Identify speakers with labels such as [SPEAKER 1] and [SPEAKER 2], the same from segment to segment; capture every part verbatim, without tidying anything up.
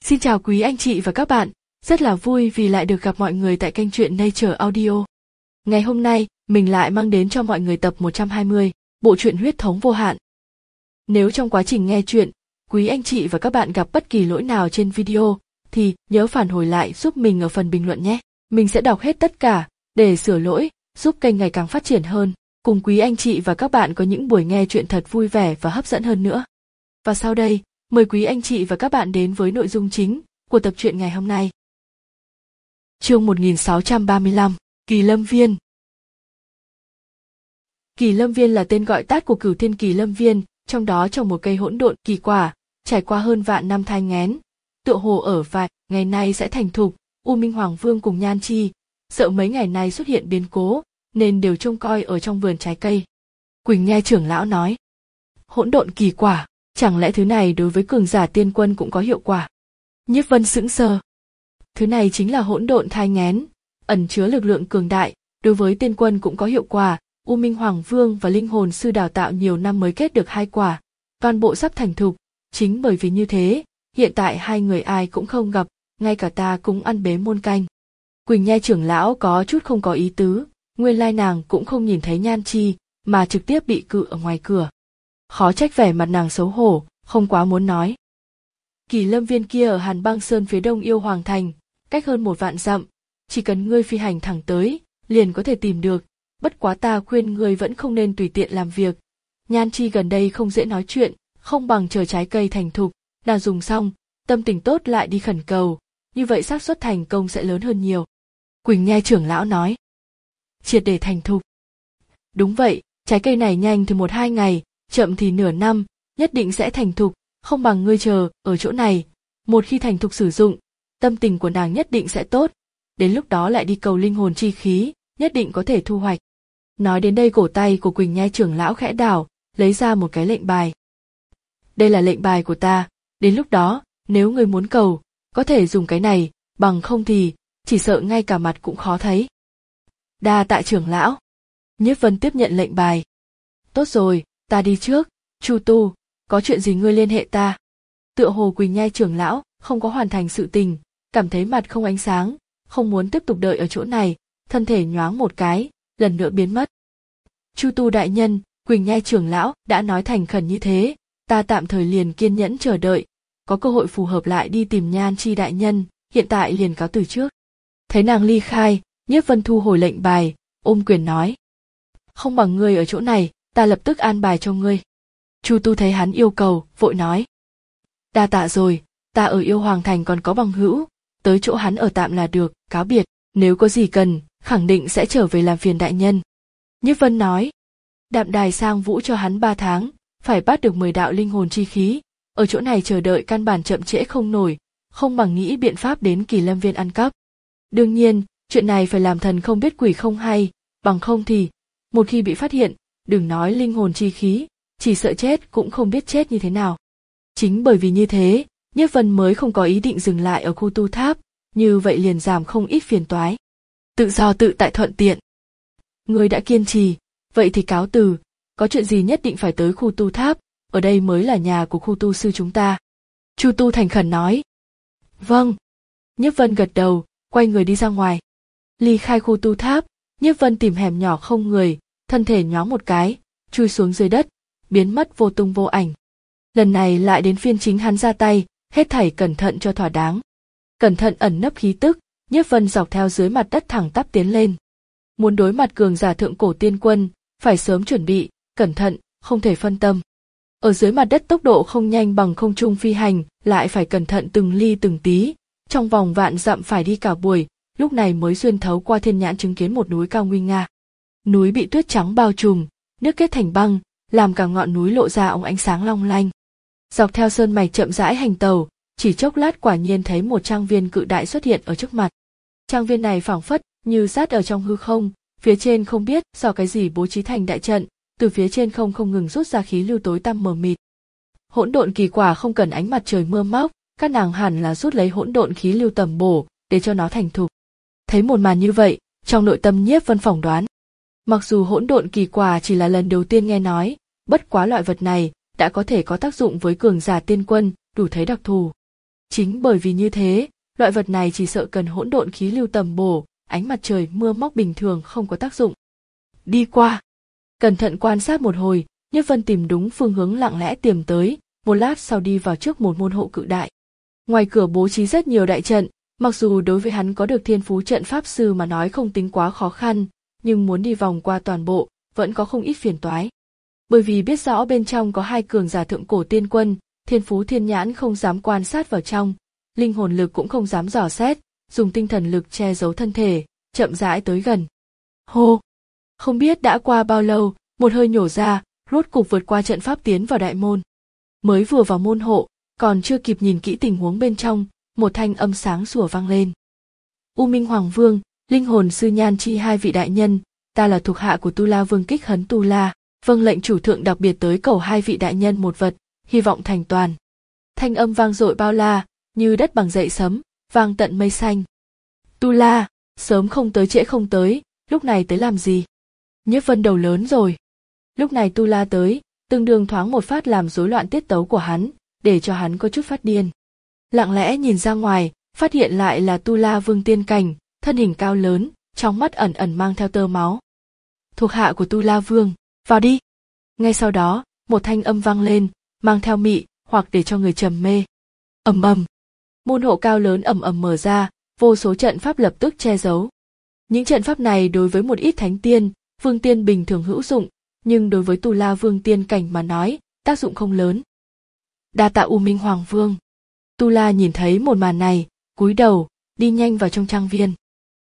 [SPEAKER 1] Xin chào quý anh chị và các bạn, rất là vui vì lại được gặp mọi người tại kênh truyện Nature Audio. Ngày hôm nay, mình lại mang đến cho mọi người tập một trăm hai mươi, bộ truyện Huyết thống vô hạn. Nếu trong quá trình nghe truyện, quý anh chị và các bạn gặp bất kỳ lỗi nào trên video, thì nhớ phản hồi lại giúp mình ở phần bình luận nhé. Mình sẽ đọc hết tất cả, để sửa lỗi, giúp kênh ngày càng phát triển hơn, cùng quý anh chị và các bạn có những buổi nghe truyện thật vui vẻ và hấp dẫn hơn nữa. Và sau đây, mời quý anh chị và các bạn đến với nội dung chính của tập truyện ngày hôm nay. Chương một nghìn sáu trăm ba mươi lăm, Kỳ Lâm Viên. Kỳ Lâm Viên là tên gọi tắt của Cửu Thiên Kỳ Lâm Viên, trong đó trồng một cây hỗn độn kỳ quả, trải qua hơn vạn năm thai nghén, tựa hồ ở vài ngày nay sẽ thành thục. U Minh Hoàng Vương cùng Nhan Chi sợ mấy ngày nay xuất hiện biến cố, nên đều trông coi ở trong vườn trái cây. Quỳnh Nhai trưởng lão nói: hỗn độn kỳ quả, chẳng lẽ thứ này đối với cường giả tiên quân cũng có hiệu quả? Nhiếp Vân sững sờ. Thứ này chính là hỗn độn thai nghén, ẩn chứa lực lượng cường đại, đối với tiên quân cũng có hiệu quả. U Minh Hoàng Vương và Linh Hồn Sư đào tạo nhiều năm mới kết được hai quả, toàn bộ sắp thành thục. Chính bởi vì như thế, hiện tại hai người ai cũng không gặp, ngay cả ta cũng ăn bế môn canh. Quỳnh Nhai trưởng lão có chút không có ý tứ, nguyên lai nàng cũng không nhìn thấy Nhan Chi, mà trực tiếp bị cự ở ngoài cửa. Khó trách vẻ mặt nàng xấu hổ, không quá muốn nói. Kỳ Lâm Viên kia ở Hàn Băng Sơn phía đông Yêu Hoàng Thành, cách hơn một vạn dặm, chỉ cần ngươi phi hành thẳng tới, liền có thể tìm được. Bất quá ta khuyên ngươi vẫn không nên tùy tiện làm việc. Nhan Chi gần đây không dễ nói chuyện, không bằng chờ trái cây thành thục, nàng dùng xong, tâm tình tốt lại đi khẩn cầu, như vậy xác suất thành công sẽ lớn hơn nhiều. Quỳnh Nhai trưởng lão nói: triệt để thành thục. Đúng vậy, trái cây này nhanh thì một hai ngày, chậm thì nửa năm, nhất định sẽ thành thục, không bằng ngươi chờ ở chỗ này, một khi thành thục sử dụng, tâm tình của nàng nhất định sẽ tốt, đến lúc đó lại đi cầu linh hồn chi khí, nhất định có thể thu hoạch. Nói đến đây cổ tay của Quỳnh Nhai trưởng lão khẽ đảo, lấy ra một cái lệnh bài. Đây là lệnh bài của ta, đến lúc đó, nếu ngươi muốn cầu, có thể dùng cái này, bằng không thì, chỉ sợ ngay cả mặt cũng khó thấy. Đa tạ trưởng lão. Nhiếp Vân tiếp nhận lệnh bài. Tốt rồi, ta đi trước, Chu Tu, có chuyện gì ngươi liên hệ ta. Tựa hồ Quỳnh Nhai trưởng lão không có hoàn thành sự tình, cảm thấy mặt không ánh sáng, không muốn tiếp tục đợi ở chỗ này, thân thể nhoáng một cái, lần nữa biến mất. Chu Tu đại nhân, Quỳnh Nhai trưởng lão đã nói thành khẩn như thế, ta tạm thời liền kiên nhẫn chờ đợi, có cơ hội phù hợp lại đi tìm Nhan Chi đại nhân, hiện tại liền cáo từ trước. Thấy nàng ly khai, Nhiếp Vân thu hồi lệnh bài, ôm quyền nói: không bằng ngươi ở chỗ này, ta lập tức an bài cho ngươi. Chu Tu thấy hắn yêu cầu, vội nói: đa tạ rồi, ta ở Yêu Hoàng Thành còn có bằng hữu, tới chỗ hắn ở tạm là được, cáo biệt, nếu có gì cần, khẳng định sẽ trở về làm phiền đại nhân. Nhiếp Vân nói: đạm đài sang vũ cho hắn ba tháng, phải bắt được mười đạo linh hồn chi khí, ở chỗ này chờ đợi căn bản chậm trễ không nổi, không bằng nghĩ biện pháp đến Kỳ Lâm Viên ăn cắp. Đương nhiên, chuyện này phải làm thần không biết quỷ không hay, bằng không thì, một khi bị phát hiện, đừng nói linh hồn chi khí, chỉ sợ chết cũng không biết chết như thế nào. Chính bởi vì như thế, Nhiếp Vân mới không có ý định dừng lại ở khu tu tháp, như vậy liền giảm không ít phiền toái. Tự do tự tại thuận tiện. Ngươi đã kiên trì, vậy thì cáo từ, có chuyện gì nhất định phải tới khu tu tháp, ở đây mới là nhà của khu tu sư chúng ta. Chu Tu thành khẩn nói. Vâng. Nhiếp Vân gật đầu, quay người đi ra ngoài. Ly khai khu tu tháp, Nhiếp Vân tìm hẻm nhỏ không người, thân thể nhoáng một cái, chui xuống dưới đất, biến mất vô tung vô ảnh. Lần này lại đến phiên chính hắn ra tay, hết thảy cẩn thận cho thỏa đáng. Cẩn thận ẩn nấp khí tức, Nhiếp Vân dọc theo dưới mặt đất thẳng tắp tiến lên. Muốn đối mặt cường giả thượng cổ tiên quân, phải sớm chuẩn bị, cẩn thận, không thể phân tâm. Ở dưới mặt đất tốc độ không nhanh bằng không trung phi hành, lại phải cẩn thận từng ly từng tí, trong vòng vạn dặm phải đi cả buổi, lúc này mới xuyên thấu qua thiên nhãn chứng kiến một núi cao nguy nga. Núi bị tuyết trắng bao trùm, nước kết thành băng, làm cả ngọn núi lộ ra óng ánh sáng long lanh. Dọc theo sơn mạch chậm rãi hành tàu, chỉ chốc lát quả nhiên thấy một trang viên cự đại xuất hiện ở trước mặt. Trang viên này phảng phất như sát ở trong hư không, phía trên không biết do cái gì bố trí thành đại trận, từ phía trên không không ngừng rút ra khí lưu tối tăm mờ mịt. Hỗn độn kỳ quả không cần ánh mặt trời mưa móc, các nàng hẳn là rút lấy hỗn độn khí lưu tầm bổ để cho nó thành thục. Thấy một màn như vậy, trong nội tâm Nhiếp Vân phỏng đoán. Mặc dù hỗn độn kỳ quả chỉ là lần đầu tiên nghe nói, bất quá loại vật này đã có thể có tác dụng với cường giả tiên quân, đủ thấy đặc thù. Chính bởi vì như thế, loại vật này chỉ sợ cần hỗn độn khí lưu tầm bổ, ánh mặt trời mưa móc bình thường không có tác dụng. Đi qua. Cẩn thận quan sát một hồi, Nhiếp Vân tìm đúng phương hướng lặng lẽ tiềm tới, một lát sau đi vào trước một môn hộ cự đại. Ngoài cửa bố trí rất nhiều đại trận, mặc dù đối với hắn có được thiên phú trận pháp sư mà nói không tính quá khó khăn, nhưng muốn đi vòng qua toàn bộ, vẫn có không ít phiền toái. Bởi vì biết rõ bên trong có hai cường giả thượng cổ tiên quân, thiên phú thiên nhãn không dám quan sát vào trong, linh hồn lực cũng không dám dò xét, dùng tinh thần lực che giấu thân thể, chậm rãi tới gần. Hô! Không biết đã qua bao lâu, một hơi nhổ ra, rốt cục vượt qua trận pháp tiến vào đại môn. Mới vừa vào môn hộ, còn chưa kịp nhìn kỹ tình huống bên trong, một thanh âm sáng sủa vang lên. U Minh Hoàng Vương, linh hồn sư Nhan Chi hai vị đại nhân, ta là thuộc hạ của Tu La Vương Kích Hấn Tu La, vâng lệnh chủ thượng đặc biệt tới cầu hai vị đại nhân một vật, hy vọng thành toàn. Thanh âm vang dội bao la, như đất bằng dậy sấm, vang tận mây xanh. Tu La, sớm không tới trễ không tới, lúc này tới làm gì? Nhiếp Vân đầu lớn rồi. Lúc này Tu La tới, tương đương thoáng một phát làm rối loạn tiết tấu của hắn, để cho hắn có chút phát điên. Lặng lẽ nhìn ra ngoài, phát hiện lại là Tu La Vương tiên cảnh, thân hình cao lớn, trong mắt ẩn ẩn mang theo tơ máu. Thuộc hạ của Tu La Vương, vào đi. Ngay sau đó, một thanh âm vang lên, mang theo mị, hoặc để cho người trầm mê. Ầm ầm. Môn hộ cao lớn ầm ầm mở ra, vô số trận pháp lập tức che giấu. Những trận pháp này đối với một ít thánh tiên, vương tiên bình thường hữu dụng, nhưng đối với Tu La Vương tiên cảnh mà nói, tác dụng không lớn. Đa tạ U Minh Hoàng Vương. Tu La nhìn thấy một màn này, cúi đầu, đi nhanh vào trong trang viên.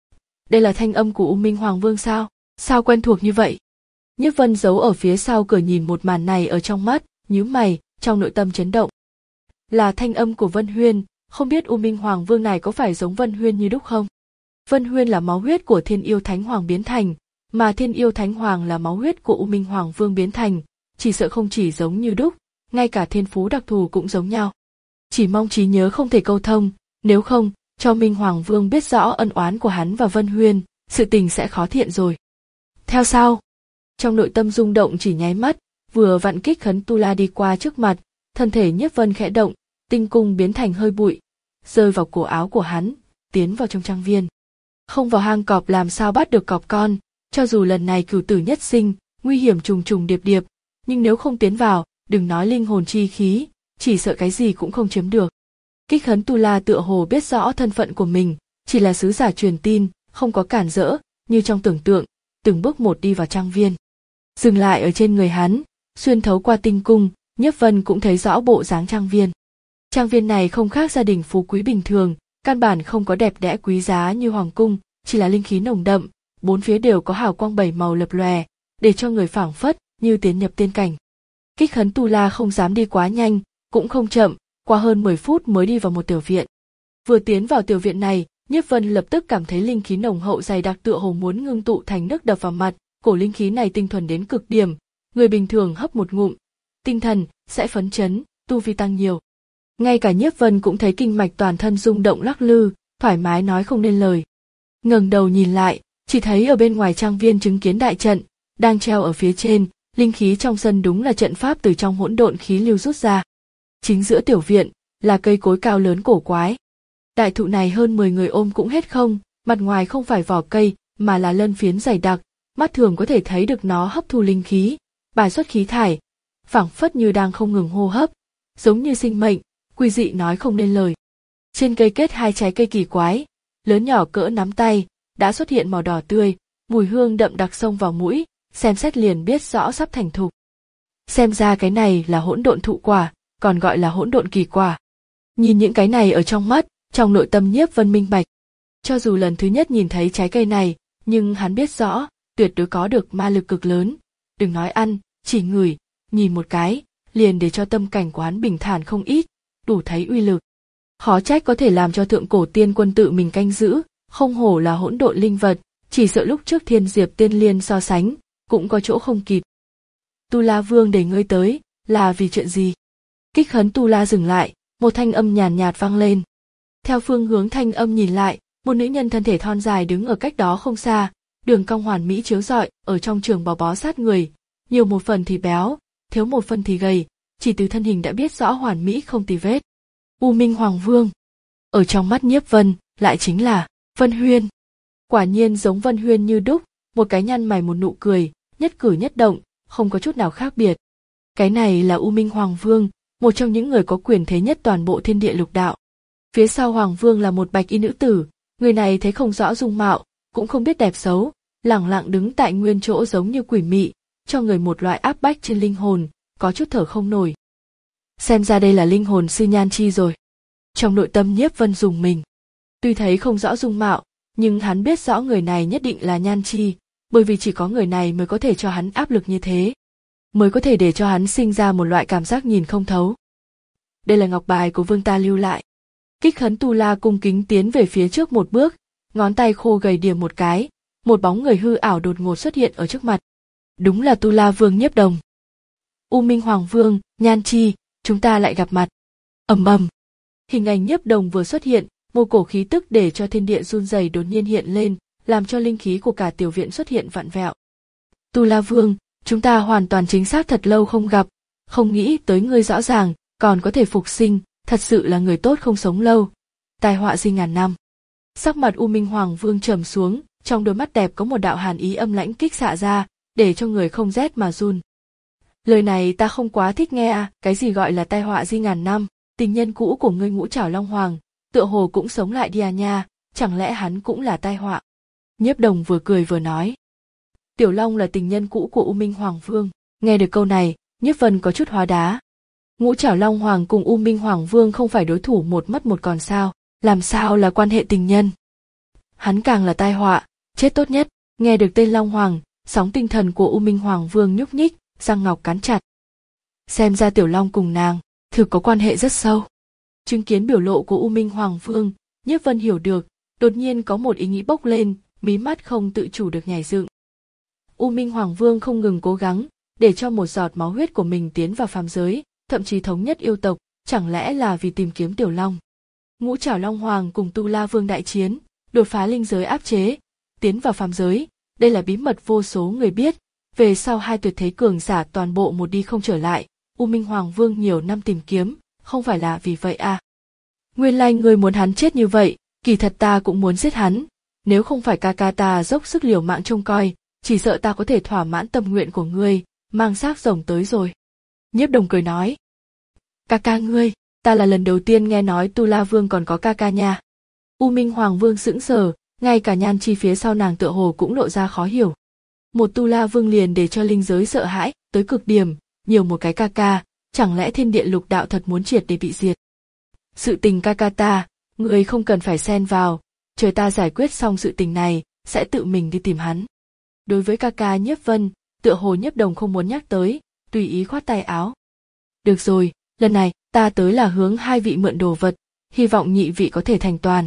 [SPEAKER 1] Đây là thanh âm của U Minh Hoàng Vương sao? Sao quen thuộc như vậy? Nhiếp Vân giấu ở phía sau cửa nhìn một màn này ở trong mắt, nhíu mày, trong nội tâm chấn động. Là thanh âm của Vân Huyên, không biết U Minh Hoàng Vương này có phải giống Vân Huyên như đúc không? Vân Huyên là máu huyết của Thiên Yêu Thánh Hoàng biến thành, mà Thiên Yêu Thánh Hoàng là máu huyết của U Minh Hoàng Vương biến thành, chỉ sợ không chỉ giống như đúc, ngay cả thiên phú đặc thù cũng giống nhau. Chỉ mong trí nhớ không thể câu thông, nếu không, cho Minh Hoàng Vương biết rõ ân oán của hắn và Vân Huyên, sự tình sẽ khó thiện rồi. Theo sau, trong nội tâm rung động chỉ nháy mắt, vừa vặn Kích Hấn Tu La đi qua trước mặt, thân thể Nhiếp Vân khẽ động, tinh cung biến thành hơi bụi, rơi vào cổ áo của hắn, tiến vào trong trang viên. Không vào hang cọp làm sao bắt được cọp con, cho dù lần này cửu tử nhất sinh, nguy hiểm trùng trùng điệp điệp, nhưng nếu không tiến vào, đừng nói linh hồn chi khí, chỉ sợ cái gì cũng không chiếm được. Kích Hấn Tu La tựa hồ biết rõ thân phận của mình, chỉ là sứ giả truyền tin, không có cản rỡ, như trong tưởng tượng, từng bước một đi vào trang viên. Dừng lại ở trên người hắn, xuyên thấu qua tinh cung, Nhiếp Vân cũng thấy rõ bộ dáng trang viên. Trang viên này không khác gia đình phú quý bình thường, căn bản không có đẹp đẽ quý giá như hoàng cung, chỉ là linh khí nồng đậm, bốn phía đều có hào quang bảy màu lập lòe, để cho người phảng phất như tiến nhập tiên cảnh. Kích Hấn Tu La không dám đi quá nhanh, cũng không chậm, qua hơn mười phút mới đi vào một tiểu viện. Vừa tiến vào tiểu viện này, Nhiếp Vân lập tức cảm thấy linh khí nồng hậu dày đặc tựa hồ muốn ngưng tụ thành nước đập vào mặt, cổ linh khí này tinh thuần đến cực điểm, người bình thường hấp một ngụm, tinh thần sẽ phấn chấn, tu vi tăng nhiều. Ngay cả Nhiếp Vân cũng thấy kinh mạch toàn thân rung động lắc lư, thoải mái nói không nên lời. Ngẩng đầu nhìn lại, chỉ thấy ở bên ngoài trang viên chứng kiến đại trận, đang treo ở phía trên, linh khí trong sân đúng là trận pháp từ trong hỗn độn khí lưu rút ra. Chính giữa tiểu viện là cây cối cao lớn cổ quái. Đại thụ này hơn mười người ôm cũng hết không, mặt ngoài không phải vỏ cây mà là lân phiến dày đặc, mắt thường có thể thấy được nó hấp thu linh khí, bài xuất khí thải, phảng phất như đang không ngừng hô hấp, giống như sinh mệnh, quỷ dị nói không nên lời. Trên cây kết hai trái cây kỳ quái, lớn nhỏ cỡ nắm tay, đã xuất hiện màu đỏ tươi, mùi hương đậm đặc xông vào mũi, xem xét liền biết rõ sắp thành thục. Xem ra cái này là hỗn độn thụ quả, còn gọi là hỗn độn kỳ quả. Nhìn những cái này ở trong mắt, trong nội tâm Nhiếp Vân minh bạch. Cho dù lần thứ nhất nhìn thấy trái cây này, nhưng hắn biết rõ, tuyệt đối có được ma lực cực lớn. Đừng nói ăn, chỉ ngửi, nhìn một cái, liền để cho tâm cảnh của hắn bình thản không ít, đủ thấy uy lực. Khó trách có thể làm cho thượng cổ tiên quân tự mình canh giữ, không hổ là hỗn độn linh vật, chỉ sợ lúc trước Thiên Diệp Tiên Liên so sánh, cũng có chỗ không kịp. Tu La Vương để ngươi tới, là vì chuyện gì? Kích Hấn Tu La dừng lại, một thanh âm nhàn nhạt, nhạt vang lên. Theo phương hướng thanh âm nhìn lại, một nữ nhân thân thể thon dài đứng ở cách đó không xa, đường cong hoàn mỹ chiếu rọi, ở trong trường bò bó sát người, nhiều một phần thì béo, thiếu một phần thì gầy, chỉ từ thân hình đã biết rõ hoàn mỹ không tì vết. U Minh Hoàng Vương. ở trong mắt Nhiếp Vân lại chính là Vân Huyên. Quả nhiên giống Vân Huyên như đúc, một cái nhăn mày một nụ cười, nhất cử nhất động, không có chút nào khác biệt. Cái này là U Minh Hoàng Vương, một trong những người có quyền thế nhất toàn bộ thiên địa lục đạo. Phía sau Hoàng Vương là một bạch y nữ tử, người này thấy không rõ dung mạo, cũng không biết đẹp xấu, lẳng lặng đứng tại nguyên chỗ giống như quỷ mị, cho người một loại áp bách trên linh hồn, có chút thở không nổi. Xem ra đây là linh hồn sư Nhan Chi rồi. Trong nội tâm Nhiếp Vân rùng mình. Tuy thấy không rõ dung mạo, nhưng hắn biết rõ người này nhất định là Nhan Chi, bởi vì chỉ có người này mới có thể cho hắn áp lực như thế, mới có thể để cho hắn sinh ra một loại cảm giác nhìn không thấu. Đây là ngọc bài của vương ta lưu lại. Kích Khấn Tu La cung kính tiến về phía trước một bước, ngón tay khô gầy điểm một cái, một bóng người hư ảo đột ngột xuất hiện ở trước mặt. Đúng là Tu La Vương Nhiếp Đồng. U Minh Hoàng Vương, Nhan Chi, chúng ta lại gặp mặt. Ầm ầm. Hình ảnh Nhiếp Đồng vừa xuất hiện, một cổ khí tức để cho thiên địa run rẩy đột nhiên hiện lên, làm cho linh khí của cả tiểu viện xuất hiện vặn vẹo. Tu La Vương, chúng ta hoàn toàn chính xác thật lâu không gặp, không nghĩ tới ngươi rõ ràng còn có thể phục sinh, thật sự là người tốt không sống lâu. Tai họa di ngàn năm. Sắc mặt U Minh Hoàng Vương trầm xuống, trong đôi mắt đẹp có một đạo hàn ý âm lãnh kích xạ ra, để cho người không rét mà run. Lời này ta không quá thích nghe à, cái gì gọi là tai họa di ngàn năm, tình nhân cũ của ngươi Ngũ Trảo Long Hoàng, tựa hồ cũng sống lại đi à nha, chẳng lẽ hắn cũng là tai họa? Nhiếp Đồng vừa cười vừa nói. Tiểu Long là tình nhân cũ của U Minh Hoàng Vương, nghe được câu này, Nhiếp Vân có chút hóa đá. Ngũ Trảo Long Hoàng cùng U Minh Hoàng Vương không phải đối thủ một mất một còn sao, làm sao là quan hệ tình nhân? Hắn càng là tai họa, chết tốt nhất. Nghe được tên Long Hoàng, sóng tinh thần của U Minh Hoàng Vương nhúc nhích, răng ngọc cắn chặt. Xem ra Tiểu Long cùng nàng thực có quan hệ rất sâu. Chứng kiến biểu lộ của U Minh Hoàng Vương, Nhiếp Vân hiểu được, đột nhiên có một ý nghĩ bốc lên, mí mắt không tự chủ được nhảy dựng. U Minh Hoàng Vương không ngừng cố gắng để cho một giọt máu huyết của mình tiến vào phàm giới, thậm chí thống nhất yêu tộc, chẳng lẽ là vì tìm kiếm Tiểu Long? Ngũ Trảo Long Hoàng cùng Tu La Vương đại chiến, đột phá linh giới áp chế, tiến vào phàm giới, đây là bí mật vô số người biết. Về sau hai tuyệt thế cường giả toàn bộ một đi không trở lại, U Minh Hoàng Vương nhiều năm tìm kiếm, không phải là vì vậy à? Nguyên lai ngươi muốn hắn chết như vậy, kỳ thật ta cũng muốn giết hắn. Nếu không phải ca ca ta dốc sức liều mạng trông coi, chỉ sợ ta có thể thỏa mãn tâm nguyện của ngươi, mang xác rồng tới rồi. Nhiếp Đồng cười nói. Ca ca ngươi, ta là lần đầu tiên nghe nói Tu La Vương còn có ca ca nha. U Minh Hoàng Vương sững sờ, ngay cả Nhan Chi phía sau nàng tựa hồ cũng lộ ra khó hiểu. Một Tu La Vương liền để cho linh giới sợ hãi, tới cực điểm, nhiều một cái ca ca, chẳng lẽ thiên địa lục đạo thật muốn triệt để bị diệt? Sự tình ca ca ta, ngươi không cần phải xen vào, chờ ta giải quyết xong sự tình này, sẽ tự mình đi tìm hắn. Đối với ca ca Nhiếp Vân, tựa hồ Nhiếp Đồng không muốn nhắc tới, tùy ý khoát tay áo. Được rồi, lần này, ta tới là hướng hai vị mượn đồ vật, hy vọng nhị vị có thể thành toàn.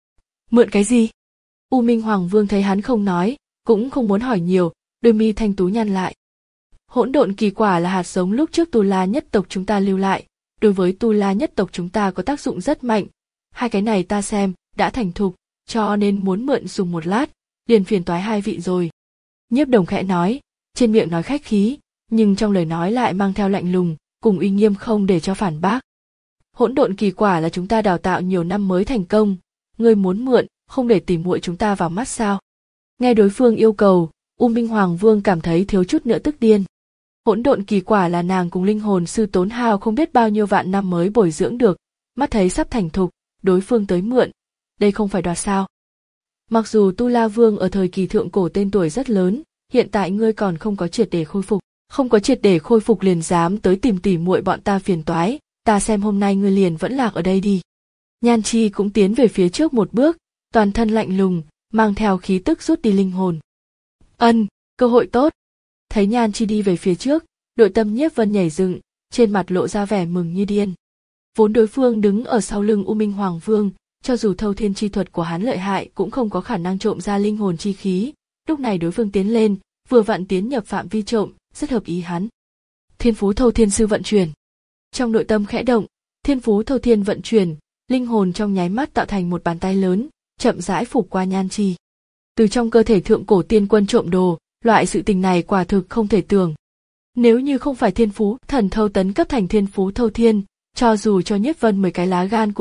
[SPEAKER 1] Mượn cái gì? U Minh Hoàng Vương thấy hắn không nói, cũng không muốn hỏi nhiều, đôi mi thanh tú nhăn lại. Hỗn độn kỳ quả là hạt giống lúc trước Tu La nhất tộc chúng ta lưu lại, đối với Tu La nhất tộc chúng ta có tác dụng rất mạnh. Hai cái này ta xem, đã thành thục, cho nên muốn mượn dùng một lát, liền phiền toái hai vị rồi. Nhiếp Đồng khẽ nói, trên miệng nói khách khí, nhưng trong lời nói lại mang theo lạnh lùng, cùng uy nghiêm không để cho phản bác. Hỗn độn kỳ quả là chúng ta đào tạo nhiều năm mới thành công, ngươi muốn mượn, không để tỉ muội chúng ta vào mắt sao? Nghe đối phương yêu cầu, U Minh Hoàng Vương cảm thấy thiếu chút nữa tức điên. Hỗn độn kỳ quả là nàng cùng linh hồn sư tốn hao không biết bao nhiêu vạn năm mới bồi dưỡng được, mắt thấy sắp thành thục, đối phương tới mượn, đây không phải đoạt sao? Mặc dù Tu La Vương ở thời kỳ thượng cổ tên tuổi rất lớn, hiện tại ngươi còn không có triệt để khôi phục, không có triệt để khôi phục liền dám tới tìm tỉ muội bọn ta phiền toái, ta xem hôm nay ngươi liền vẫn lạc ở đây đi. Nhan Chi cũng tiến về phía trước một bước, toàn thân lạnh lùng, mang theo khí tức rút đi linh hồn. Ân, cơ hội tốt. Thấy Nhan Chi đi về phía trước, nội tâm Nhiếp Vân nhảy dựng, trên mặt lộ ra vẻ mừng như điên. Vốn đối phương đứng ở sau lưng U Minh Hoàng Vương, cho dù thâu thiên chi thuật của hắn lợi hại cũng không có khả năng trộm ra linh hồn chi khí. Lúc này đối phương tiến lên, vừa vặn tiến nhập phạm vi trộm, rất hợp ý hắn. Thiên phú thâu thiên sư vận chuyển. Trong nội tâm khẽ động, thiên phú thâu thiên vận chuyển, linh hồn trong nháy mắt tạo thành một bàn tay lớn, chậm rãi phủ qua Nhan Chi. Từ trong cơ thể thượng cổ tiên quân trộm đồ, loại sự tình này quả thực không thể tưởng. Nếu như không phải thiên phú thần thâu tấn cấp thành thiên phú thâu thiên, cho dù cho Nhiếp Vân mười cái lá gan cũng tuyệt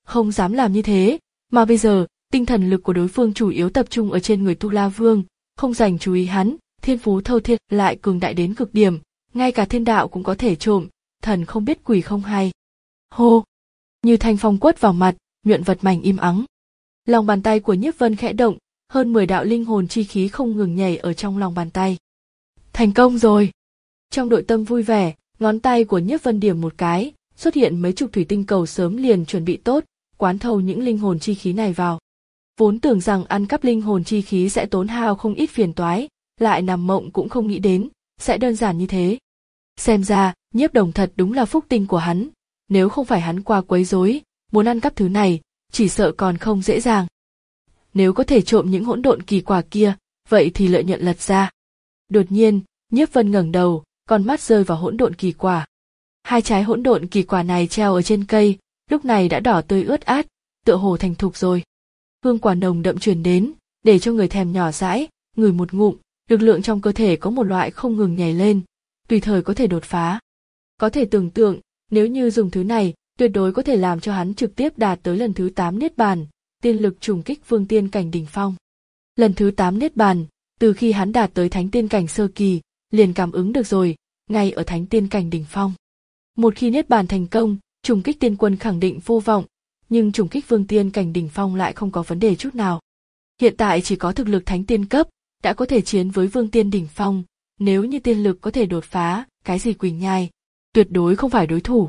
[SPEAKER 1] không dám làm như thế, mà bây giờ, tinh thần lực của đối phương chủ yếu tập trung ở trên người Tu La Vương, không dành chú ý hắn, thiên phú thâu thiên lại cường đại đến cực điểm, ngay cả thiên đạo cũng có thể trộm, thần không biết quỷ không hay. Hô! Như thanh phong quất vào mặt, nhuận vật mảnh im ắng. Lòng bàn tay của Nhiếp Vân khẽ động, hơn mười đạo linh hồn chi khí không ngừng nhảy ở trong lòng bàn tay. Thành công rồi! Trong nội tâm vui vẻ, ngón tay của Nhiếp Vân điểm một cái, xuất hiện mấy chục thủy tinh cầu sớm liền chuẩn bị tốt, quán thâu những linh hồn chi khí này vào. Vốn tưởng rằng ăn cắp linh hồn chi khí sẽ tốn hao không ít phiền toái, lại nằm mộng cũng không nghĩ đến, sẽ đơn giản như thế. Xem ra, Nhiếp Đồng thật đúng là phúc tinh của hắn, nếu không phải hắn qua quấy rối, muốn ăn cắp thứ này, chỉ sợ còn không dễ dàng. Nếu có thể trộm những hỗn độn kỳ quả kia, vậy thì lợi nhuận lật ra. Đột nhiên, Nhiếp Vân ngẩng đầu, con mắt rơi vào hỗn độn kỳ quả. Hai trái hỗn độn kỳ quả này treo ở trên cây, lúc này đã đỏ tươi ướt át, tựa hồ thành thục rồi. Hương quả nồng đậm truyền đến, để cho người thèm nhỏ dãi, ngửi một ngụm, lực lượng trong cơ thể có một loại không ngừng nhảy lên, tùy thời có thể đột phá. Có thể tưởng tượng, nếu như dùng thứ này, tuyệt đối có thể làm cho hắn trực tiếp đạt tới lần thứ tám niết bàn, tiên lực trùng kích vương tiên cảnh đỉnh phong. Lần thứ tám niết bàn, từ khi hắn đạt tới thánh tiên cảnh sơ kỳ, liền cảm ứng được rồi, ngay ở thánh tiên cảnh đỉnh phong. Một khi niết bàn thành công, trùng kích tiên quân khẳng định vô vọng, nhưng trùng kích vương tiên cảnh đỉnh phong lại không có vấn đề chút nào. Hiện tại chỉ có thực lực thánh tiên cấp, đã có thể chiến với vương tiên đỉnh phong, nếu như tiên lực có thể đột phá, cái gì Quỳnh Nhai, tuyệt đối không phải đối thủ.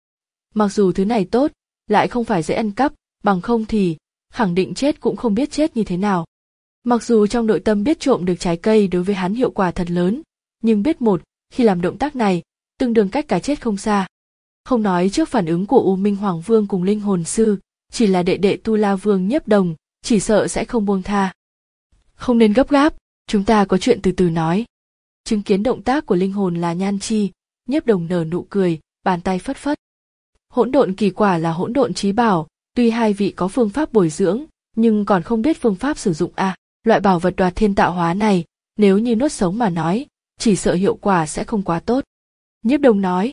[SPEAKER 1] Mặc dù thứ này tốt, lại không phải dễ ăn cắp, bằng không thì, khẳng định chết cũng không biết chết như thế nào. Mặc dù trong nội tâm biết trộm được trái cây đối với hắn hiệu quả thật lớn, nhưng biết một, khi làm động tác này, tương đương cách cái chết không xa. Không nói trước phản ứng của U Minh Hoàng Vương cùng Linh Hồn Sư, chỉ là đệ đệ Tu La Vương Nhiếp Đồng, chỉ sợ sẽ không buông tha. Không nên gấp gáp, chúng ta có chuyện từ từ nói. Chứng kiến động tác của linh hồn là Nhan Chi, Nhiếp Đồng nở nụ cười, bàn tay phất phất. Hỗn độn kỳ quả là hỗn độn chí bảo, tuy hai vị có phương pháp bồi dưỡng, nhưng còn không biết phương pháp sử dụng à, loại bảo vật đoạt thiên tạo hóa này, nếu như nuốt sống mà nói, chỉ sợ hiệu quả sẽ không quá tốt. Nhiếp Đồng nói.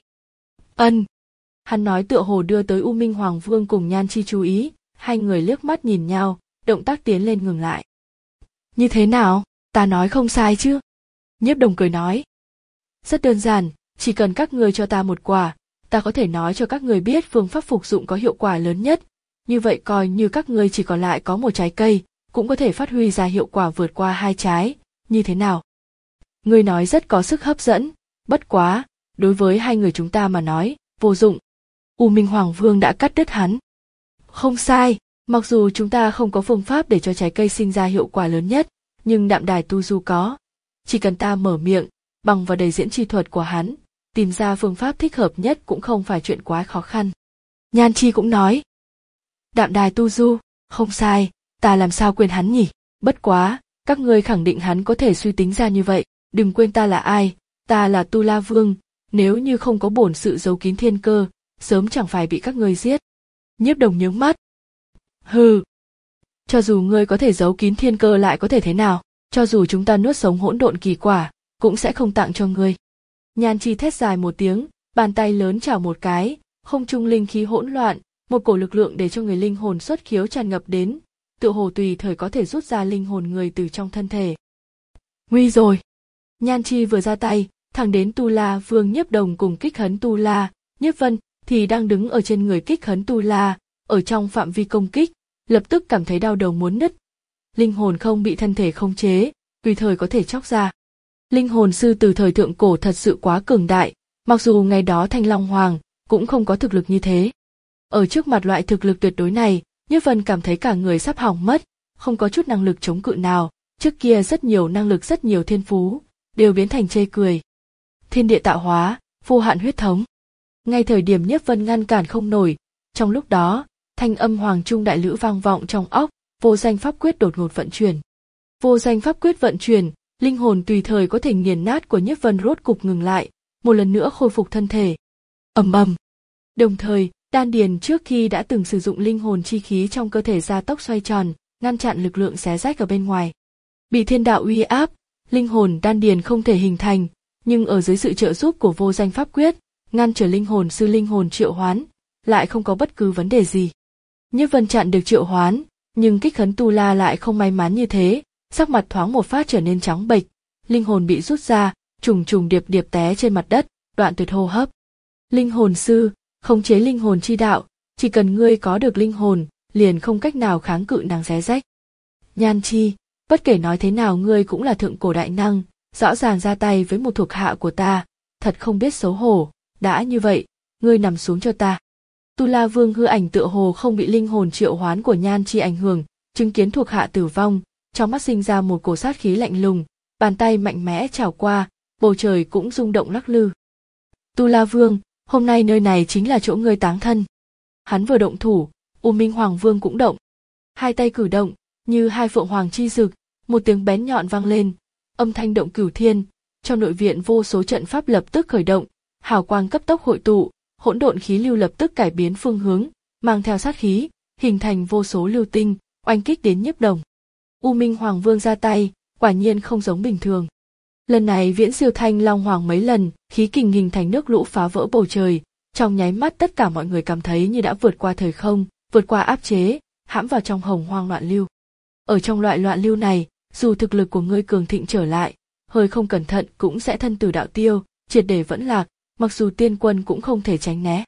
[SPEAKER 1] Ân. Hắn nói tựa hồ đưa tới U Minh Hoàng Vương cùng Nhan Chi chú ý, hai người liếc mắt nhìn nhau, động tác tiến lên ngừng lại. Như thế nào, ta nói không sai chứ? Nhiếp Đồng cười nói. Rất đơn giản, chỉ cần các người cho ta một quả, ta có thể nói cho các người biết phương pháp phục dụng có hiệu quả lớn nhất, như vậy coi như các người chỉ còn lại có một trái cây, cũng có thể phát huy ra hiệu quả vượt qua hai trái, như thế nào? Ngươi nói rất có sức hấp dẫn, bất quá, đối với hai người chúng ta mà nói, vô dụng. U Minh Hoàng Vương đã cắt đứt hắn. Không sai, mặc dù chúng ta không có phương pháp để cho trái cây sinh ra hiệu quả lớn nhất, nhưng Đạm Đài Tu Du có. Chỉ cần ta mở miệng, bằng vào đầy diễn chi thuật của hắn, tìm ra phương pháp thích hợp nhất cũng không phải chuyện quá khó khăn. Nhan Chi cũng nói. Đạm Đài Tu Du, không sai, ta làm sao quên hắn nhỉ? Bất quá, các ngươi khẳng định hắn có thể suy tính ra như vậy, đừng quên ta là ai, ta là Tu La Vương, nếu như không có bổn sự giấu kín thiên cơ, sớm chẳng phải bị các ngươi giết. Nhiếp Đồng nhướng mắt. Hừ. Cho dù ngươi có thể giấu kín thiên cơ lại có thể thế nào, cho dù chúng ta nuốt sống hỗn độn kỳ quả, cũng sẽ không tặng cho ngươi. Nhan Chi thét dài một tiếng, bàn tay lớn chảo một cái, không trung linh khí hỗn loạn, một cổ lực lượng để cho người linh hồn xuất khiếu tràn ngập đến, tựa hồ tùy thời có thể rút ra linh hồn người từ trong thân thể. Nguy rồi. Nhan Chi vừa ra tay, thẳng đến Tu La Vương Nhiếp Đồng cùng kích hấn Tu La, Nhiếp Vân thì đang đứng ở trên người kích hấn Tu La, ở trong phạm vi công kích, lập tức cảm thấy đau đầu muốn nứt. Linh hồn không bị thân thể khống chế, tùy thời có thể chóc ra. Linh hồn sư từ thời thượng cổ thật sự quá cường đại, mặc dù ngày đó Thanh Long Hoàng cũng không có thực lực như thế. Ở trước mặt loại thực lực tuyệt đối này, Nhiếp Vân cảm thấy cả người sắp hỏng mất, không có chút năng lực chống cự nào, trước kia rất nhiều năng lực rất nhiều thiên phú, đều biến thành chê cười. Thiên địa tạo hóa, vô hạn huyết thống. Ngay thời điểm Nhiếp Vân ngăn cản không nổi, trong lúc đó, thanh âm Hoàng Trung Đại Lữ vang vọng trong óc, vô danh pháp quyết đột ngột vận chuyển. Vô danh pháp quyết vận chuyển, linh hồn tùy thời có thể nghiền nát của Nhiếp Vân rốt cục ngừng lại, một lần nữa khôi phục thân thể. Ầm ầm. Đồng thời, đan điền trước khi đã từng sử dụng linh hồn chi khí trong cơ thể gia tốc xoay tròn, ngăn chặn lực lượng xé rách ở bên ngoài. Bị thiên đạo uy áp, linh hồn đan điền không thể hình thành, nhưng ở dưới sự trợ giúp của vô danh pháp quyết, ngăn trở linh hồn sư linh hồn triệu hoán, lại không có bất cứ vấn đề gì. Nhiếp Vân chặn được triệu hoán, nhưng Kích Khấn Tu La lại không may mắn như thế, sắc mặt thoáng một phát trở nên trắng bệch, linh hồn bị rút ra, trùng trùng điệp điệp té trên mặt đất, đoạn tuyệt hô hấp. Linh hồn sư, khống chế linh hồn chi đạo, chỉ cần ngươi có được linh hồn, liền không cách nào kháng cự nàng xé rách. Nhan Chi, bất kể nói thế nào ngươi cũng là thượng cổ đại năng, rõ ràng ra tay với một thuộc hạ của ta, thật không biết xấu hổ, đã như vậy, ngươi nằm xuống cho ta. Tu La Vương hư ảnh tựa hồ không bị linh hồn triệu hoán của Nhan Chi ảnh hưởng, chứng kiến thuộc hạ tử vong, trong mắt sinh ra một cổ sát khí lạnh lùng, bàn tay mạnh mẽ chảo qua, bầu trời cũng rung động lắc lư. Tu La Vương, hôm nay nơi này chính là chỗ ngươi táng thân. Hắn vừa động thủ, U Minh Hoàng Vương cũng động. Hai tay cử động, như hai phượng hoàng chi rực, một tiếng bén nhọn vang lên, âm thanh động cửu thiên, trong nội viện vô số trận pháp lập tức khởi động, hào quang cấp tốc hội tụ, hỗn độn khí lưu lập tức cải biến phương hướng, mang theo sát khí, hình thành vô số lưu tinh, oanh kích đến Nhiếp Đồng. U Minh Hoàng Vương ra tay, quả nhiên không giống bình thường. Lần này viễn siêu Thanh Long Hoàng mấy lần, khí kình hình thành nước lũ phá vỡ bầu trời, trong nháy mắt tất cả mọi người cảm thấy như đã vượt qua thời không, vượt qua áp chế, hãm vào trong hồng hoang loạn lưu. Ở trong loại loạn lưu này, dù thực lực của ngươi cường thịnh trở lại, hơi không cẩn thận cũng sẽ thân tử đạo tiêu, triệt để vẫn lạc, mặc dù tiên quân cũng không thể tránh né.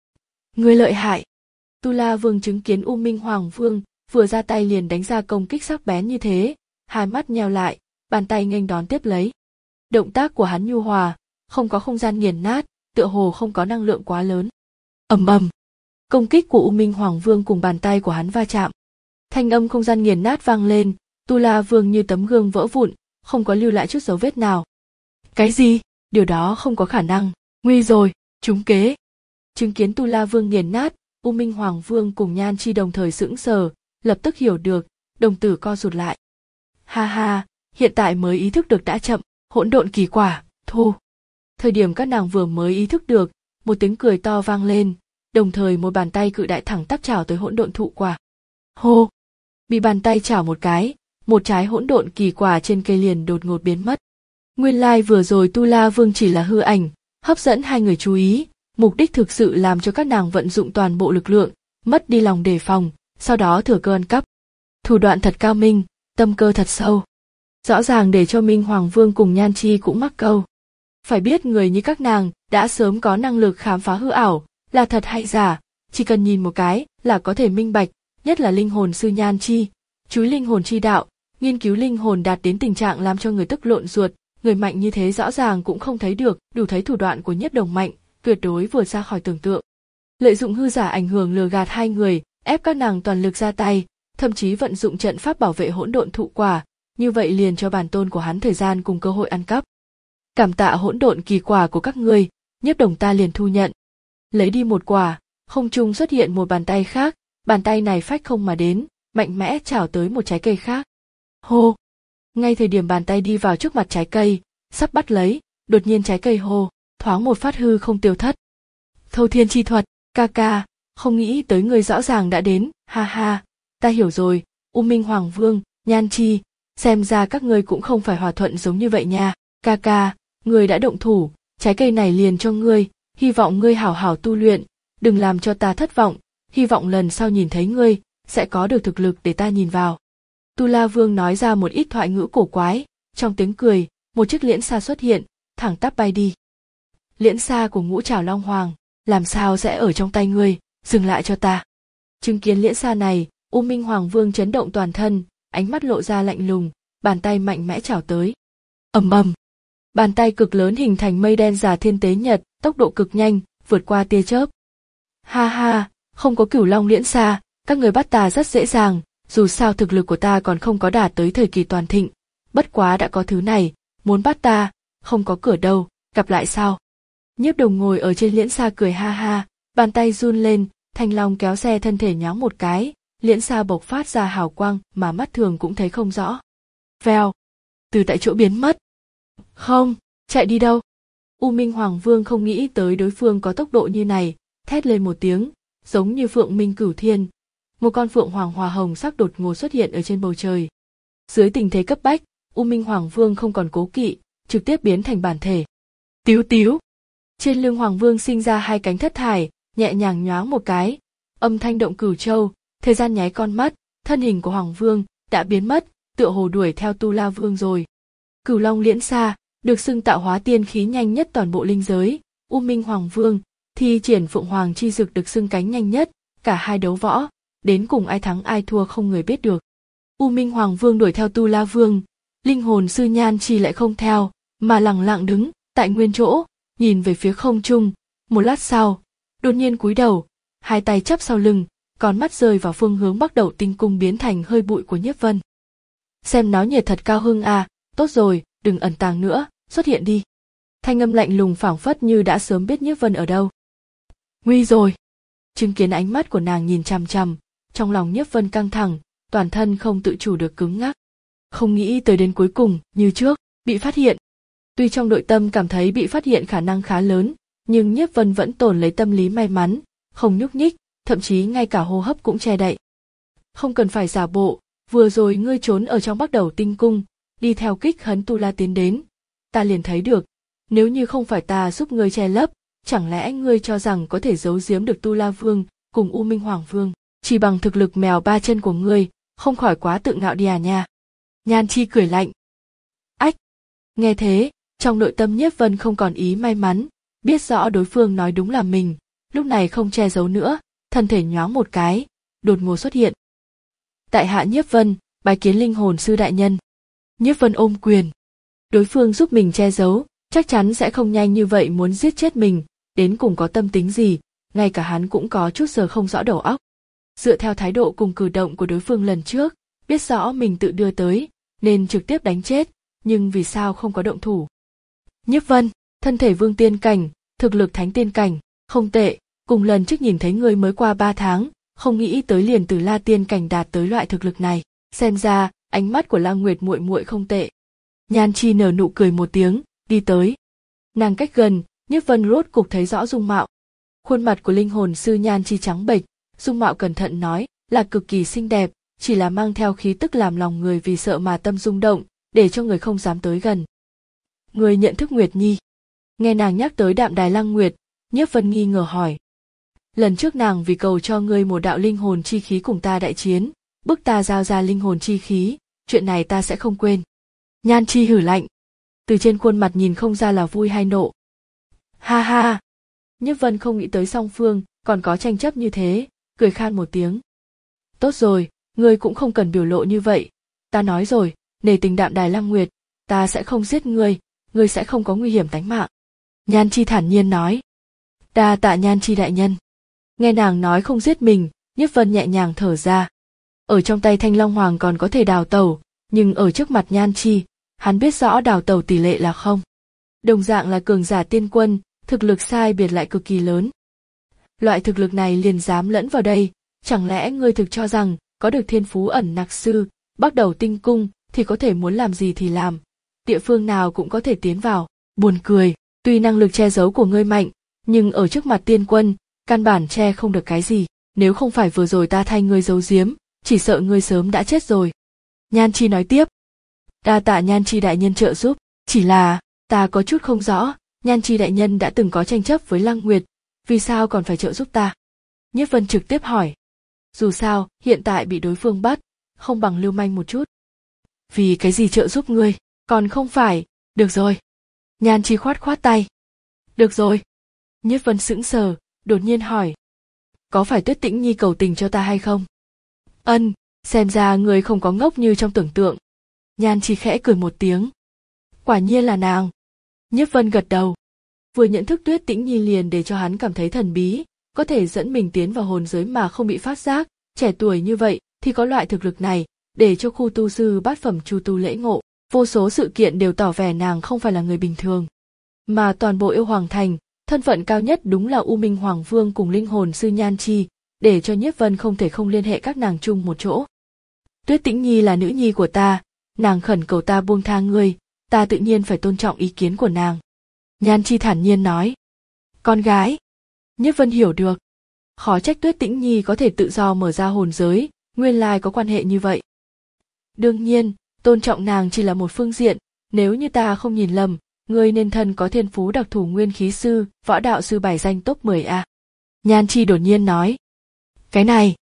[SPEAKER 1] Ngươi lợi hại. Tu La Vương chứng kiến U Minh Hoàng Vương vừa ra tay liền đánh ra công kích sắc bén như thế, hai mắt nheo lại, bàn tay nghênh đón tiếp lấy. Động tác của hắn nhu hòa, không có không gian nghiền nát, tựa hồ không có năng lượng quá lớn. Ầm ầm, công kích của U Minh Hoàng Vương cùng bàn tay của hắn va chạm. Thanh âm không gian nghiền nát vang lên, Tu La Vương như tấm gương vỡ vụn, không có lưu lại chút dấu vết nào. Cái gì? Điều đó không có khả năng. Nguy rồi, trúng kế. Chứng kiến Tu La Vương nghiền nát, U Minh Hoàng Vương cùng Nhan Chi đồng thời sững sờ, lập tức hiểu được, đồng tử co rụt lại. Ha ha, hiện tại mới ý thức được đã chậm, hỗn độn kỳ quả, thu. Thời điểm các nàng vừa mới ý thức được, một tiếng cười to vang lên, đồng thời một bàn tay cự đại thẳng tắp chảo tới hỗn độn thụ quả. Hô! Bị bàn tay chảo một cái, một trái hỗn độn kỳ quả trên cây liền đột ngột biến mất. Nguyên lai vừa rồi Tu La Vương chỉ là hư ảnh, hấp dẫn hai người chú ý, mục đích thực sự làm cho các nàng vận dụng toàn bộ lực lượng, mất đi lòng đề phòng, sau đó thừa cơ ăn cắp. Thủ đoạn thật cao minh, tâm cơ thật sâu. Rõ ràng để cho Minh Hoàng Vương cùng Nhan Chi cũng mắc câu. Phải biết người như các nàng đã sớm có năng lực khám phá hư ảo, là thật hay giả, chỉ cần nhìn một cái là có thể minh bạch, nhất là linh hồn sư Nhan Chi, chúi linh hồn chi đạo, nghiên cứu linh hồn đạt đến tình trạng làm cho người tức lộn ruột, người mạnh như thế rõ ràng cũng không thấy được, đủ thấy thủ đoạn của Nhiếp Đồng mạnh, tuyệt đối vượt ra khỏi tưởng tượng. Lợi dụng hư giả ảnh hưởng lừa gạt hai người, ép các nàng toàn lực ra tay, thậm chí vận dụng trận pháp bảo vệ hỗn độn thụ quả, như vậy liền cho bản tôn của hắn thời gian cùng cơ hội ăn cắp. Cảm tạ hỗn độn kỳ quả của các ngươi, Nhiếp Đồng ta liền thu nhận. Lấy đi một quả, không trung xuất hiện một bàn tay khác, bàn tay này phách không mà đến, mạnh mẽ chảo tới một trái cây khác. Hô! Ngay thời điểm bàn tay đi vào trước mặt trái cây, sắp bắt lấy, đột nhiên trái cây hô, thoáng một phát hư không tiêu thất. Thâu thiên chi thuật, ca ca, không nghĩ tới người rõ ràng đã đến, ha ha, ta hiểu rồi, U Minh Hoàng Vương, Nhan Chi, xem ra các ngươi cũng không phải hòa thuận giống như vậy nha, ca ca, ngươi đã động thủ, trái cây này liền cho ngươi, hy vọng ngươi hảo hảo tu luyện, đừng làm cho ta thất vọng, hy vọng lần sau nhìn thấy ngươi, sẽ có được thực lực để ta nhìn vào. Tu La Vương nói ra một ít thoại ngữ cổ quái, trong tiếng cười, một chiếc liễn xa xuất hiện, thẳng tắp bay đi. Liễn xa của Ngũ Trảo Long Hoàng, làm sao sẽ ở trong tay ngươi, dừng lại cho ta. Chứng kiến liễn xa này, U Minh Hoàng Vương chấn động toàn thân, ánh mắt lộ ra lạnh lùng, bàn tay mạnh mẽ chảo tới. Ầm ầm, bàn tay cực lớn hình thành mây đen giả thiên tế nhật, tốc độ cực nhanh, vượt qua tia chớp. Ha ha, không có Cửu Long liễn xa, các người bắt ta rất dễ dàng, dù sao thực lực của ta còn không có đạt tới thời kỳ toàn thịnh, bất quá đã có thứ này, muốn bắt ta, không có cửa đâu, gặp lại sao. Nhiếp Đồng ngồi ở trên liễn xa cười ha ha, bàn tay run lên, thanh long kéo xe thân thể nhoáng một cái, liễn xa bộc phát ra hào quang mà mắt thường cũng thấy không rõ. Vèo, từ tại chỗ biến mất. Không, chạy đi đâu? U Minh Hoàng Vương không nghĩ tới đối phương có tốc độ như này, thét lên một tiếng, giống như phượng minh cửu thiên. Một con phượng hoàng hòa hồng sắc đột ngột xuất hiện ở trên bầu trời. Dưới tình thế cấp bách, U Minh Hoàng Vương không còn cố kỵ, trực tiếp biến thành bản thể. Tíu tíu. Trên lưng Hoàng Vương sinh ra hai cánh thất thải, nhẹ nhàng nhoáng một cái, âm thanh động cửu châu, Thời gian nháy con mắt, thân hình của Hoàng Vương đã biến mất, tựa hồ đuổi theo Tu La Vương rồi. Cửu Long Liễn Sa được xưng tạo hóa tiên khí nhanh nhất toàn bộ linh giới, U Minh Hoàng Vương thi triển Phượng Hoàng chi dực được xưng cánh nhanh nhất, cả hai đấu võ, đến cùng ai thắng ai thua không người biết được. U Minh Hoàng Vương đuổi theo Tu La Vương, linh hồn sư Nhan Chi lại không theo, mà lẳng lặng đứng tại nguyên chỗ, nhìn về phía không trung. Một lát sau, đột nhiên cúi đầu, hai tay chắp sau lưng, con mắt rơi vào phương hướng Bắc Đẩu Tinh Cung biến thành hơi bụi của Nhiếp Vân. Xem náo nhiệt thật cao hưng à, tốt rồi, đừng ẩn tàng nữa, xuất hiện đi. Thanh âm lạnh lùng phảng phất như đã sớm biết Nhiếp Vân ở đâu. Nguy rồi. Chứng kiến ánh mắt của nàng nhìn chằm chằm, trong lòng Nhiếp Vân căng thẳng, toàn thân không tự chủ được cứng ngắc. Không nghĩ tới đến cuối cùng, như trước, bị phát hiện. Tuy trong nội tâm cảm thấy bị phát hiện khả năng khá lớn, nhưng Nhiếp Vân vẫn tồn lấy tâm lý may mắn, không nhúc nhích, thậm chí ngay cả hô hấp cũng che đậy. Không cần phải giả bộ, vừa rồi ngươi trốn ở trong Bắc Đẩu Tinh Cung, đi theo kích hấn Tu La tiến đến, ta liền thấy được, nếu như không phải ta giúp ngươi che lấp, chẳng lẽ ngươi cho rằng có thể giấu giếm được Tu La Vương cùng U Minh Hoàng Vương, chỉ bằng thực lực mèo ba chân của ngươi, không khỏi quá tự ngạo đi à nha. Nhan Chi cười lạnh. Ách! Nghe thế, trong nội tâm Nhiếp Vân không còn ý may mắn, biết rõ đối phương nói đúng là mình, lúc này không che giấu nữa, thân thể nhoáng một cái, đột ngột xuất hiện. Tại hạ Nhiếp Vân, bái kiến linh hồn sư đại nhân. Nhiếp Vân ôm quyền. Đối phương giúp mình che giấu, chắc chắn sẽ không nhanh như vậy muốn giết chết mình, đến cùng có tâm tính gì, ngay cả hắn cũng có chút giờ không rõ đầu óc. Dựa theo thái độ cùng cử động của đối phương lần trước, biết rõ mình tự đưa tới, nên trực tiếp đánh chết, nhưng vì sao không có động thủ. Nhiếp Vân, thân thể vương tiên cảnh, thực lực thánh tiên cảnh, không tệ, cùng lần trước nhìn thấy ngươi mới qua ba tháng, không nghĩ tới liền từ La tiên cảnh đạt tới loại thực lực này, xem ra, ánh mắt của Lăng Nguyệt muội muội không tệ. Nhan Chi nở nụ cười một tiếng, đi tới. Nàng cách gần, Nhiếp Vân rốt cục thấy rõ dung mạo. Khuôn mặt của linh hồn sư Nhan Chi trắng bệch, dung mạo cẩn thận nói là cực kỳ xinh đẹp, chỉ là mang theo khí tức làm lòng người vì sợ mà tâm rung động, để cho người không dám tới gần. Người nhận thức Nguyệt Nhi. Nghe nàng nhắc tới Đạm Đài Lăng Nguyệt, Nhiếp Vân nghi ngờ hỏi. Lần trước nàng vì cầu cho ngươi một đạo linh hồn chi khí cùng ta đại chiến, bức ta giao ra linh hồn chi khí, chuyện này ta sẽ không quên. Nhan Chi hử lạnh. Từ trên khuôn mặt nhìn không ra là vui hay nộ. Ha ha. Nhiếp Vân không nghĩ tới song phương còn có tranh chấp như thế, cười khan một tiếng. Tốt rồi, ngươi cũng không cần biểu lộ như vậy. Ta nói rồi, nể tình Đạm Đài Lăng Nguyệt, ta sẽ không giết ngươi, ngươi sẽ không có nguy hiểm tính mạng. Nhan Chi thản nhiên nói. Đa tạ Nhan Chi đại nhân. Nghe nàng nói không giết mình, Nhiếp Vân nhẹ nhàng thở ra. Ở trong tay Thanh Long Hoàng còn có thể đào tẩu, nhưng ở trước mặt Nhan Chi, hắn biết rõ đào tẩu tỷ lệ là không. Đồng dạng là cường giả tiên quân, thực lực sai biệt lại cực kỳ lớn. Loại thực lực này liền dám lẫn vào đây, chẳng lẽ ngươi thực cho rằng có được thiên phú ẩn nặc sư, Bắc Đẩu Tinh Cung thì có thể muốn làm gì thì làm, địa phương nào cũng có thể tiến vào. Buồn cười, tuy năng lực che giấu của ngươi mạnh, nhưng ở trước mặt tiên quân, căn bản che không được cái gì, nếu không phải vừa rồi ta thay ngươi giấu giếm, chỉ sợ ngươi sớm đã chết rồi. Nhan Chi nói tiếp. Đa tạ Nhan Chi đại nhân trợ giúp, chỉ là, ta có chút không rõ, Nhan Chi đại nhân đã từng có tranh chấp với Lăng Nguyệt, vì sao còn phải trợ giúp ta? Nhiếp Vân trực tiếp hỏi. Dù sao, hiện tại bị đối phương bắt, không bằng lưu manh một chút. Vì cái gì trợ giúp ngươi, còn không phải, được rồi. Nhan Chi khoát khoát tay. Được rồi. Nhiếp Vân sững sờ, đột nhiên hỏi. Có phải Tuyết Tĩnh Nhi cầu tình cho ta hay không? Ân, xem ra ngươi không có ngốc như trong tưởng tượng. Nhan Chi khẽ cười một tiếng. Quả nhiên là nàng. Nhiếp Vân gật đầu. Vừa nhận thức Tuyết Tĩnh Nhi liền để cho hắn cảm thấy thần bí, có thể dẫn mình tiến vào hồn giới mà không bị phát giác, trẻ tuổi như vậy thì có loại thực lực này, để cho khu tu sư bát phẩm chu tu lễ ngộ, vô số sự kiện đều tỏ vẻ nàng không phải là người bình thường. Mà toàn bộ Yêu Hoàng Thành, thân phận cao nhất đúng là U Minh Hoàng Vương cùng linh hồn sư Nhan Chi, để cho Nhiếp Vân không thể không liên hệ các nàng chung một chỗ. Tuyết Tĩnh Nhi là nữ nhi của ta, nàng khẩn cầu ta buông tha ngươi, ta tự nhiên phải tôn trọng ý kiến của nàng. Nhan Chi thản nhiên nói. Con gái. Nhiếp Vân hiểu được. Khó trách Tuyết Tĩnh Nhi có thể tự do mở ra hồn giới, nguyên lai có quan hệ như vậy. Đương nhiên, tôn trọng nàng chỉ là một phương diện, nếu như ta không nhìn lầm, ngươi nên thân có thiên phú đặc thù nguyên khí sư, võ đạo sư bài danh top mười a. Nhan Chi đột nhiên nói. Cái này.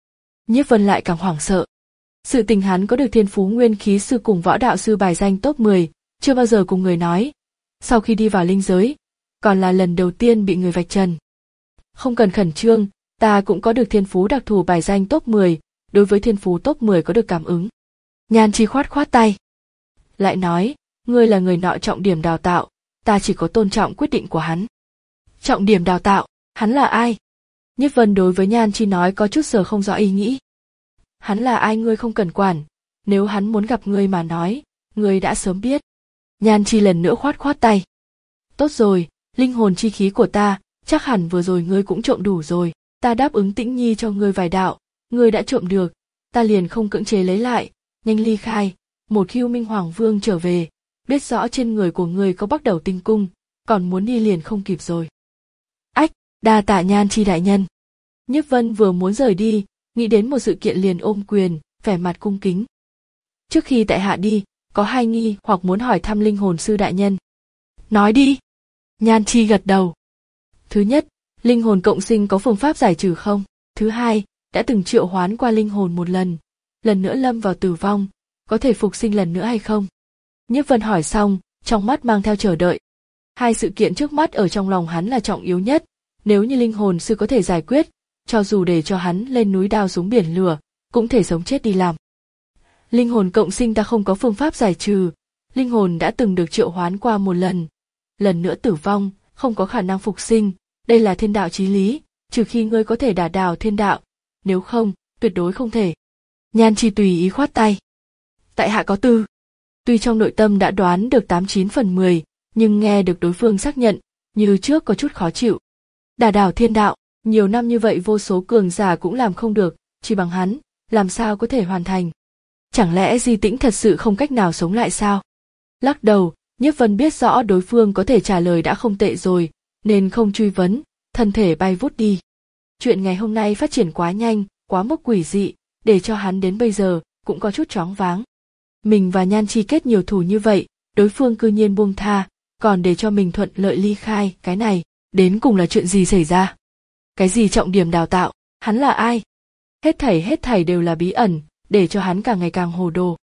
[SPEAKER 1] Nhiếp Vân lại càng hoảng sợ. Sự tình hắn có được thiên phú nguyên khí sư cùng võ đạo sư bài danh top mười, chưa bao giờ cùng người nói. Sau khi đi vào linh giới, còn là lần đầu tiên bị người vạch trần. Không cần khẩn trương, ta cũng có được thiên phú đặc thù bài danh top mười, đối với thiên phú top mười có được cảm ứng. Nhan Chi khoát khoát tay. Lại nói, ngươi là người nọ trọng điểm đào tạo, ta chỉ có tôn trọng quyết định của hắn. Trọng điểm đào tạo, hắn là ai? Nhiếp Vân đối với Nhan Chi nói có chút sờ không rõ ý nghĩ. Hắn là ai ngươi không cần quản, nếu hắn muốn gặp ngươi mà nói, ngươi đã sớm biết. Nhan Chi lần nữa khoát khoát tay. Tốt rồi, linh hồn chi khí của ta, chắc hẳn vừa rồi ngươi cũng trộm đủ rồi, ta đáp ứng Tĩnh Nhi cho ngươi vài đạo, ngươi đã trộm được, ta liền không cưỡng chế lấy lại, nhanh ly khai, một khi U Minh Hoàng Vương trở về, biết rõ trên người của ngươi có Bắc Đầu Tinh Cung, còn muốn đi liền không kịp rồi. Ách, đa tạ Nhan Chi đại nhân. Nhiếp Vân vừa muốn rời đi, nghĩ đến một sự kiện liền ôm quyền, vẻ mặt cung kính. Trước khi tại hạ đi, có hai nghi hoặc muốn hỏi thăm linh hồn sư đại nhân. Nói đi. Nhan Chi gật đầu. Thứ nhất, linh hồn cộng sinh có phương pháp giải trừ không? Thứ hai, đã từng triệu hoán qua linh hồn một lần, lần nữa lâm vào tử vong, có thể phục sinh lần nữa hay không? Nhiếp Vân hỏi xong, trong mắt mang theo chờ đợi. Hai sự kiện trước mắt ở trong lòng hắn là trọng yếu nhất, nếu như linh hồn sư có thể giải quyết, cho dù để cho hắn lên núi đao xuống biển lửa, cũng thể sống chết đi làm. Linh hồn cộng sinh ta không có phương pháp giải trừ, linh hồn đã từng được triệu hoán qua một lần, lần nữa tử vong, không có khả năng phục sinh, đây là thiên đạo chí lý, trừ khi ngươi có thể đả đào thiên đạo, nếu không, tuyệt đối không thể. Nhan Chi tùy ý khoát tay. Tại hạ có tư. Tuy trong nội tâm đã đoán được tám chín phần mười, nhưng nghe được đối phương xác nhận, như trước có chút khó chịu. Đả đảo thiên đạo, nhiều năm như vậy vô số cường giả cũng làm không được, chỉ bằng hắn, làm sao có thể hoàn thành. Chẳng lẽ Di Tĩnh thật sự không cách nào sống lại sao? Lắc đầu, Nhiếp Vân biết rõ đối phương có thể trả lời đã không tệ rồi, nên không truy vấn, thân thể bay vút đi. Chuyện ngày hôm nay phát triển quá nhanh, quá mức quỷ dị, để cho hắn đến bây giờ cũng có chút choáng váng. Mình và Nhan Chi kết nhiều thù như vậy, đối phương cư nhiên buông tha, còn để cho mình thuận lợi ly khai, cái này, đến cùng là chuyện gì xảy ra? Cái gì trọng điểm đào tạo, hắn là ai? Hết thảy hết thảy đều là bí ẩn, để cho hắn càng ngày càng hồ đồ.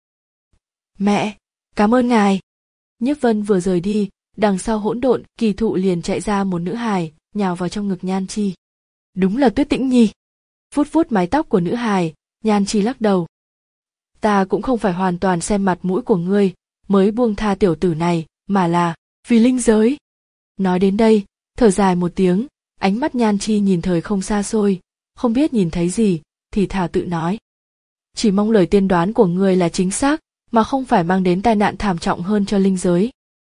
[SPEAKER 1] Mẹ, cảm ơn ngài. Nhiếp Vân vừa rời đi, đằng sau hỗn độn kỳ thụ liền chạy ra một nữ hài, nhào vào trong ngực Nhan Chi. Đúng là Tuyết Tĩnh Nhi. Vuốt vuốt mái tóc của nữ hài, Nhan Chi lắc đầu. Ta cũng không phải hoàn toàn xem mặt mũi của ngươi, mới buông tha tiểu tử này, mà là vì linh giới. Nói đến đây, thở dài một tiếng, ánh mắt Nhan Chi nhìn thời không xa xôi, không biết nhìn thấy gì, thì thào tự nói. Chỉ mong lời tiên đoán của ngươi là chính xác, mà không phải mang đến tai nạn thảm trọng hơn cho linh giới.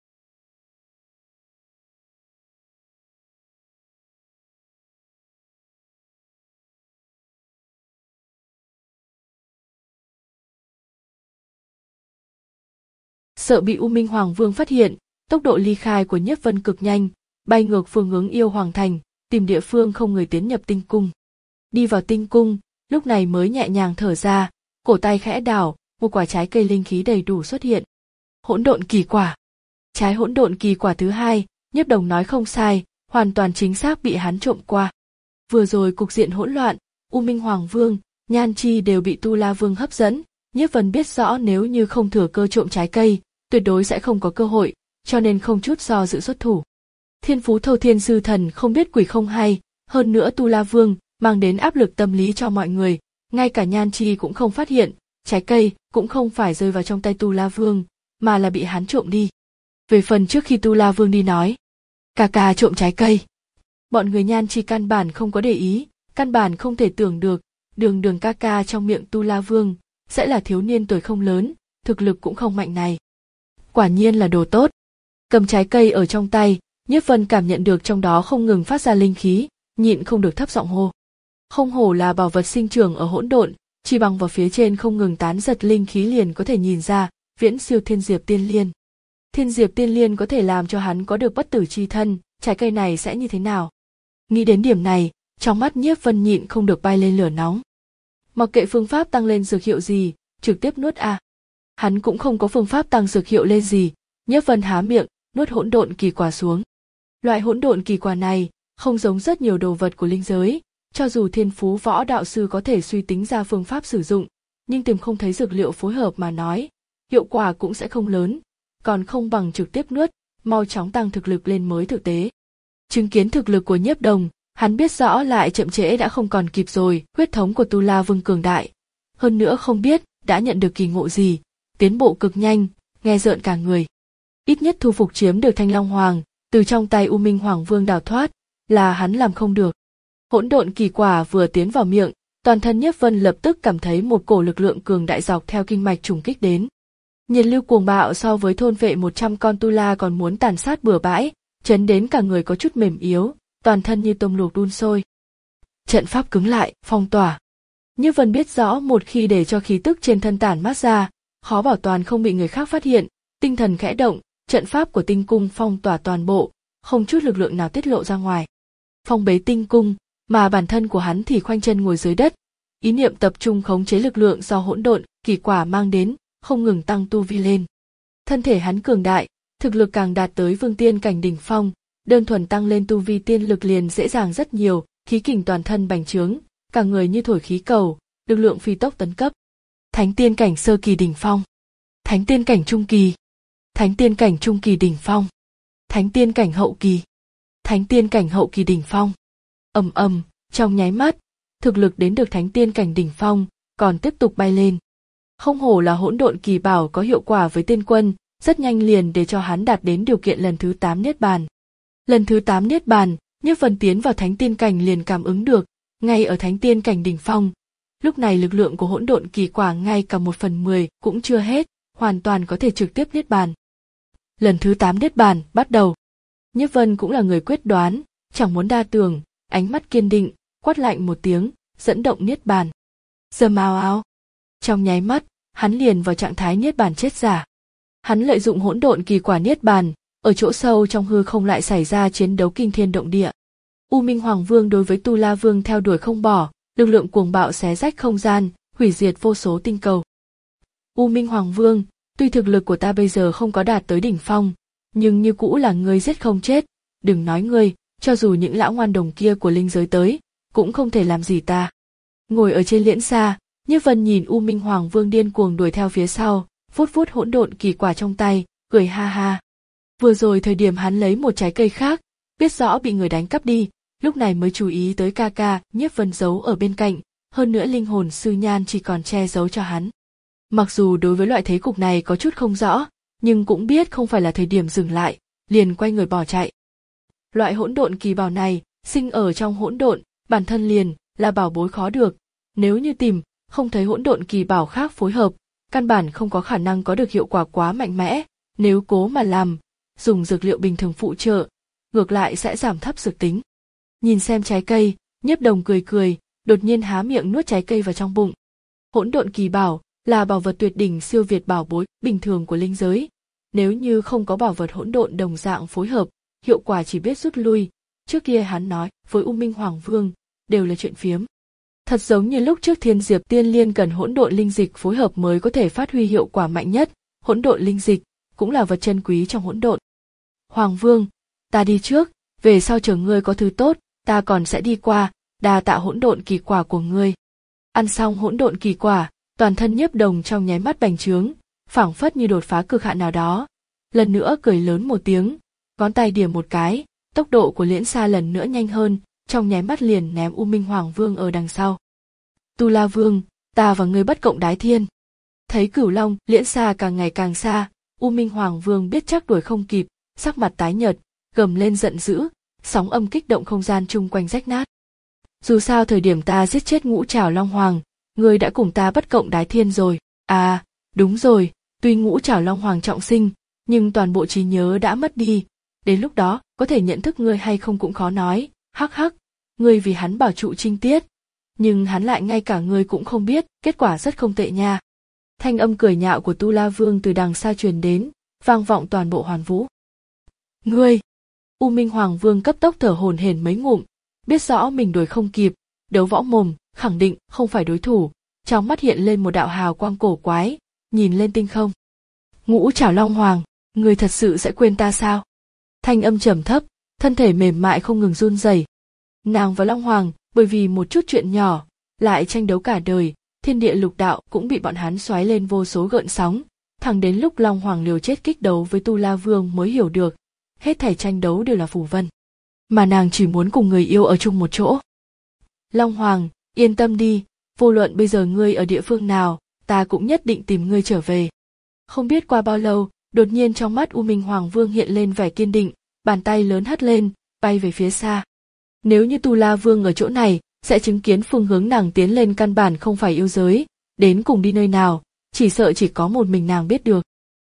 [SPEAKER 1] Sợ bị U Minh Hoàng Vương phát hiện, tốc độ ly khai của Nhiếp Vân cực nhanh, bay ngược phương hướng Yêu Hoàng Thành, tìm địa phương không người tiến nhập tinh cung. Đi vào tinh cung, lúc này mới nhẹ nhàng thở ra, cổ tay khẽ đảo, một quả trái cây linh khí đầy đủ xuất hiện. Hỗn độn kỳ quả. Trái hỗn độn kỳ quả thứ hai, Nhiếp Đồng nói không sai, hoàn toàn chính xác bị hắn trộm qua. Vừa rồi cục diện hỗn loạn, U Minh Hoàng Vương, Nhan Chi đều bị Tu La Vương hấp dẫn, Nhiếp Vân biết rõ nếu như không thừa cơ trộm trái cây, tuyệt đối sẽ không có cơ hội, cho nên không chút do dự xuất thủ. Thiên phú Thâu Thiên Sư Thần không biết quỷ không hay, hơn nữa Tu La Vương mang đến áp lực tâm lý cho mọi người, ngay cả Nhan Chi cũng không phát hiện, trái cây cũng không phải rơi vào trong tay Tu La Vương, mà là bị hắn trộm đi. Về phần trước khi Tu La Vương đi nói, ca ca trộm trái cây, bọn người Nhan Chi căn bản không có để ý, căn bản không thể tưởng được, đường đường ca ca trong miệng Tu La Vương sẽ là thiếu niên tuổi không lớn, thực lực cũng không mạnh này. Quả nhiên là đồ tốt. Cầm trái cây ở trong tay, Nhiếp Vân cảm nhận được trong đó không ngừng phát ra linh khí, nhịn không được thấp giọng hô. Không hổ là bảo vật sinh trưởng ở hỗn độn, chỉ bằng vào phía trên không ngừng tán giật linh khí liền có thể nhìn ra, viễn siêu Thiên Diệp Tiên Liên. Thiên Diệp Tiên Liên có thể làm cho hắn có được bất tử chi thân, trái cây này sẽ như thế nào? Nghĩ đến điểm này, trong mắt Nhiếp Vân nhịn không được bay lên lửa nóng. Mặc kệ phương pháp tăng lên dược hiệu gì, trực tiếp nuốt a. À. Hắn cũng không có phương pháp tăng dược hiệu lên gì, Nhiếp Vân há miệng, nuốt hỗn độn kỳ quả xuống. Loại hỗn độn kỳ quả này không giống rất nhiều đồ vật của linh giới, Cho dù thiên phú võ đạo sư có thể suy tính ra phương pháp sử dụng, nhưng tìm không thấy dược liệu phối hợp mà nói, hiệu quả cũng sẽ không lớn, còn không bằng trực tiếp nuốt, mau chóng tăng thực lực lên mới thực tế. Chứng kiến thực lực của Nhiếp Đồng, hắn biết rõ lại chậm trễ đã không còn kịp rồi, huyết thống của Tu La Vương cường đại. Hơn nữa không biết đã nhận được kỳ ngộ gì, tiến bộ cực nhanh, nghe rợn cả người. Ít nhất thu phục chiếm được Thanh Long Hoàng, từ trong tay U Minh Hoàng Vương đào thoát, là hắn làm không được. Hỗn độn kỳ quả vừa tiến vào miệng, toàn thân Nhiếp Vân lập tức cảm thấy một cổ lực lượng cường đại dọc theo kinh mạch trùng kích đến. Nhiệt lưu cuồng bạo so với thôn vệ một trăm con tu la còn muốn tàn sát bừa bãi, chấn đến cả người có chút mềm yếu, toàn thân như tôm luộc đun sôi. Trận pháp cứng lại, phong tỏa. Nhiếp Vân biết rõ một khi để cho khí tức trên thân tản mát ra, khó bảo toàn không bị người khác phát hiện, tinh thần khẽ động, trận pháp của tinh cung phong tỏa toàn bộ, không chút lực lượng nào tiết lộ ra ngoài. Phong bế tinh cung, mà bản thân của hắn thì khoanh chân ngồi dưới đất, ý niệm tập trung khống chế lực lượng do hỗn độn kỳ quả mang đến, không ngừng tăng tu vi lên. Thân thể hắn cường đại, thực lực càng đạt tới vương tiên cảnh đỉnh phong, đơn thuần tăng lên tu vi tiên lực liền dễ dàng rất nhiều, khí kình toàn thân bành trướng, cả người như thổi khí cầu, lực lượng phi tốc tấn cấp. Thánh tiên cảnh sơ kỳ đỉnh phong, thánh tiên cảnh trung kỳ, thánh tiên cảnh trung kỳ đỉnh phong, thánh tiên cảnh hậu kỳ, thánh tiên cảnh hậu kỳ đỉnh phong. Ầm ầm, trong nháy mắt, thực lực đến được thánh tiên cảnh đỉnh phong, còn tiếp tục bay lên. Không hổ là hỗn độn kỳ bảo có hiệu quả với tiên quân, rất nhanh liền để cho hắn đạt đến điều kiện lần thứ tám niết bàn. Lần thứ tám niết bàn, Nhiếp Vân tiến vào thánh tiên cảnh liền cảm ứng được, ngay ở thánh tiên cảnh đỉnh phong. Lúc này lực lượng của hỗn độn kỳ quả ngay cả một phần mười cũng chưa hết, hoàn toàn có thể trực tiếp niết bàn. Lần thứ tám niết bàn bắt đầu. Nhiếp Vân cũng là người quyết đoán, chẳng muốn đa tưởng, ánh mắt kiên định, quát lạnh một tiếng, dẫn động niết bàn. Dầm ào ào. Trong nháy mắt, hắn liền vào trạng thái niết bàn chết giả. Hắn lợi dụng hỗn độn kỳ quả niết bàn, ở chỗ sâu trong hư không lại xảy ra chiến đấu kinh thiên động địa. U Minh Hoàng Vương đối với Tu La Vương theo đuổi không bỏ, lực lượng cuồng bạo xé rách không gian, hủy diệt vô số tinh cầu. U Minh Hoàng Vương, tuy thực lực của ta bây giờ không có đạt tới đỉnh phong, nhưng như cũ là ngươi giết không chết, đừng nói ngươi, cho dù những lão ngoan đồng kia của linh giới tới, cũng không thể làm gì ta. Ngồi ở trên liễn xa, Nhiếp Vân nhìn U Minh Hoàng Vương điên cuồng đuổi theo phía sau, vuốt vuốt hỗn độn kỳ quả trong tay, cười ha ha. Vừa rồi thời điểm hắn lấy một trái cây khác, biết rõ bị người đánh cắp đi, lúc này mới chú ý tới ca ca Nhiếp Vân giấu ở bên cạnh, hơn nữa linh hồn sư nhan chỉ còn che giấu cho hắn. Mặc dù đối với loại thế cục này có chút không rõ, nhưng cũng biết không phải là thời điểm dừng lại, liền quay người bỏ chạy. Loại hỗn độn kỳ bảo này, sinh ở trong hỗn độn, bản thân liền là bảo bối khó được, nếu như tìm không thấy hỗn độn kỳ bảo khác phối hợp, căn bản không có khả năng có được hiệu quả quá mạnh mẽ, nếu cố mà làm, dùng dược liệu bình thường phụ trợ, ngược lại sẽ giảm thấp dược tính. Nhìn xem trái cây, Nhiếp Đồng cười cười, đột nhiên há miệng nuốt trái cây vào trong bụng. Hỗn độn kỳ bảo là bảo vật tuyệt đỉnh siêu việt bảo bối bình thường của linh giới. Nếu như không có bảo vật hỗn độn đồng dạng phối hợp, hiệu quả chỉ biết rút lui. Trước kia hắn nói với U Minh Hoàng Vương, đều là chuyện phiếm. Thật giống như lúc trước Thiên Diệp Tiên Liên cần hỗn độn linh dịch phối hợp mới có thể phát huy hiệu quả mạnh nhất, hỗn độn linh dịch cũng là vật chân quý trong hỗn độn. Hoàng Vương, ta đi trước, về sau chờ ngươi có thứ tốt, ta còn sẽ đi qua, đa tạ hỗn độn kỳ quả của ngươi. Ăn xong hỗn độn kỳ quả, toàn thân Nhiếp Đồng trong nháy mắt bành trướng, phảng phất như đột phá cực hạn nào đó. Lần nữa cười lớn một tiếng, ngón tay điểm một cái, tốc độ của liễn xa lần nữa nhanh hơn, trong nháy mắt liền ném U Minh Hoàng Vương ở đằng sau. Tu La Vương, ta và ngươi bất cộng đái thiên. Thấy Cửu Long liễn xa càng ngày càng xa, U Minh Hoàng Vương biết chắc đuổi không kịp, sắc mặt tái nhợt, gầm lên giận dữ, sóng âm kích động không gian chung quanh rách nát. Dù sao thời điểm ta giết chết Ngũ Trảo Long Hoàng, ngươi đã cùng ta bất cộng đái thiên rồi. À, đúng rồi, tuy Ngũ Trảo Long Hoàng trọng sinh, nhưng toàn bộ trí nhớ đã mất đi, đến lúc đó có thể nhận thức ngươi hay không cũng khó nói. Hắc hắc, ngươi vì hắn bảo trụ trinh tiết, nhưng hắn lại ngay cả ngươi cũng không biết, kết quả rất không tệ nha. Thanh âm cười nhạo của Tu La Vương từ đằng xa truyền đến, vang vọng toàn bộ Hoàn Vũ. Ngươi! U Minh Hoàng Vương cấp tốc thở hổn hển mấy ngụm, biết rõ mình đuổi không kịp, đấu võ mồm, khẳng định không phải đối thủ, trong mắt hiện lên một đạo hào quang cổ quái, nhìn lên tinh không. Ngũ Trảo Long Hoàng, ngươi thật sự sẽ quên ta sao? Thanh âm trầm thấp, thân thể mềm mại không ngừng run rẩy. Nàng và Long Hoàng Bởi vì một chút chuyện nhỏ, lại tranh đấu cả đời, thiên địa lục đạo cũng bị bọn hắn xoáy lên vô số gợn sóng, thẳng đến lúc Long Hoàng liều chết kích đấu với Tu La Vương mới hiểu được, hết thảy tranh đấu đều là phù vân. Mà nàng chỉ muốn cùng người yêu ở chung một chỗ. Long Hoàng, yên tâm đi, vô luận bây giờ ngươi ở địa phương nào, ta cũng nhất định tìm ngươi trở về. Không biết qua bao lâu, đột nhiên trong mắt U Minh Hoàng Vương hiện lên vẻ kiên định, bàn tay lớn hất lên, bay về phía xa. Nếu như Tu La Vương ở chỗ này, sẽ chứng kiến phương hướng nàng tiến lên căn bản không phải yêu giới, đến cùng đi nơi nào, chỉ sợ chỉ có một mình nàng biết được.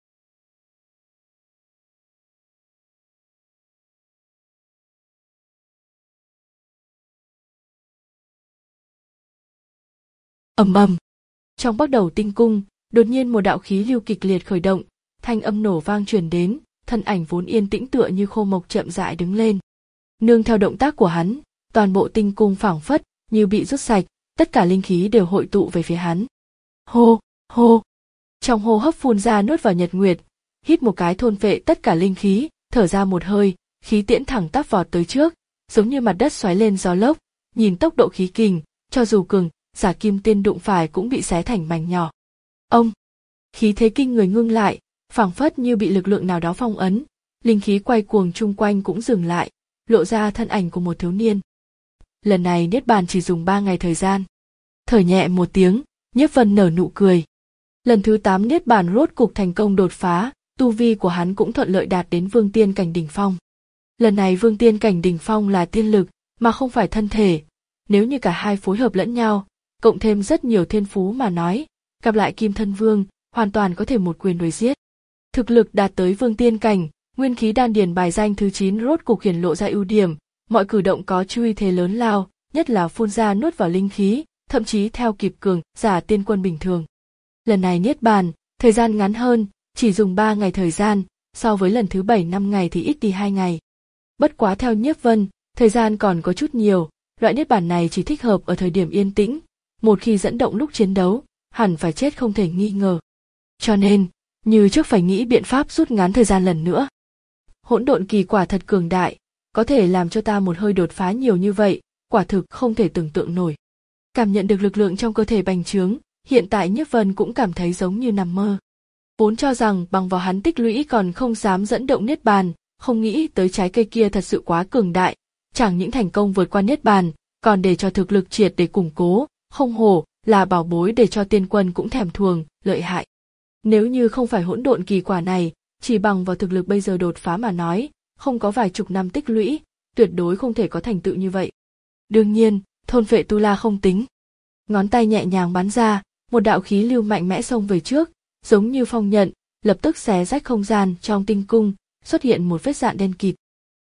[SPEAKER 1] Ầm ầm. Trong Bắc Đầu Tinh Cung, đột nhiên một đạo khí lưu kịch liệt khởi động, thanh âm nổ vang truyền đến, thân ảnh vốn yên tĩnh tựa như khô mộc chậm rãi đứng lên. Nương theo động tác của hắn, toàn bộ tinh cung phảng phất như bị rút sạch, tất cả linh khí đều hội tụ về phía hắn. Hô, hô. Trong hô hấp phun ra nuốt vào nhật nguyệt, hít một cái thôn phệ tất cả linh khí, thở ra một hơi, khí tiễn thẳng tắp vọt tới trước, giống như mặt đất xoáy lên gió lốc, nhìn tốc độ khí kình, cho dù cường, giả kim tiên đụng phải cũng bị xé thành mảnh nhỏ. Ông, khí thế kinh người ngưng lại, phảng phất như bị lực lượng nào đó phong ấn, linh khí quay cuồng chung quanh cũng dừng lại, lộ ra thân ảnh của một thiếu niên. Lần này niết bàn chỉ dùng ba ngày thời gian. Thở nhẹ một tiếng, Nhiếp Vân nở nụ cười. Lần thứ tám niết bàn rốt cục thành công đột phá, tu vi của hắn cũng thuận lợi đạt đến vương tiên cảnh đỉnh phong. Lần này vương tiên cảnh đỉnh phong là tiên lực, mà không phải thân thể. Nếu như cả hai phối hợp lẫn nhau, cộng thêm rất nhiều thiên phú mà nói, gặp lại Kim Thân Vương, hoàn toàn có thể một quyền đuổi giết. Thực lực đạt tới vương tiên cảnh, nguyên khí đan điền bài danh thứ chín rốt cục hiển lộ ra ưu điểm, mọi cử động có uy thế lớn lao, nhất là phun ra nuốt vào linh khí, thậm chí theo kịp cường giả tiên quân bình thường. Lần này niết bàn, thời gian ngắn hơn, chỉ dùng ba ngày thời gian, so với lần thứ bảy năm ngày thì ít đi hai ngày. Bất quá theo Nhiếp Vân, thời gian còn có chút nhiều, loại niết bàn này chỉ thích hợp ở thời điểm yên tĩnh, một khi dẫn động lúc chiến đấu, hẳn phải chết không thể nghi ngờ. Cho nên, như trước phải nghĩ biện pháp rút ngắn thời gian lần nữa. Hỗn độn kỳ quả thật cường đại, có thể làm cho ta một hơi đột phá nhiều như vậy, quả thực không thể tưởng tượng nổi. Cảm nhận được lực lượng trong cơ thể bành trướng, hiện tại Nhiếp Vân cũng cảm thấy giống như nằm mơ. Vốn cho rằng bằng vào hắn tích lũy còn không dám dẫn động niết bàn, không nghĩ tới trái cây kia thật sự quá cường đại, chẳng những thành công vượt qua niết bàn, còn để cho thực lực triệt để củng cố, không hổ là bảo bối để cho tiên quân cũng thèm thuồng, lợi hại. Nếu như không phải hỗn độn kỳ quả này, chỉ bằng vào thực lực bây giờ đột phá mà nói, không có vài chục năm tích lũy, tuyệt đối không thể có thành tựu như vậy. Đương nhiên, thôn phệ tu la không tính. Ngón tay nhẹ nhàng bắn ra, một đạo khí lưu mạnh mẽ xông về trước, giống như phong nhận, lập tức xé rách không gian trong tinh cung, xuất hiện một vết rạn đen kịt.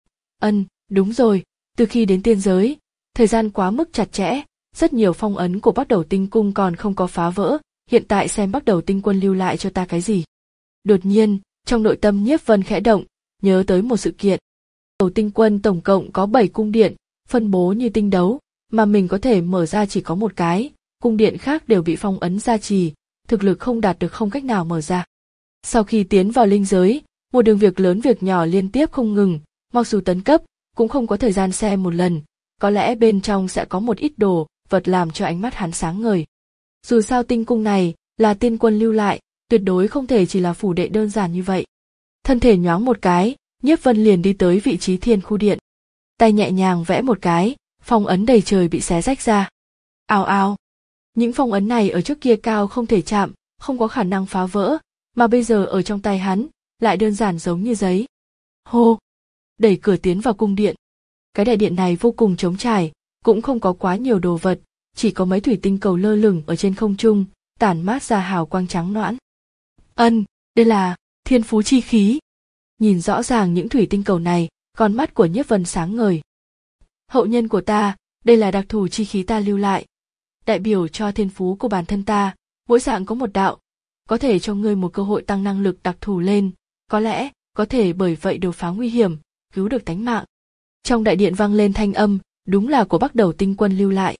[SPEAKER 1] Ân, đúng rồi, từ khi đến tiên giới, thời gian quá mức chặt chẽ, rất nhiều phong ấn của Bắc Đầu Tinh Cung còn không có phá vỡ, hiện tại xem Bắc Đầu Tinh Quân lưu lại cho ta cái gì. Đột nhiên, trong nội tâm Nhiếp Vân khẽ động, nhớ tới một sự kiện. Đầu Tinh Quân tổng cộng có bảy cung điện, phân bố như tinh đấu, mà mình có thể mở ra chỉ có một cái, cung điện khác đều bị phong ấn gia trì, thực lực không đạt được không cách nào mở ra. Sau khi tiến vào linh giới, một đường việc lớn việc nhỏ liên tiếp không ngừng, mặc dù tấn cấp, cũng không có thời gian xem một lần, có lẽ bên trong sẽ có một ít đồ vật làm cho ánh mắt hắn sáng ngời. Dù sao tinh cung này là tiên quân lưu lại, tuyệt đối không thể chỉ là phủ đệ đơn giản như vậy. Thân thể nhoáng một cái, Nhiếp Vân liền đi tới vị trí thiên khu điện. Tay nhẹ nhàng vẽ một cái, phong ấn đầy trời bị xé rách ra. Ào ào. Những phong ấn này ở trước kia cao không thể chạm, không có khả năng phá vỡ, mà bây giờ ở trong tay hắn, lại đơn giản giống như giấy. Hô. Đẩy cửa tiến vào cung điện. Cái đại điện này vô cùng trống trải, cũng không có quá nhiều đồ vật, chỉ có mấy thủy tinh cầu lơ lửng ở trên không trung, tản mát ra hào quang trắng nõn. Ân, đây là thiên phú chi khí. Nhìn rõ ràng những thủy tinh cầu này, con mắt của Nhiếp Vân sáng ngời. Hậu nhân của ta, đây là đặc thù chi khí ta lưu lại. Đại biểu cho thiên phú của bản thân ta, mỗi dạng có một đạo, có thể cho ngươi một cơ hội tăng năng lực đặc thù lên, có lẽ, có thể bởi vậy đột phá nguy hiểm, cứu được tánh mạng. Trong đại điện vang lên thanh âm, đúng là của Bắc Đầu Tinh Quân lưu lại.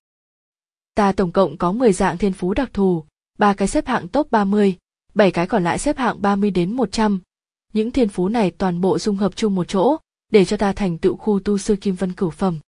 [SPEAKER 1] Ta tổng cộng có mười dạng thiên phú đặc thù, ba cái xếp hạng top ba mươi, bảy cái còn lại xếp hạng ba mươi đến một trăm. Những thiên phú này toàn bộ dung hợp chung một chỗ, để cho ta thành tựu khu tu sư Kim Vân cửu phẩm.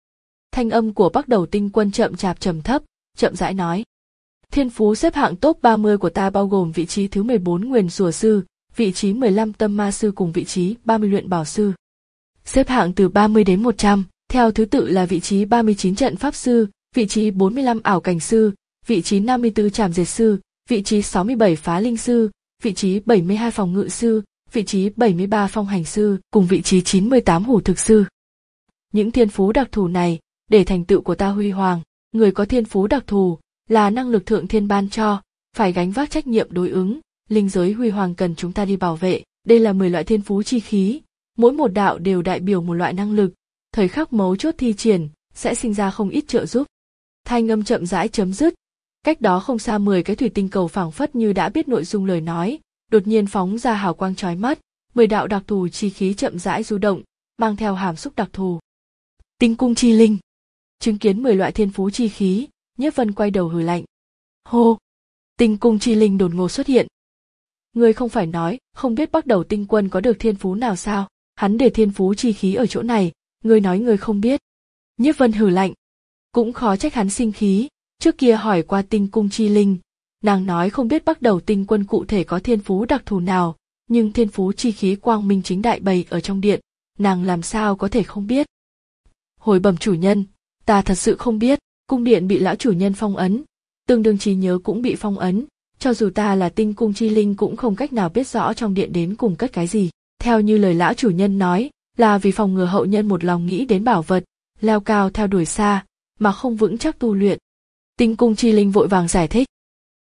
[SPEAKER 1] Thanh âm của Bắc Đầu Tinh Quân chậm chạp trầm thấp, chậm rãi nói. Thiên phú xếp hạng top ba mươi của ta bao gồm vị trí thứ mười bốn Nguyền Rủa Sư, vị trí mười lăm Tâm Ma Sư cùng vị trí ba mươi Luyện Bảo Sư. Xếp hạng từ ba mươi đến một trăm, theo thứ tự là vị trí ba mươi chín Trận Pháp Sư, vị trí bốn mươi lăm Ảo Cảnh Sư, vị trí năm mươi tư Trảm Diệt Sư, vị trí sáu mươi bảy Phá Linh Sư, vị trí bảy mươi hai Phòng Ngự Sư, vị trí bảy mươi ba Phong Hành Sư, cùng vị trí chín mươi tám Hủ Thực Sư. Những thiên phú đặc thù này, để thành tựu của ta huy hoàng, người có thiên phú đặc thù là năng lực thượng thiên ban cho, phải gánh vác trách nhiệm đối ứng, linh giới huy hoàng cần chúng ta đi bảo vệ. Đây là mười loại thiên phú chi khí, mỗi một đạo đều đại biểu một loại năng lực, thời khắc mấu chốt thi triển sẽ sinh ra không ít trợ giúp. Thanh âm chậm rãi chấm dứt, cách đó không xa mười cái thủy tinh cầu phảng phất như đã biết nội dung lời nói, đột nhiên phóng ra hào quang chói mắt, mười đạo đặc thù chi khí chậm rãi du động, mang theo hàm xúc đặc thù. Tinh cung chi linh. Chứng kiến mười loại thiên phú chi khí, Nhiếp Vân quay đầu hừ lạnh. Hô! Tinh cung chi linh đột ngột xuất hiện. Ngươi không phải nói, không biết Bắc Đầu Tinh Quân có được thiên phú nào sao? Hắn để thiên phú chi khí ở chỗ này, ngươi nói ngươi không biết. Nhiếp Vân hừ lạnh. Cũng khó trách hắn sinh khí, trước kia hỏi qua tinh cung chi linh, nàng nói không biết Bắc Đầu Tinh Quân cụ thể có thiên phú đặc thù nào, nhưng thiên phú chi khí quang minh chính đại bày ở trong điện, nàng làm sao có thể không biết. Hồi bẩm chủ nhân, ta thật sự không biết, cung điện bị lão chủ nhân phong ấn, tương đương trí nhớ cũng bị phong ấn, cho dù ta là tinh cung chi linh cũng không cách nào biết rõ trong điện đến cùng cất cái gì. Theo như lời lão chủ nhân nói, là vì phòng ngừa hậu nhân một lòng nghĩ đến bảo vật, leo cao theo đuổi xa, mà không vững chắc tu luyện. Tinh cung chi linh vội vàng giải thích.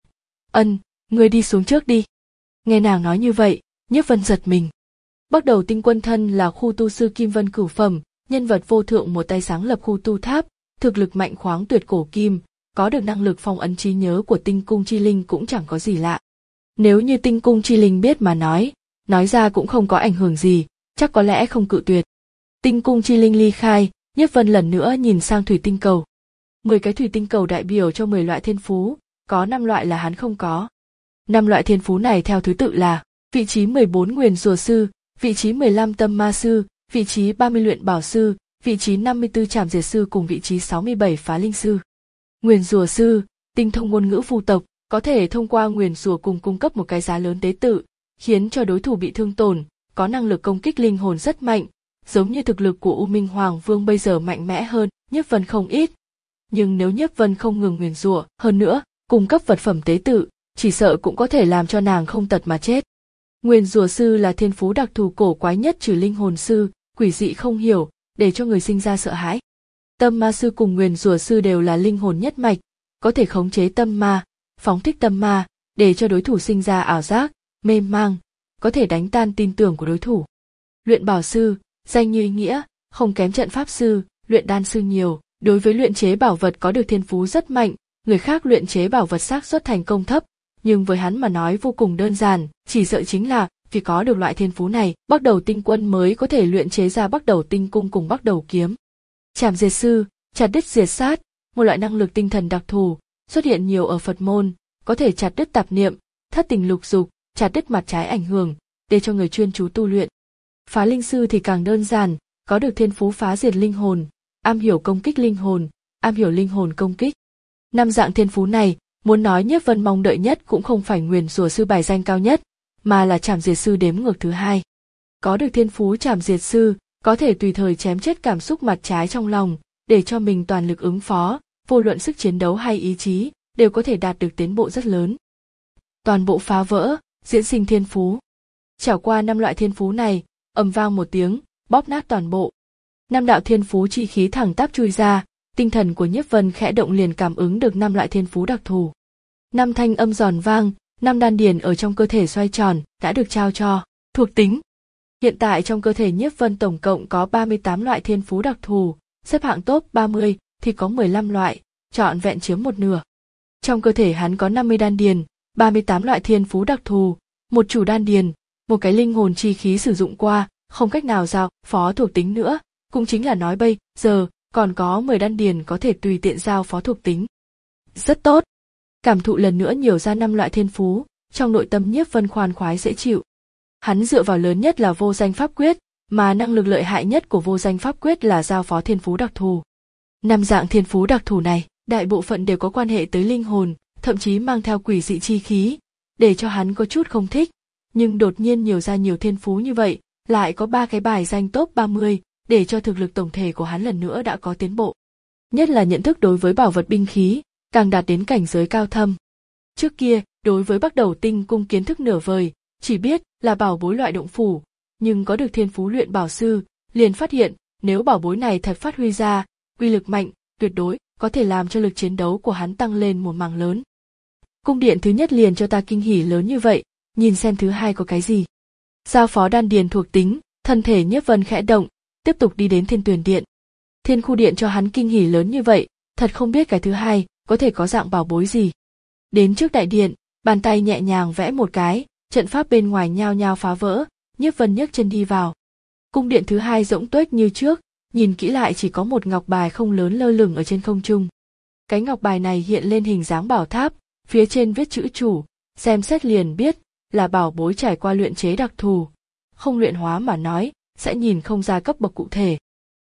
[SPEAKER 1] Ân, ngươi đi xuống trước đi. Nghe nàng nói như vậy, Nhiếp Vân giật mình. Bắc Đầu Tinh Quân thân là khu tu sư Kim Vân cửu phẩm, nhân vật vô thượng một tay sáng lập khu tu tháp, thực lực mạnh khoáng tuyệt cổ kim, có được năng lực phong ấn trí nhớ của tinh cung chi linh cũng chẳng có gì lạ. Nếu như tinh cung chi linh biết mà nói, nói ra cũng không có ảnh hưởng gì, chắc có lẽ không cự tuyệt. Tinh cung chi linh ly khai, Nhiếp Vân lần nữa nhìn sang thủy tinh cầu. Mười cái thủy tinh cầu đại biểu cho mười loại thiên phú, có năm loại là hắn không có. Năm loại thiên phú này theo thứ tự là vị trí mười bốn Nguyền Rủa Sư, vị trí mười lăm Tâm Ma Sư, vị trí ba mươi Luyện Bảo Sư, vị trí năm mươi tư Trảm Diệt Sư cùng vị trí sáu mươi bảy Phá Linh Sư. Nguyền Rủa Sư, tinh thông ngôn ngữ phù tộc, có thể thông qua nguyền rủa cùng cung cấp một cái giá lớn tế tự, khiến cho đối thủ bị thương tổn, có năng lực công kích linh hồn rất mạnh, giống như thực lực của U Minh Hoàng Vương bây giờ mạnh mẽ hơn, Nhiếp Vân không ít. Nhưng nếu Nhiếp Vân không ngừng nguyền rủa, hơn nữa, cung cấp vật phẩm tế tự, chỉ sợ cũng có thể làm cho nàng không tật mà chết. Nguyền Rủa Sư là thiên phú đặc thù cổ quái nhất trừ linh hồn sư, quỷ dị không hiểu, để cho người sinh ra sợ hãi. Tâm Ma Sư cùng Nguyền Rủa Sư đều là linh hồn nhất mạch, có thể khống chế tâm ma, phóng thích tâm ma, để cho đối thủ sinh ra ảo giác, mê mang, có thể đánh tan tin tưởng của đối thủ. Luyện Bảo Sư, danh như ý nghĩa, không kém Trận Pháp Sư, luyện đan sư nhiều, đối với luyện chế bảo vật có được thiên phú rất mạnh, người khác luyện chế bảo vật xác suất thành công thấp, nhưng với hắn mà nói vô cùng đơn giản, chỉ sợ chính là vì có được loại thiên phú này, Bắc Đầu Tinh Quân mới có thể luyện chế ra Bắc Đầu Tinh Cung cùng Bắc Đầu Kiếm. Trảm Diệt Sư, chặt đứt diệt sát, một loại năng lực tinh thần đặc thù, xuất hiện nhiều ở Phật môn, có thể chặt đứt tạp niệm, thất tình lục dục, chặt đứt mặt trái ảnh hưởng, để cho người chuyên chú tu luyện. Phá Linh Sư thì càng đơn giản, có được thiên phú phá diệt linh hồn, am hiểu công kích linh hồn, am hiểu linh hồn công kích. Năm dạng thiên phú này, muốn nói Nhiếp Vân mong đợi nhất cũng không phải Nguyền Rủa Sư bài danh cao nhất, mà là Trảm Diệt Sư đếm ngược thứ hai. Có được thiên phú Trảm Diệt Sư, có thể tùy thời chém chết cảm xúc mặt trái trong lòng, để cho mình toàn lực ứng phó, vô luận sức chiến đấu hay ý chí, đều có thể đạt được tiến bộ rất lớn. Toàn bộ phá vỡ, diễn sinh thiên phú. Trải qua năm loại thiên phú này, ầm vang một tiếng, bóp nát toàn bộ. Năm đạo thiên phú chi khí thẳng tắp chui ra, tinh thần của Nhiếp Vân khẽ động liền cảm ứng được năm loại thiên phú đặc thù. Năm thanh âm giòn vang, năm đan điền ở trong cơ thể xoay tròn, đã được trao cho thuộc tính. Hiện tại trong cơ thể Nhiếp Vân tổng cộng có ba mươi tám loại thiên phú đặc thù, xếp hạng top ba mươi thì có mười lăm loại, trọn vẹn chiếm một nửa. Trong cơ thể hắn có năm mươi đan điền, ba mươi tám loại thiên phú đặc thù, một chủ đan điền, một cái linh hồn chi khí sử dụng qua, không cách nào giao phó thuộc tính nữa, cũng chính là nói bây giờ còn có mười đan điền có thể tùy tiện giao phó thuộc tính. Rất tốt. Cảm thụ lần nữa nhiều ra năm loại thiên phú, trong nội tâm Nhiếp Vân khoan khoái dễ chịu. Hắn dựa vào lớn nhất là vô danh pháp quyết, mà năng lực lợi hại nhất của vô danh pháp quyết là giao phó thiên phú đặc thù. Năm dạng thiên phú đặc thù này, đại bộ phận đều có quan hệ tới linh hồn, thậm chí mang theo quỷ dị chi khí, để cho hắn có chút không thích, nhưng đột nhiên nhiều ra nhiều thiên phú như vậy, lại có ba cái bài danh top ba mươi, để cho thực lực tổng thể của hắn lần nữa đã có tiến bộ. Nhất là nhận thức đối với bảo vật binh khí, càng đạt đến cảnh giới cao thâm. Trước kia, đối với Bắc Đầu Tinh Cung kiến thức nửa vời, chỉ biết là bảo bối loại động phủ, nhưng có được thiên phú luyện bảo sư, liền phát hiện, nếu bảo bối này thật phát huy ra, uy lực mạnh, tuyệt đối, có thể làm cho lực chiến đấu của hắn tăng lên một mảng lớn. Cung điện thứ nhất liền cho ta kinh hỉ lớn như vậy, nhìn xem thứ hai có cái gì. Giao phó đan điền thuộc tính, thân thể Nhiếp Vân khẽ động, tiếp tục đi đến Thiên Tuyền Điện. Thiên Khu Điện cho hắn kinh hỉ lớn như vậy, thật không biết cái thứ hai có thể có dạng bảo bối gì. Đến trước đại điện, bàn tay nhẹ nhàng vẽ một cái, trận pháp bên ngoài nhao nhao phá vỡ, Nhiếp Vân nhấc chân đi vào. Cung điện thứ hai rỗng tuếch như trước, nhìn kỹ lại chỉ có một ngọc bài không lớn lơ lửng ở trên không trung. Cái ngọc bài này hiện lên hình dáng bảo tháp, phía trên viết chữ chủ, xem xét liền biết là bảo bối trải qua luyện chế đặc thù, không luyện hóa mà nói, sẽ nhìn không ra cấp bậc cụ thể.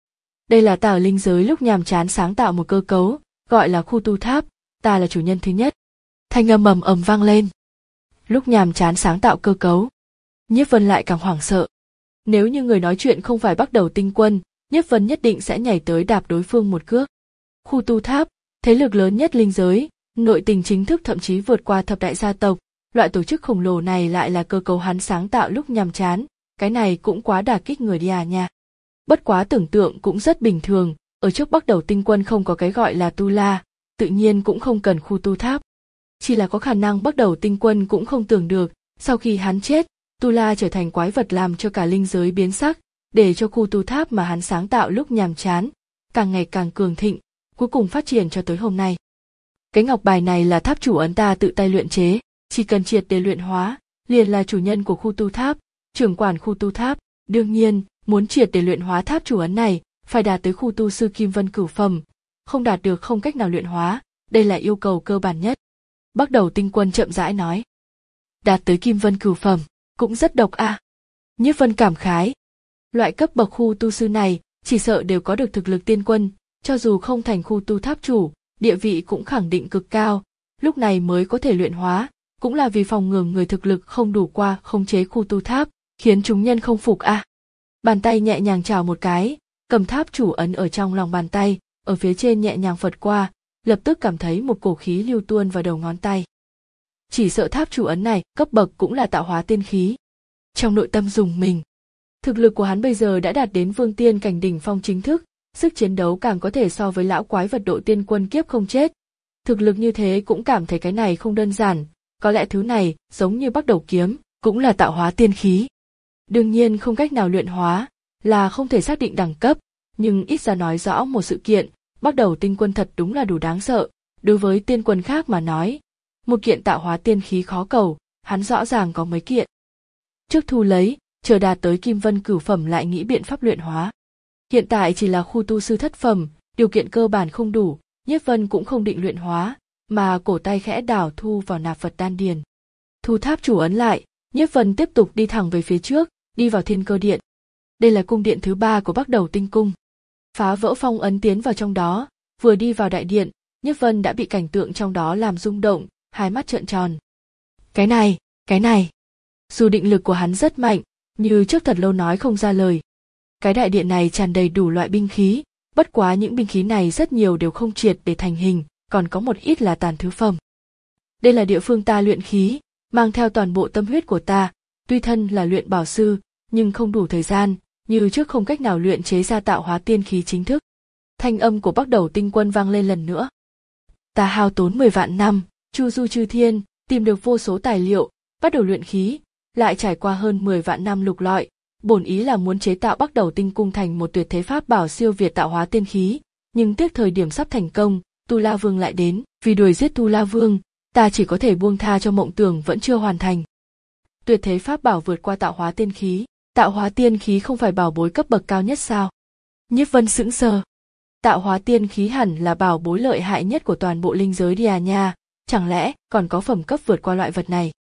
[SPEAKER 1] Đây là ta ở linh giới lúc nhàm chán sáng tạo một cơ cấu, gọi là khu tu tháp, ta là chủ nhân thứ nhất. Thanh âm ầm ầm vang lên. Lúc nhàm chán sáng tạo cơ cấu, Nhiếp Vân lại càng hoảng sợ. Nếu như người nói chuyện không phải Bắc Đầu Tinh Quân, Nhiếp Vân nhất định sẽ nhảy tới đạp đối phương một cước. Khu tu tháp, thế lực lớn nhất linh giới, nội tình chính thức thậm chí vượt qua thập đại gia tộc, loại tổ chức khổng lồ này lại là cơ cấu hắn sáng tạo lúc nhàm chán, cái này cũng quá đả kích người đi à nha. Bất quá tưởng tượng cũng rất bình thường, ở trước Bắc Đầu Tinh Quân không có cái gọi là tu la, tự nhiên cũng không cần khu tu tháp. Chỉ là có khả năng Bắc Đầu Tinh Quân cũng không tưởng được, sau khi hắn chết, tu la trở thành quái vật làm cho cả linh giới biến sắc, để cho khu tu tháp mà hắn sáng tạo lúc nhàm chán, càng ngày càng cường thịnh, cuối cùng phát triển cho tới hôm nay. Cái ngọc bài này là tháp chủ ấn ta tự tay luyện chế, chỉ cần triệt để luyện hóa, liền là chủ nhân của khu tu tháp, trưởng quản khu tu tháp. Đương nhiên, muốn triệt để luyện hóa tháp chủ ấn này, phải đạt tới khu tu sư Kim Vân cửu phẩm, không đạt được không cách nào luyện hóa, đây là yêu cầu cơ bản nhất. Bắc Đầu Tinh Quân chậm rãi nói. Đạt tới Kim Vân cửu phẩm, cũng rất độc a. À. Nhiếp Vân cảm khái. Loại cấp bậc khu tu sư này, chỉ sợ đều có được thực lực tiên quân, cho dù không thành khu tu tháp chủ, địa vị cũng khẳng định cực cao, lúc này mới có thể luyện hóa, cũng là vì phòng ngừa người thực lực không đủ qua khống chế khu tu tháp, khiến chúng nhân không phục a. À. Bàn tay nhẹ nhàng chào một cái, cầm tháp chủ ấn ở trong lòng bàn tay, ở phía trên nhẹ nhàng phật qua, lập tức cảm thấy một cổ khí lưu tuôn vào đầu ngón tay. Chỉ sợ tháp chủ ấn này cấp bậc cũng là tạo hóa tiên khí. Trong nội tâm dùng mình. Thực lực của hắn bây giờ đã đạt đến vương tiên cảnh đỉnh phong chính thức, sức chiến đấu càng có thể so với lão quái vật độ tiên quân kiếp không chết. Thực lực như thế cũng cảm thấy cái này không đơn giản, có lẽ thứ này giống như Bắc Đầu kiếm, cũng là tạo hóa tiên khí. Đương nhiên không cách nào luyện hóa, là không thể xác định đẳng cấp, nhưng ít ra nói rõ một sự kiện, Bắc Đầu Tinh Quân thật đúng là đủ đáng sợ, đối với tiên quân khác mà nói. Một kiện tạo hóa tiên khí khó cầu, hắn rõ ràng có mấy kiện. Trước thu lấy, chờ đạt tới Kim Vân cửu phẩm lại nghĩ biện pháp luyện hóa. Hiện tại chỉ là khu tu sư thất phẩm, điều kiện cơ bản không đủ, Nhiếp Vân cũng không định luyện hóa, mà cổ tay khẽ đảo thu vào nạp vật đan điền. Thu tháp chủ ấn lại, Nhiếp Vân tiếp tục đi thẳng về phía trước, đi vào Thiên Cơ Điện. Đây là cung điện thứ ba của Bắc Đầu Tinh Cung. Phá vỡ phong ấn tiến vào trong đó, vừa đi vào đại điện, Nhiếp Vân đã bị cảnh tượng trong đó làm rung động, hai mắt trợn tròn. Cái này, cái này. Dù định lực của hắn rất mạnh, như trước thật lâu nói không ra lời. Cái đại điện này tràn đầy đủ loại binh khí, bất quá những binh khí này rất nhiều đều không triệt để thành hình, còn có một ít là tàn thứ phẩm. Đây là địa phương ta luyện khí, mang theo toàn bộ tâm huyết của ta, tuy thân là luyện bảo sư, nhưng không đủ thời gian, như trước không cách nào luyện chế ra tạo hóa tiên khí chính thức. Thanh âm của Bắc Đầu Tinh Quân vang lên lần nữa. Ta hao tốn mười vạn năm, chu du chư thiên, tìm được vô số tài liệu, bắt đầu luyện khí, lại trải qua hơn mười vạn năm lục lọi, bổn ý là muốn chế tạo Bắc Đầu Tinh Cung thành một tuyệt thế pháp bảo siêu việt tạo hóa tiên khí, nhưng tiếc thời điểm sắp thành công, Tu La Vương lại đến, vì đuổi giết Tu La Vương, ta chỉ có thể buông tha cho mộng tưởng vẫn chưa hoàn thành. Tuyệt thế pháp bảo vượt qua tạo hóa tiên khí, tạo hóa tiên khí không phải bảo bối cấp bậc cao nhất sao? Nhiếp Vân sững sờ. Tạo hóa tiên khí hẳn là bảo bối lợi hại nhất của toàn bộ linh giới đi à nha, chẳng lẽ còn có phẩm cấp vượt qua loại vật này?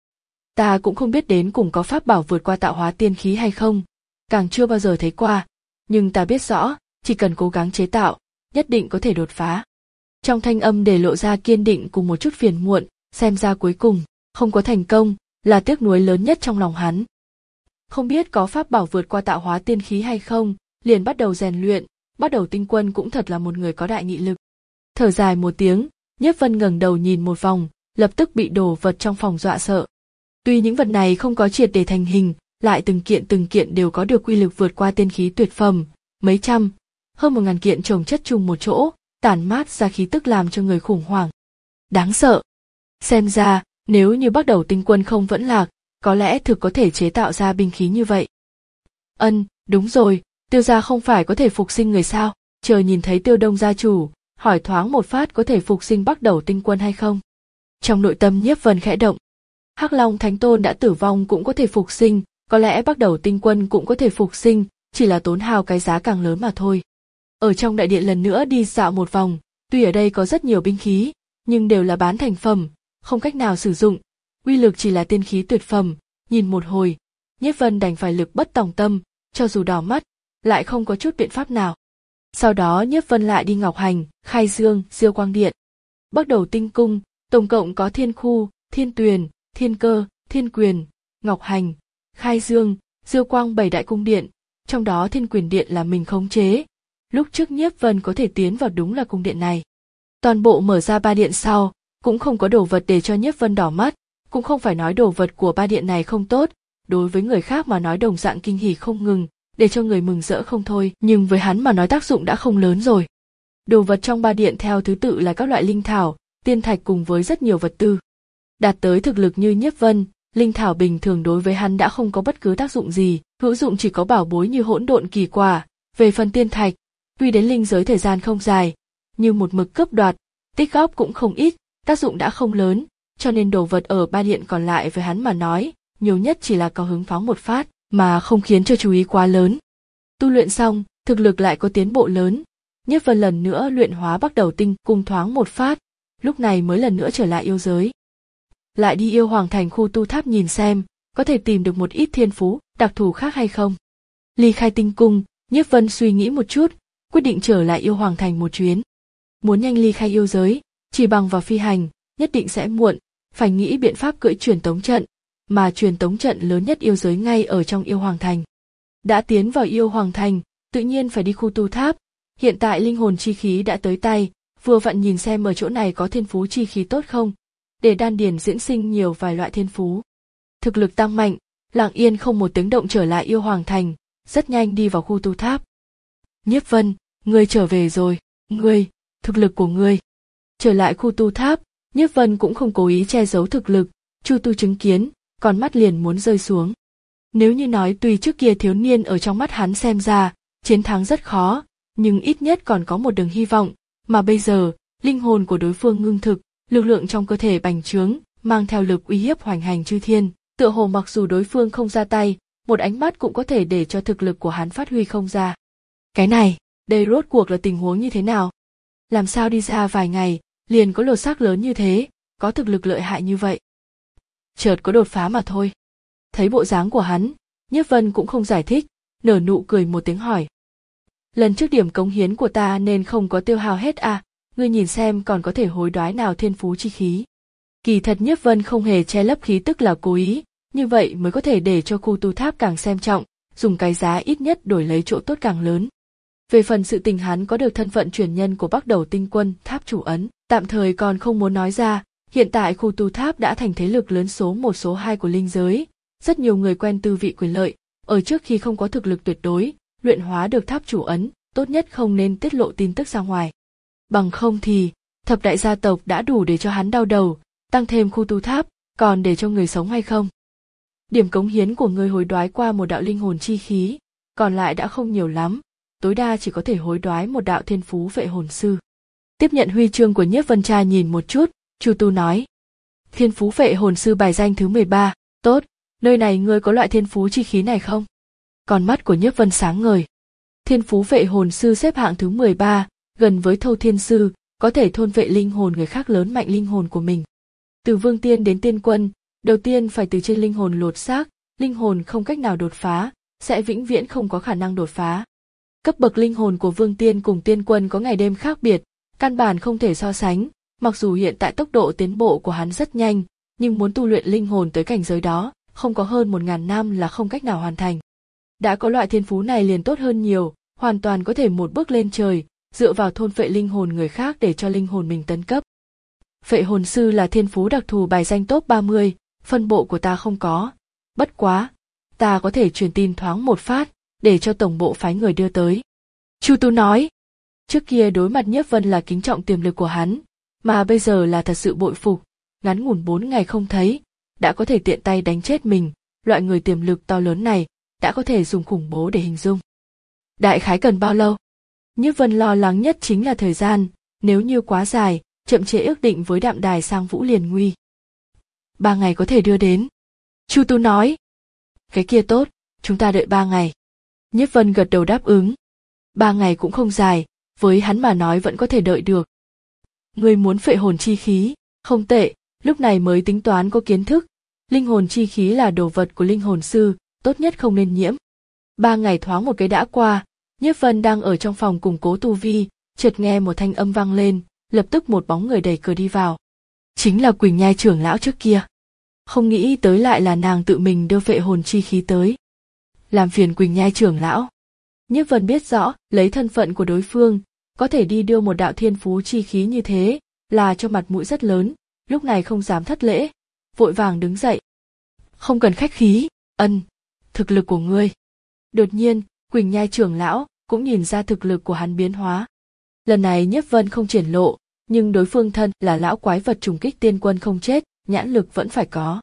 [SPEAKER 1] Ta cũng không biết đến cùng có pháp bảo vượt qua tạo hóa tiên khí hay không, càng chưa bao giờ thấy qua, nhưng ta biết rõ, chỉ cần cố gắng chế tạo, nhất định có thể đột phá. Trong thanh âm để lộ ra kiên định cùng một chút phiền muộn, xem ra cuối cùng không có thành công là tiếc nuối lớn nhất trong lòng hắn. Không biết có pháp bảo vượt qua tạo hóa tiên khí hay không, liền bắt đầu rèn luyện, bắt đầu tinh quân cũng thật là một người có đại nghị lực. Thở dài một tiếng, Nhiếp Vân ngẩng đầu nhìn một vòng, lập tức bị đồ vật trong phòng dọa sợ. Tuy những vật này không có triệt để thành hình, lại từng kiện từng kiện đều có được uy lực vượt qua tiên khí tuyệt phẩm, mấy trăm, hơn một ngàn kiện chồng chất chung một chỗ, tản mát ra khí tức làm cho người khủng hoảng. Đáng sợ. Xem ra, nếu như bắt đầu tinh quân không vẫn lạc, có lẽ thực có thể chế tạo ra binh khí như vậy. Ân, đúng rồi, Tiêu gia không phải có thể phục sinh người sao? Chờ nhìn thấy Tiêu Đông gia chủ, hỏi thoáng một phát có thể phục sinh bắt đầu tinh quân hay không? Trong nội tâm Nhiếp Vân khẽ động. Hắc Long Thánh Tôn đã tử vong cũng có thể phục sinh, có lẽ bắt đầu tinh quân cũng có thể phục sinh, chỉ là tốn hao cái giá càng lớn mà thôi. Ở trong đại điện lần nữa đi dạo một vòng, tuy ở đây có rất nhiều binh khí, nhưng đều là bán thành phẩm, không cách nào sử dụng, uy lực chỉ là tiên khí tuyệt phẩm, nhìn một hồi, Nhiếp Vân đành phải lực bất tòng tâm, cho dù đỏ mắt, lại không có chút biện pháp nào. Sau đó Nhiếp Vân lại đi Ngọc Hành, Khai Dương, Diêu Quang Điện. Bắt đầu tinh cung, tổng cộng có Thiên Khu, Thiên Tuyền, Thiên Cơ, Thiên Quyền, Ngọc Hành, Khai Dương, Diêu Quang bảy đại cung điện, trong đó Thiên Quyền Điện là mình khống chế. Lúc trước Nhiếp Vân có thể tiến vào đúng là cung điện này. Toàn bộ mở ra ba điện sau, cũng không có đồ vật để cho Nhiếp Vân đỏ mắt, cũng không phải nói đồ vật của ba điện này không tốt, đối với người khác mà nói đồng dạng kinh hỉ không ngừng, để cho người mừng rỡ không thôi, nhưng với hắn mà nói tác dụng đã không lớn rồi. Đồ vật trong ba điện theo thứ tự là các loại linh thảo, tiên thạch cùng với rất nhiều vật tư. Đạt tới thực lực như Nhiếp Vân, linh thảo bình thường đối với hắn đã không có bất cứ tác dụng gì, hữu dụng chỉ có bảo bối như hỗn độn kỳ quả. Về phần tiên thạch, tuy đến linh giới thời gian không dài, nhưng một mực cướp đoạt, tích góp cũng không ít, tác dụng đã không lớn, cho nên đồ vật ở ba điện còn lại với hắn mà nói, nhiều nhất chỉ là có hứng phóng một phát, mà không khiến cho chú ý quá lớn. Tu luyện xong, thực lực lại có tiến bộ lớn, Nhiếp Vân lần nữa luyện hóa bắt đầu tinh cung thoáng một phát, lúc này mới lần nữa trở lại yêu giới. Lại đi yêu hoàng thành khu tu tháp nhìn xem, có thể tìm được một ít thiên phú, đặc thù khác hay không. Ly khai tinh cung, Nhiếp Vân suy nghĩ một chút, quyết định trở lại yêu hoàng thành một chuyến. Muốn nhanh ly khai yêu giới, chỉ bằng vào phi hành, nhất định sẽ muộn, phải nghĩ biện pháp cưỡi truyền tống trận, mà truyền tống trận lớn nhất yêu giới ngay ở trong yêu hoàng thành. Đã tiến vào yêu hoàng thành, tự nhiên phải đi khu tu tháp, hiện tại linh hồn chi khí đã tới tay, vừa vặn nhìn xem ở chỗ này có thiên phú chi khí tốt không, để đan điền diễn sinh nhiều vài loại thiên phú. Thực lực tăng mạnh, lặng yên không một tiếng động trở lại yêu hoàng thành, rất nhanh đi vào khu tu tháp. Nhiếp Vân, ngươi trở về rồi, ngươi, thực lực của ngươi. Trở lại khu tu tháp, Nhiếp Vân cũng không cố ý che giấu thực lực, Chu Tu chứng kiến, con mắt liền muốn rơi xuống. Nếu như nói tuy trước kia thiếu niên ở trong mắt hắn xem ra, chiến thắng rất khó, nhưng ít nhất còn có một đường hy vọng, mà bây giờ, linh hồn của đối phương ngưng thực, lực lượng trong cơ thể bành trướng, mang theo lực uy hiếp hoành hành chư thiên, tựa hồ mặc dù đối phương không ra tay, một ánh mắt cũng có thể để cho thực lực của hắn phát huy không ra. Cái này, đây rốt cuộc là tình huống như thế nào? Làm sao đi ra vài ngày, liền có lột xác lớn như thế, có thực lực lợi hại như vậy? Chợt có đột phá mà thôi. Thấy bộ dáng của hắn, Nhiếp Vân cũng không giải thích, nở nụ cười một tiếng hỏi. Lần trước điểm cống hiến của ta nên không có tiêu hao hết à, ngươi nhìn xem còn có thể hối đoái nào thiên phú chi khí. Kỳ thật Nhiếp Vân không hề che lấp khí tức là cố ý, như vậy mới có thể để cho khu tu tháp càng xem trọng, dùng cái giá ít nhất đổi lấy chỗ tốt càng lớn. Về phần sự tình hắn có được thân phận truyền nhân của Bắc Đầu Tinh Quân, tháp chủ ấn, tạm thời còn không muốn nói ra, hiện tại khu tu tháp đã thành thế lực lớn số một số hai của linh giới, rất nhiều người quen tư vị quyền lợi, ở trước khi không có thực lực tuyệt đối, luyện hóa được tháp chủ ấn, tốt nhất không nên tiết lộ tin tức ra ngoài. Bằng không thì, thập đại gia tộc đã đủ để cho hắn đau đầu, tăng thêm khu tu tháp, còn để cho người sống hay không? Điểm cống hiến của người hối đoái qua một đạo linh hồn chi khí, còn lại đã không nhiều lắm, tối đa chỉ có thể hối đoái một đạo thiên phú vệ hồn sư. Tiếp nhận huy chương của Nhiếp Vân Tra nhìn một chút, Chu Tu nói. Thiên phú vệ hồn sư bài danh thứ mười ba, tốt, nơi này ngươi có loại thiên phú chi khí này không? Con mắt của Nhiếp Vân sáng ngời. Thiên phú vệ hồn sư xếp hạng thứ mười ba, gần với Thâu Thiên Sư, có thể thôn vệ linh hồn người khác lớn mạnh linh hồn của mình. Từ vương tiên đến tiên quân, đầu tiên phải từ trên linh hồn lột xác, linh hồn không cách nào đột phá, sẽ vĩnh viễn không có khả năng đột phá. Cấp bậc linh hồn của Vương Tiên cùng Tiên Quân có ngày đêm khác biệt, căn bản không thể so sánh, mặc dù hiện tại tốc độ tiến bộ của hắn rất nhanh, nhưng muốn tu luyện linh hồn tới cảnh giới đó, không có hơn một ngàn năm là không cách nào hoàn thành. Đã có loại thiên phú này liền tốt hơn nhiều, hoàn toàn có thể một bước lên trời, dựa vào thôn phệ linh hồn người khác để cho linh hồn mình tấn cấp. Phệ hồn sư là thiên phú đặc thù bài danh top ba mươi, phân bộ của ta không có. Bất quá, ta có thể truyền tin thoáng một phát, để cho tổng bộ phái người đưa tới. Chu Tu nói, trước kia đối mặt Nhiếp Vân là kính trọng tiềm lực của hắn, mà bây giờ là thật sự bội phục, ngắn ngủn bốn ngày không thấy, đã có thể tiện tay đánh chết mình, loại người tiềm lực to lớn này, đã có thể dùng khủng bố để hình dung. Đại khái cần bao lâu? Nhiếp Vân lo lắng nhất chính là thời gian, nếu như quá dài, chậm trễ ước định với Đạm Đài sang Vũ liền nguy. Ba ngày có thể đưa đến. Chu Tu nói. Cái kia tốt, chúng ta đợi ba ngày. Nhiếp Vân gật đầu đáp ứng. Ba ngày cũng không dài, với hắn mà nói vẫn có thể đợi được. Ngươi muốn phệ hồn chi khí, không tệ, lúc này mới tính toán có kiến thức. Linh hồn chi khí là đồ vật của linh hồn sư, tốt nhất không nên nhiễm. Ba ngày thoáng một cái đã qua, Nhiếp Vân đang ở trong phòng củng cố tu vi, chợt nghe một thanh âm vang lên, lập tức một bóng người đẩy cửa đi vào. Chính là Quỳnh Nhai trưởng lão trước kia. Không nghĩ tới lại là nàng tự mình đưa phệ hồn chi khí tới. Làm phiền Quỳnh Nhai trưởng lão. Nhiếp Vân biết rõ, lấy thân phận của đối phương, có thể đi đưa một đạo thiên phú chi khí như thế, là cho mặt mũi rất lớn, lúc này không dám thất lễ, vội vàng đứng dậy. Không cần khách khí, ân, thực lực của ngươi. Đột nhiên, Quỳnh Nhai trưởng lão cũng nhìn ra thực lực của hắn biến hóa. Lần này Nhiếp Vân không triển lộ, nhưng đối phương thân là lão quái vật trùng kích tiên quân không chết, nhãn lực vẫn phải có.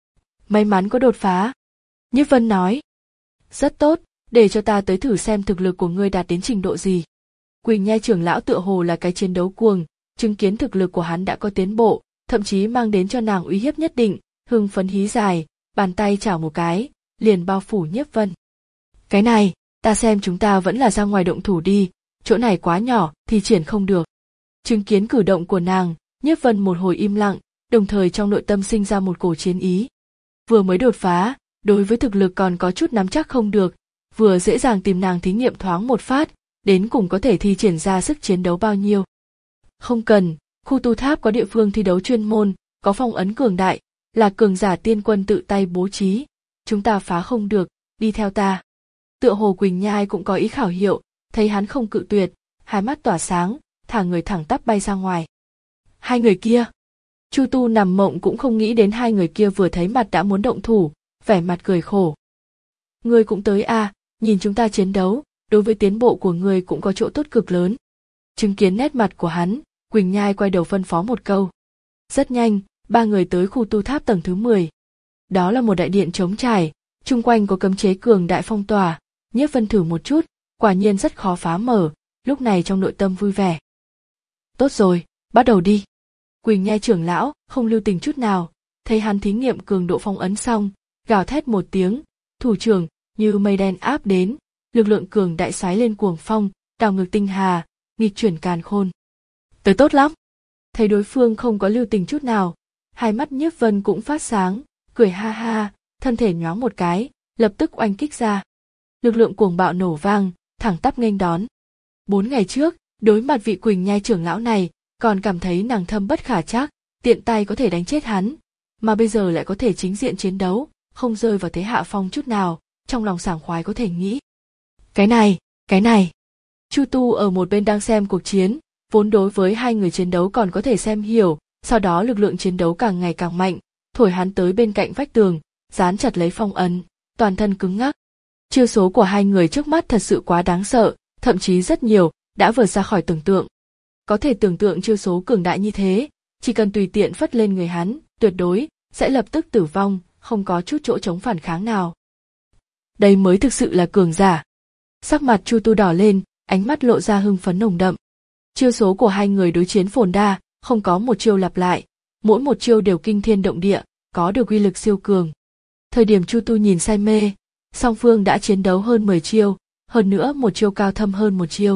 [SPEAKER 1] May mắn có đột phá. Nhiếp Vân nói. Rất tốt, để cho ta tới thử xem thực lực của ngươi đạt đến trình độ gì. Quỳnh Nhai trưởng lão tựa hồ là cái chiến đấu cuồng, chứng kiến thực lực của hắn đã có tiến bộ, thậm chí mang đến cho nàng uy hiếp nhất định, hưng phấn hí dài, bàn tay chảo một cái, liền bao phủ Nhiếp Vân. Cái này, ta xem chúng ta vẫn là ra ngoài động thủ đi, chỗ này quá nhỏ thì triển không được. Chứng kiến cử động của nàng, Nhiếp Vân một hồi im lặng, đồng thời trong nội tâm sinh ra một cổ chiến ý. Vừa mới đột phá, đối với thực lực còn có chút nắm chắc không được, vừa dễ dàng tìm nàng thí nghiệm thoáng một phát, đến cùng có thể thi triển ra sức chiến đấu bao nhiêu. Không cần, khu tu tháp có địa phương thi đấu chuyên môn, có phong ấn cường đại, là cường giả tiên quân tự tay bố trí, chúng ta phá không được, đi theo ta. Tựa hồ Quỳnh Nhai cũng có ý khảo hiệu, thấy hắn không cự tuyệt, hai mắt tỏa sáng, thả người thẳng tắp bay ra ngoài. Hai người kia. Chu Tu nằm mộng cũng không nghĩ đến hai người kia vừa thấy mặt đã muốn động thủ, vẻ mặt cười khổ. Ngươi cũng tới à, nhìn chúng ta chiến đấu, đối với tiến bộ của ngươi cũng có chỗ tốt cực lớn. Chứng kiến nét mặt của hắn, Quỳnh Nhai quay đầu phân phó một câu. Rất nhanh, ba người tới khu tu tháp tầng thứ mười. Đó là một đại điện trống trải, chung quanh có cấm chế cường đại phong tỏa, Nhiếp Vân thử một chút, quả nhiên rất khó phá mở, lúc này trong nội tâm vui vẻ. Tốt rồi, bắt đầu đi. Quỳnh Nhai trưởng lão không lưu tình chút nào, thấy hắn thí nghiệm cường độ phong ấn xong, gào thét một tiếng, thủ trưởng như mây đen áp đến, lực lượng cường đại xoáy lên cuồng phong, đảo ngược tinh hà, nghịch chuyển càn khôn. Tới tốt lắm. Thấy đối phương không có lưu tình chút nào, hai mắt Nhiếp Vân cũng phát sáng, cười ha ha, thân thể nhoáng một cái, lập tức oanh kích ra. Lực lượng cuồng bạo nổ vang, thẳng tắp nghênh đón. Bốn ngày trước, đối mặt vị Quỳnh Nhai trưởng lão này, còn cảm thấy nàng thâm bất khả trắc, tiện tay có thể đánh chết hắn, mà bây giờ lại có thể chính diện chiến đấu, không rơi vào thế hạ phong chút nào, trong lòng sảng khoái có thể nghĩ. Cái này, cái này. Chu Tu ở một bên đang xem cuộc chiến, vốn đối với hai người chiến đấu còn có thể xem hiểu, sau đó lực lượng chiến đấu càng ngày càng mạnh, thổi hắn tới bên cạnh vách tường, dán chặt lấy phong ấn, toàn thân cứng ngắc. Chiêu số của hai người trước mắt thật sự quá đáng sợ, thậm chí rất nhiều, đã vượt ra khỏi tưởng tượng. Có thể tưởng tượng chiêu số cường đại như thế, chỉ cần tùy tiện phất lên người hắn, tuyệt đối sẽ lập tức tử vong, không có chút chỗ chống phản kháng nào. Đây mới thực sự là cường giả. Sắc mặt Chu Tu đỏ lên, ánh mắt lộ ra hưng phấn nồng đậm. Chiêu số của hai người đối chiến phồn đa, không có một chiêu lặp lại, mỗi một chiêu đều kinh thiên động địa, có được uy lực siêu cường. Thời điểm Chu Tu nhìn say mê, song phương đã chiến đấu hơn mười chiêu, hơn nữa một chiêu cao thâm hơn một chiêu.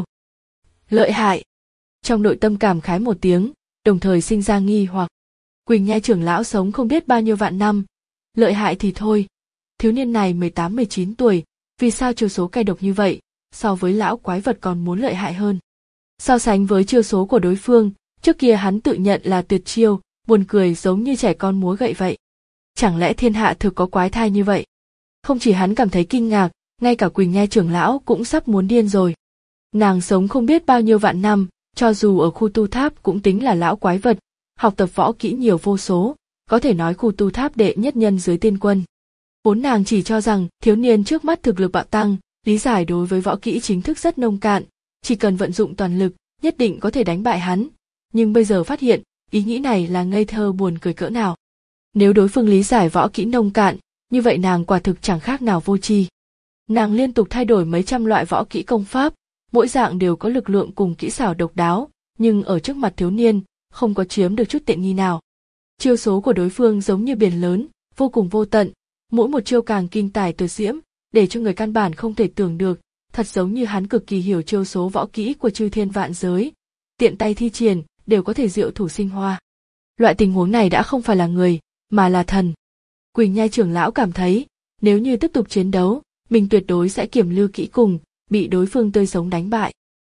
[SPEAKER 1] Lợi hại. Trong nội tâm cảm khái một tiếng, đồng thời sinh ra nghi hoặc. Quỳnh Nhai trưởng lão sống không biết bao nhiêu vạn năm, lợi hại thì thôi. Thiếu niên này mười tám mười chín tuổi, vì sao chiêu số cay độc như vậy, so với lão quái vật còn muốn lợi hại hơn. So sánh với chiêu số của đối phương, trước kia hắn tự nhận là tuyệt chiêu, buồn cười giống như trẻ con múa gậy vậy. Chẳng lẽ thiên hạ thực có quái thai như vậy? Không chỉ hắn cảm thấy kinh ngạc, ngay cả Quỳnh Nhai trưởng lão cũng sắp muốn điên rồi. Nàng sống không biết bao nhiêu vạn năm, cho dù ở khu tu tháp cũng tính là lão quái vật, học tập võ kỹ nhiều vô số, có thể nói khu tu tháp đệ nhất nhân dưới tiên quân. Vốn nàng chỉ cho rằng thiếu niên trước mắt thực lực bạo tăng, lý giải đối với võ kỹ chính thức rất nông cạn, chỉ cần vận dụng toàn lực, nhất định có thể đánh bại hắn. Nhưng bây giờ phát hiện, ý nghĩ này là ngây thơ buồn cười cỡ nào. Nếu đối phương lý giải võ kỹ nông cạn, như vậy nàng quả thực chẳng khác nào vô tri. Nàng liên tục thay đổi mấy trăm loại võ kỹ công pháp, mỗi dạng đều có lực lượng cùng kỹ xảo độc đáo, nhưng ở trước mặt thiếu niên, không có chiếm được chút tiện nghi nào. Chiêu số của đối phương giống như biển lớn, vô cùng vô tận, mỗi một chiêu càng kinh tài tuyệt diễm, để cho người căn bản không thể tưởng được, thật giống như hắn cực kỳ hiểu chiêu số võ kỹ của chư thiên vạn giới, tiện tay thi triển, đều có thể diệu thủ sinh hoa. Loại tình huống này đã không phải là người, mà là thần. Quỳnh Nhai trưởng lão cảm thấy, nếu như tiếp tục chiến đấu, mình tuyệt đối sẽ kiểm lưu kỹ cùng, bị đối phương tươi sống đánh bại.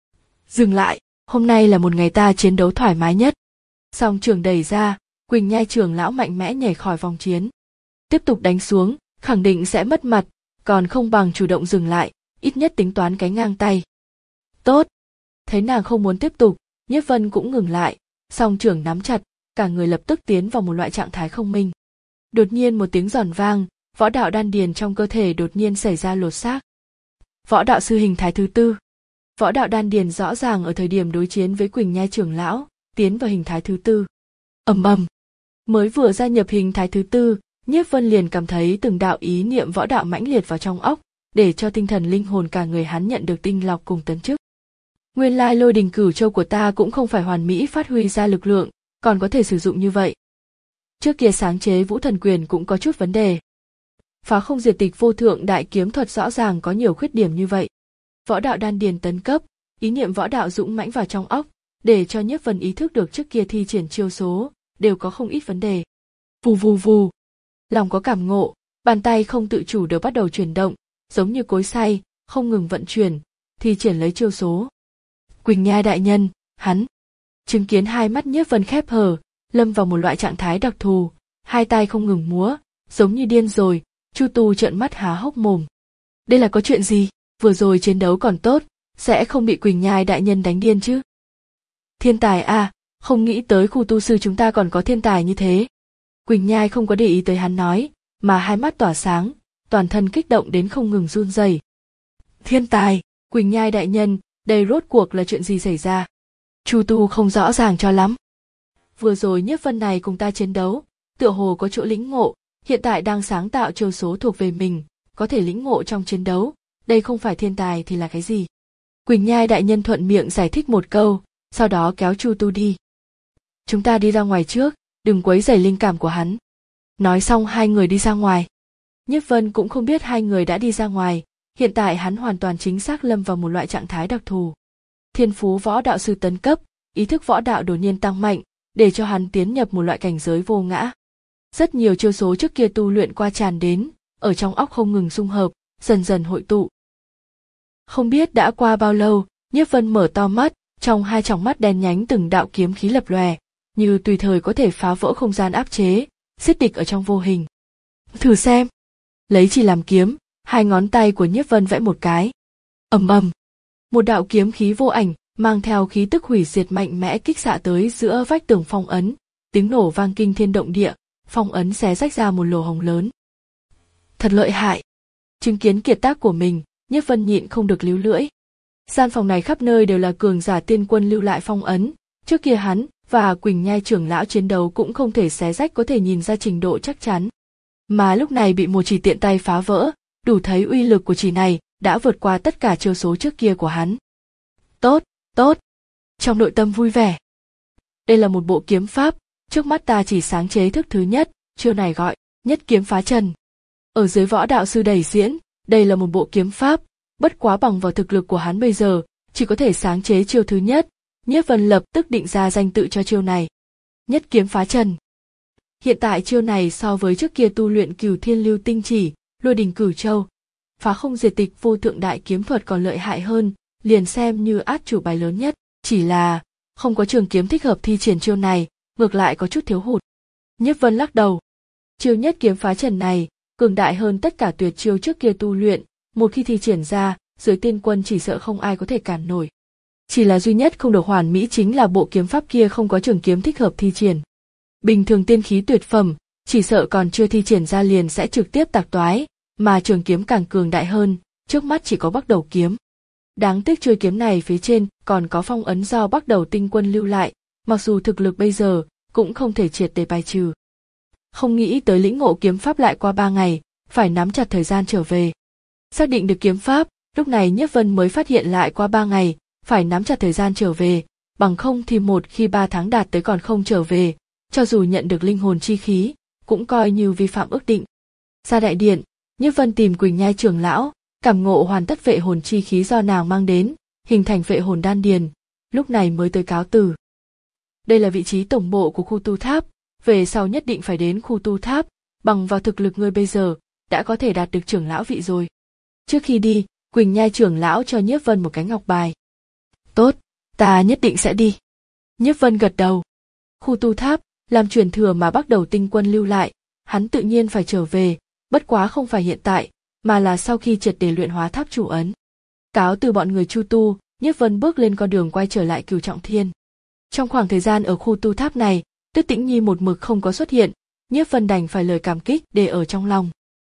[SPEAKER 1] Dừng lại, hôm nay là một ngày ta chiến đấu thoải mái nhất. Song trường đẩy ra, Quỳnh Nhai trưởng lão mạnh mẽ nhảy khỏi vòng chiến. Tiếp tục đánh xuống, khẳng định sẽ mất mặt, còn không bằng chủ động dừng lại, ít nhất tính toán cái ngang tay. Tốt. Thấy nàng không muốn tiếp tục, Nhiếp Vân cũng ngừng lại, song trưởng nắm chặt, cả người lập tức tiến vào một loại trạng thái không minh. Đột nhiên một tiếng giòn vang, võ đạo đan điền trong cơ thể đột nhiên xảy ra lột xác. Võ đạo sư hình thái thứ tư. Võ đạo đan điền rõ ràng ở thời điểm đối chiến với Quỳnh Nhai trưởng lão, tiến vào hình thái thứ tư. Ầm ầm. Mới vừa gia nhập hình thái thứ tư, Nhiếp Vân liền cảm thấy từng đạo ý niệm võ đạo mãnh liệt vào trong óc, để cho tinh thần linh hồn cả người hắn nhận được tinh lọc cùng tấn chức. Nguyên lai Lôi Đình Cửu Châu của ta cũng không phải hoàn mỹ phát huy ra lực lượng, còn có thể sử dụng như vậy. Trước kia sáng chế Vũ Thần Quyền cũng có chút vấn đề. Phá không diệt tịch vô thượng đại kiếm thuật rõ ràng có nhiều khuyết điểm như vậy. Võ đạo đan điền tấn cấp, ý niệm võ đạo dũng mãnh vào trong óc, để cho Nhiếp Vân ý thức được trước kia thi triển chiêu số, đều có không ít vấn đề. Vù vù vù. Lòng có cảm ngộ, bàn tay không tự chủ đều bắt đầu chuyển động, giống như cối xay, không ngừng vận chuyển, thi triển lấy chiêu số. Quỳnh Nhai đại nhân, hắn. Chứng kiến hai mắt Nhiếp Vân khép hờ, lâm vào một loại trạng thái đặc thù, hai tay không ngừng múa, giống như điên rồi, Chu Tu trợn mắt há hốc mồm. Đây là có chuyện gì? Vừa rồi chiến đấu còn tốt, sẽ không bị Quỳnh Nhai đại nhân đánh điên chứ? Thiên tài à, không nghĩ tới khu tu sư chúng ta còn có thiên tài như thế. Quỳnh Nhai không có để ý tới hắn nói, mà hai mắt tỏa sáng, toàn thân kích động đến không ngừng run rẩy. Thiên tài, Quỳnh Nhai đại nhân, đây rốt cuộc là chuyện gì xảy ra? Chu Tu không rõ ràng cho lắm. Vừa rồi Nhiếp Vân này cùng ta chiến đấu, tựa hồ có chỗ lĩnh ngộ, hiện tại đang sáng tạo chiêu số thuộc về mình, có thể lĩnh ngộ trong chiến đấu, đây không phải thiên tài thì là cái gì? Quỳnh Nhai đại nhân thuận miệng giải thích một câu, sau đó kéo Chu Tu đi. Chúng ta đi ra ngoài trước, đừng quấy rầy linh cảm của hắn. Nói xong hai người đi ra ngoài. Nhiếp Vân cũng không biết hai người đã đi ra ngoài, hiện tại hắn hoàn toàn chính xác lâm vào một loại trạng thái đặc thù. Thiên phú võ đạo sư tấn cấp, ý thức võ đạo đột nhiên tăng mạnh, để cho hắn tiến nhập một loại cảnh giới vô ngã. Rất nhiều chiêu số trước kia tu luyện qua tràn đến, ở trong óc không ngừng xung hợp, dần dần hội tụ. Không biết đã qua bao lâu, Nhiếp Vân mở to mắt, trong hai tròng mắt đen nhánh từng đạo kiếm khí lập lòe, như tùy thời có thể phá vỡ không gian áp chế, giết địch ở trong vô hình. Thử xem. Lấy chỉ làm kiếm, hai ngón tay của Nhiếp Vân vẽ một cái. Ầm ầm. Một đạo kiếm khí vô ảnh, mang theo khí tức hủy diệt mạnh mẽ kích xạ tới giữa vách tường phong ấn, tiếng nổ vang kinh thiên động địa, phong ấn xé rách ra một lỗ hổng lớn. Thật lợi hại. Chứng kiến kiệt tác của mình, Nhiếp Vân nhịn không được líu lưỡi. Gian phòng này khắp nơi đều là cường giả tiên quân lưu lại phong ấn, trước kia hắn và Quỳnh Nhai trưởng lão chiến đấu cũng không thể xé rách có thể nhìn ra trình độ chắc chắn. Mà lúc này bị một chỉ tiện tay phá vỡ, đủ thấy uy lực của chỉ này đã vượt qua tất cả chiêu số trước kia của hắn. Tốt, tốt. Trong nội tâm vui vẻ. Đây là một bộ kiếm pháp, trước mắt ta chỉ sáng chế thức thứ nhất, chiêu này gọi nhất kiếm phá trần. Ở dưới võ đạo sư đẩy diễn, đây là một bộ kiếm pháp, bất quá bằng vào thực lực của hắn bây giờ, chỉ có thể sáng chế chiêu thứ nhất. Nhiếp Vân lập tức định ra danh tự cho chiêu này. Nhất kiếm phá trần. Hiện tại chiêu này so với trước kia tu luyện Cửu Thiên Lưu Tinh Chỉ, Lôi Đình Cửu Châu, phá không diệt tịch vô thượng đại kiếm thuật còn lợi hại hơn, liền xem như át chủ bài lớn nhất, chỉ là không có trường kiếm thích hợp thi triển chiêu này, ngược lại có chút thiếu hụt. Nhiếp Vân lắc đầu. Chiêu nhất kiếm phá trần này, cường đại hơn tất cả tuyệt chiêu trước kia tu luyện, một khi thi triển ra, dưới tiên quân chỉ sợ không ai có thể cản nổi. Chỉ là duy nhất không được hoàn mỹ chính là bộ kiếm pháp kia không có trường kiếm thích hợp thi triển. Bình thường tiên khí tuyệt phẩm, chỉ sợ còn chưa thi triển ra liền sẽ trực tiếp tạc toái, mà trường kiếm càng cường đại hơn, trước mắt chỉ có Bắc Đầu kiếm. Đáng tiếc chuôi kiếm này phía trên còn có phong ấn do Bắc Đầu tinh quân lưu lại, mặc dù thực lực bây giờ cũng không thể triệt để bài trừ. Không nghĩ tới lĩnh ngộ kiếm pháp lại qua ba ngày, phải nắm chặt thời gian trở về. Xác định được kiếm pháp, lúc này Nhiếp Vân mới phát hiện lại qua ba ngày, phải nắm chặt thời gian trở về, bằng không thì một khi ba tháng đạt tới còn không trở về, cho dù nhận được linh hồn chi khí, cũng coi như vi phạm ước định. Ra đại điện, Nhiếp Vân tìm Quỳnh Nhai trưởng lão, cảm ngộ hoàn tất vệ hồn chi khí do nàng mang đến, hình thành vệ hồn đan điền, lúc này mới tới cáo từ. Đây là vị trí tổng bộ của khu tu tháp, về sau nhất định phải đến khu tu tháp, bằng vào thực lực ngươi bây giờ, đã có thể đạt được trưởng lão vị rồi. Trước khi đi, Quỳnh Nhai trưởng lão cho Nhiếp Vân một cái ngọc bài. Tốt, ta nhất định sẽ đi. Nhiếp Vân gật đầu. Khu tu tháp, làm truyền thừa mà Bắc Đầu tinh quân lưu lại, hắn tự nhiên phải trở về, bất quá không phải hiện tại, mà là sau khi triệt để luyện hóa tháp chủ ấn. Cáo từ bọn người Chu tu, Nhiếp Vân bước lên con đường quay trở lại Cửu Trọng Thiên. Trong khoảng thời gian ở khu tu tháp này, Tuyết Tĩnh Nhi một mực không có xuất hiện, Nhiếp Vân đành phải lời cảm kích để ở trong lòng.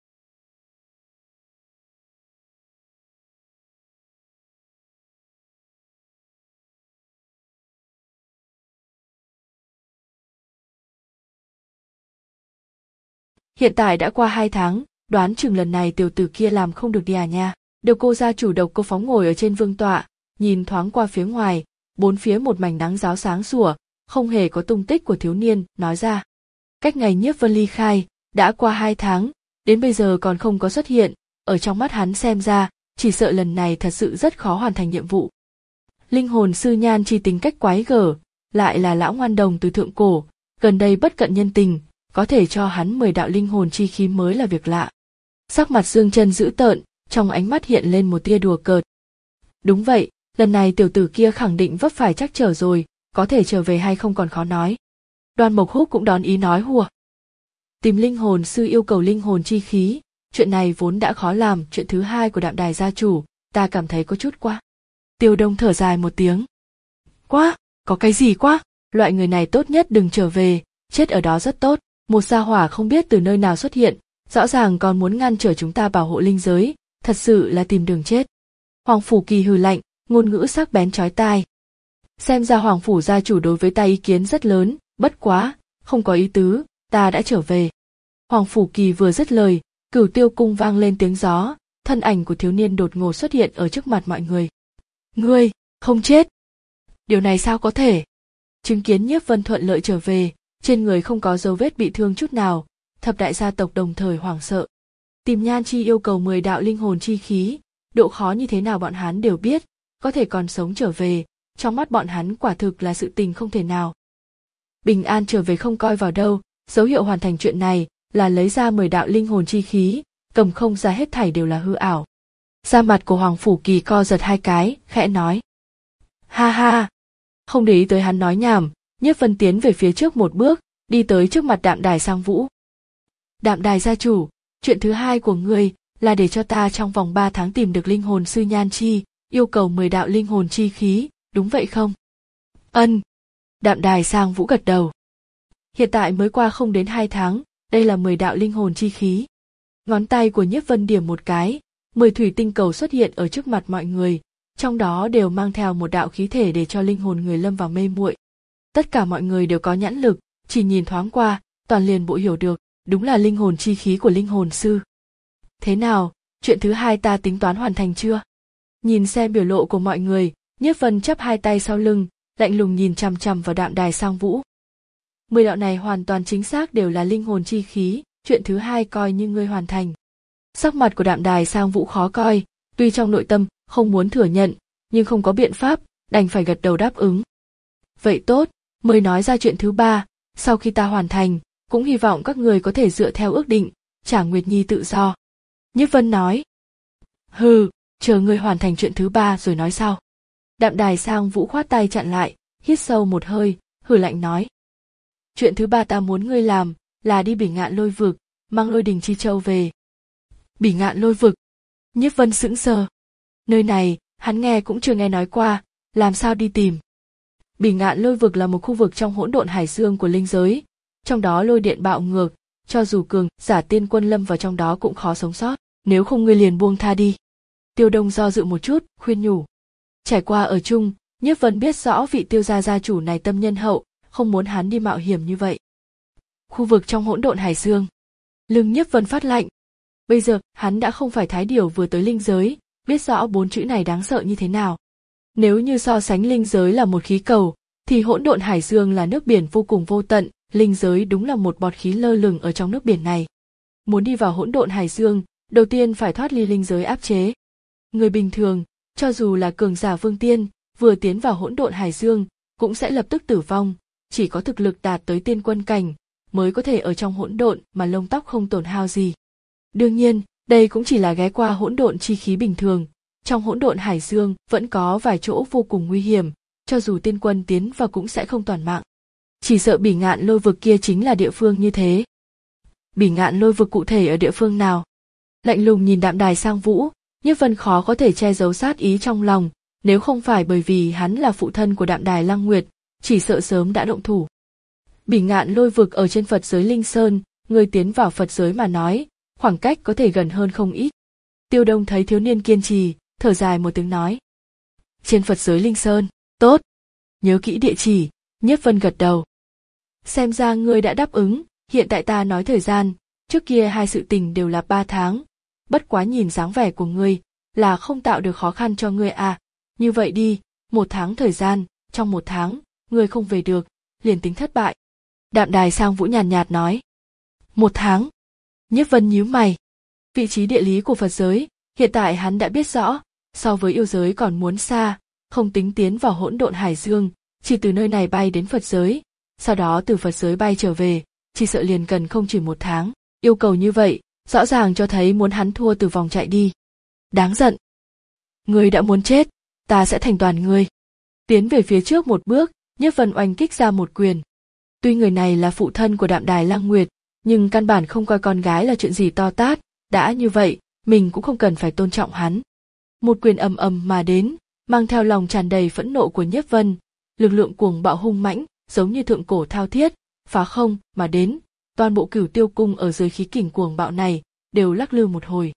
[SPEAKER 1] Hiện tại đã qua hai tháng, đoán chừng lần này tiểu tử kia làm không được đi à nha. Đều cô gia chủ Độc Cô Phóng ngồi ở trên vương tọa, nhìn thoáng qua phía ngoài, bốn phía một mảnh nắng ráo sáng sủa, không hề có tung tích của thiếu niên, nói ra. Cách ngày Nhiếp Vân ly khai, đã qua hai tháng, đến bây giờ còn không có xuất hiện, ở trong mắt hắn xem ra, chỉ sợ lần này thật sự rất khó hoàn thành nhiệm vụ. Linh hồn sư Nhan Chi tính cách quái gở, lại là lão ngoan đồng từ thượng cổ, gần đây bất cận nhân tình, có thể cho hắn mười đạo linh hồn chi khí mới là việc lạ. Sắc mặt Dương Chân dữ tợn, trong ánh mắt hiện lên một tia đùa cợt. Đúng vậy, lần này tiểu tử kia khẳng định vấp phải trắc trở rồi, có thể trở về hay không còn khó nói. Đoan Mộc Húc cũng đón ý nói hùa. Tìm linh hồn sư yêu cầu linh hồn chi khí, chuyện này vốn đã khó làm, chuyện thứ hai của Đạm Đài gia chủ, ta cảm thấy có chút quá. Tiêu Đông thở dài một tiếng. Quá, có cái gì quá, loại người này tốt nhất đừng trở về, chết ở đó rất tốt. Một gia hỏa không biết từ nơi nào xuất hiện, rõ ràng còn muốn ngăn trở chúng ta bảo hộ linh giới, thật sự là tìm đường chết. Hoàng Phủ Kỳ hừ lạnh, ngôn ngữ sắc bén chói tai. Xem ra Hoàng Phủ gia chủ đối với ta ý kiến rất lớn, bất quá, không có ý tứ, ta đã trở về. Hoàng Phủ Kỳ vừa dứt lời, Cửu Tiêu cung vang lên tiếng gió, thân ảnh của thiếu niên đột ngột xuất hiện ở trước mặt mọi người. Ngươi, không chết. Điều này sao có thể? Chứng kiến Nhiếp Vân thuận lợi trở về, trên người không có dấu vết bị thương chút nào, thập đại gia tộc đồng thời hoảng sợ. Tìm Nhan Chi yêu cầu mười đạo linh hồn chi khí, độ khó như thế nào bọn hắn đều biết, có thể còn sống trở về, trong mắt bọn hắn quả thực là sự tình không thể nào. Bình an trở về không coi vào đâu, dấu hiệu hoàn thành chuyện này là lấy ra mười đạo linh hồn chi khí, cầm không ra hết thảy đều là hư ảo. Da mặt của Hoàng Phủ Kỳ co giật hai cái, khẽ nói. Ha ha, không để ý tới hắn nói nhảm, Nhiếp Vân tiến về phía trước một bước, đi tới trước mặt Đạm Đài Sang Vũ. Đạm Đài gia chủ, chuyện thứ hai của ngươi là để cho ta trong vòng ba tháng tìm được linh hồn sư Nhan Chi, yêu cầu mười đạo linh hồn chi khí, đúng vậy không? Ân. Đạm Đài Sang Vũ gật đầu. Hiện tại mới qua không đến hai tháng, đây là mười đạo linh hồn chi khí. Ngón tay của Nhiếp Vân điểm một cái, mười thủy tinh cầu xuất hiện ở trước mặt mọi người, trong đó đều mang theo một đạo khí thể để cho linh hồn người lâm vào mê muội. Tất cả mọi người đều có nhãn lực, chỉ nhìn thoáng qua, toàn liền bộ hiểu được, đúng là linh hồn chi khí của linh hồn sư. Thế nào, chuyện thứ hai ta tính toán hoàn thành chưa? Nhìn xem biểu lộ của mọi người, Nhiếp Vân chắp hai tay sau lưng, lạnh lùng nhìn chằm chằm vào Đạm Đài Sang Vũ. Mười đạo này hoàn toàn chính xác đều là linh hồn chi khí, chuyện thứ hai coi như ngươi hoàn thành. Sắc mặt của Đạm Đài Sang Vũ khó coi, tuy trong nội tâm không muốn thừa nhận, nhưng không có biện pháp, đành phải gật đầu đáp ứng. Vậy tốt, mới nói ra chuyện thứ ba, sau khi ta hoàn thành, cũng hy vọng các người có thể dựa theo ước định, trả Nguyệt Nhi tự do. Nhiếp Vân nói. Hừ, chờ ngươi hoàn thành chuyện thứ ba rồi nói sau. Đạm Đài Sang Vũ khoát tay chặn lại, hít sâu một hơi, hừ lạnh nói. Chuyện thứ ba ta muốn ngươi làm là đi Bỉ Ngạn Lôi Vực, mang Lôi Đình Chi Châu về. Bỉ Ngạn Lôi Vực? Nhiếp Vân sững sờ. Nơi này, hắn nghe cũng chưa nghe nói qua, làm sao đi tìm. Bỉ Ngạn Lôi Vực là một khu vực trong hỗn độn hải dương của linh giới, trong đó lôi điện bạo ngược, cho dù cường giả tiên quân lâm vào trong đó cũng khó sống sót, nếu không ngươi liền buông tha đi. Tiêu Đông do dự một chút, khuyên nhủ. Trải qua ở chung, Nhiếp Vân biết rõ vị Tiêu gia gia chủ này tâm nhân hậu, không muốn hắn đi mạo hiểm như vậy. Khu vực trong hỗn độn hải dương. Lưng Nhiếp Vân phát lạnh. Bây giờ, hắn đã không phải Thái Điểu vừa tới linh giới, biết rõ bốn chữ này đáng sợ như thế nào. Nếu như so sánh linh giới là một khí cầu, thì hỗn độn hải dương là nước biển vô cùng vô tận, linh giới đúng là một bọt khí lơ lửng ở trong nước biển này. Muốn đi vào hỗn độn hải dương, đầu tiên phải thoát ly linh giới áp chế. Người bình thường, cho dù là cường giả vương tiên, vừa tiến vào hỗn độn hải dương, cũng sẽ lập tức tử vong, chỉ có thực lực đạt tới tiên quân cảnh, mới có thể ở trong hỗn độn mà lông tóc không tổn hao gì. Đương nhiên, đây cũng chỉ là ghé qua hỗn độn chi khí bình thường, trong hỗn độn hải dương vẫn có vài chỗ vô cùng nguy hiểm, cho dù tiên quân tiến vào cũng sẽ không toàn mạng. Chỉ sợ Bỉ Ngạn Lôi Vực kia chính là địa phương như thế. Bỉ Ngạn Lôi Vực cụ thể ở địa phương nào? Lạnh lùng nhìn Đạm Đài Sang Vũ, Nhiếp Vân khó có thể che giấu sát ý trong lòng, nếu không phải bởi vì hắn là phụ thân của Đạm Đài Lăng Nguyệt, chỉ sợ sớm đã động thủ. Bỉ Ngạn Lôi Vực ở trên Phật giới Linh Sơn, người tiến vào Phật giới mà nói, khoảng cách có thể gần hơn không ít. Tiêu Đông thấy thiếu niên kiên trì, thở dài một tiếng nói. Trên Phật giới Linh Sơn, tốt. Nhớ kỹ địa chỉ, Nhiếp Vân gật đầu. Xem ra ngươi đã đáp ứng, hiện tại ta nói thời gian, trước kia hai sự tình đều là ba tháng. Bất quá nhìn dáng vẻ của ngươi, là không tạo được khó khăn cho ngươi à. Như vậy đi, một tháng thời gian, trong một tháng, ngươi không về được, liền tính thất bại. Đạm Đài Sang Vũ nhàn nhạt nói. Một tháng. Nhiếp Vân nhíu mày. Vị trí địa lý của Phật giới, hiện tại hắn đã biết rõ, so với yêu giới còn muốn xa, không tính tiến vào hỗn độn hải dương, chỉ từ nơi này bay đến Phật giới, sau đó từ Phật giới bay trở về, chỉ sợ liền cần không chỉ một tháng. Yêu cầu như vậy, rõ ràng cho thấy muốn hắn thua từ vòng chạy đi. Đáng giận. Ngươi đã muốn chết, ta sẽ thành toàn ngươi. Tiến về phía trước một bước, Nhiếp Vân oanh kích ra một quyền. Tuy người này là phụ thân của Đạm Đài Lăng Nguyệt, nhưng căn bản không coi con gái là chuyện gì to tát, đã như vậy, mình cũng không cần phải tôn trọng hắn. Một quyền ầm ầm mà đến, mang theo lòng tràn đầy phẫn nộ của Nhiếp Vân, lực lượng cuồng bạo hung mãnh, giống như thượng cổ thao thiết, phá không mà đến, toàn bộ Cửu Tiêu cung ở dưới khí kình cuồng bạo này đều lắc lư một hồi.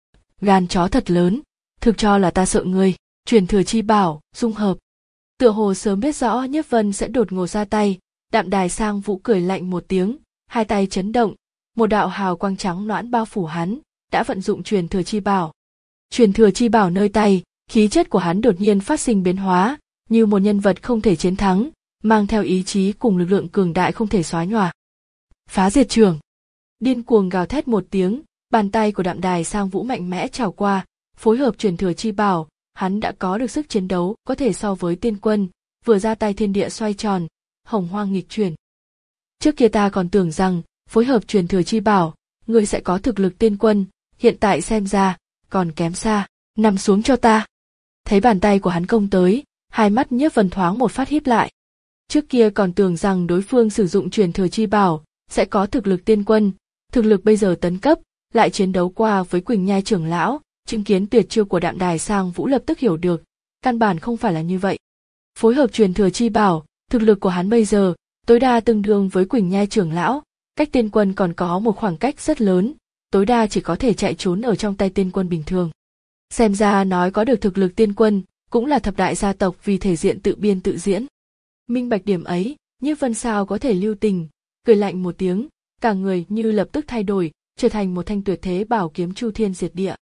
[SPEAKER 1] Gan chó thật lớn, thực cho là ta sợ ngươi, truyền thừa chi bảo, dung hợp. Tựa hồ sớm biết rõ Nhiếp Vân sẽ đột ngột ra tay, Đạm Đài Sang Vũ cười lạnh một tiếng, hai tay chấn động, một đạo hào quang trắng nõn bao phủ hắn, đã vận dụng truyền thừa chi bảo. Truyền thừa chi bảo nơi tay, khí chất của hắn đột nhiên phát sinh biến hóa, như một nhân vật không thể chiến thắng, mang theo ý chí cùng lực lượng cường đại không thể xóa nhòa. Phá diệt trường. Điên cuồng gào thét một tiếng, bàn tay của Đạm Đài Sang Vũ mạnh mẽ trào qua, phối hợp truyền thừa chi bảo, hắn đã có được sức chiến đấu có thể so với tiên quân, vừa ra tay thiên địa xoay tròn, hồng hoang nghịch chuyển. Trước kia ta còn tưởng rằng, phối hợp truyền thừa chi bảo, ngươi sẽ có thực lực tiên quân, hiện tại xem ra, còn kém xa, nằm xuống cho ta. Thấy bàn tay của hắn công tới, hai mắt Nhiếp Vân thoáng một phát híp lại. Trước kia còn tưởng rằng đối phương sử dụng truyền thừa chi bảo, sẽ có thực lực tiên quân, thực lực bây giờ tấn cấp, lại chiến đấu qua với Quỳnh Nhai trưởng lão, chứng kiến tuyệt chiêu của Đạm Đài Sang Vũ lập tức hiểu được, căn bản không phải là như vậy. Phối hợp truyền thừa chi bảo, thực lực của hắn bây giờ, tối đa tương đương với Quỳnh Nhai trưởng lão, cách tiên quân còn có một khoảng cách rất lớn, tối đa chỉ có thể chạy trốn ở trong tay tiên quân bình thường. Xem ra nói có được thực lực tiên quân, cũng là thập đại gia tộc vì thể diện tự biên tự diễn. Minh bạch điểm ấy, Nhiếp Vân sao có thể lưu tình, cười lạnh một tiếng, cả người như lập tức thay đổi, trở thành một thanh tuyệt thế bảo kiếm chu thiên diệt địa.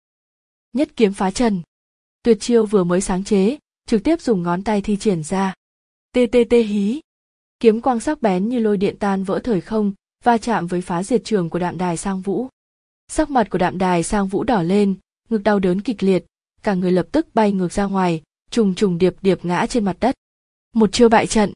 [SPEAKER 1] Nhất kiếm phá trần. Tuyệt chiêu vừa mới sáng chế, trực tiếp dùng ngón tay thi triển ra. Tê tê tê hí. Kiếm quang sắc bén như lôi điện tan vỡ thời không, va chạm với phá diệt trường của Đạm Đài Sang Vũ. Sắc mặt của Đạm Đài Sang Vũ đỏ lên, ngực đau đớn kịch liệt, cả người lập tức bay ngược ra ngoài, trùng trùng điệp điệp ngã trên mặt đất. Một chiêu bại trận.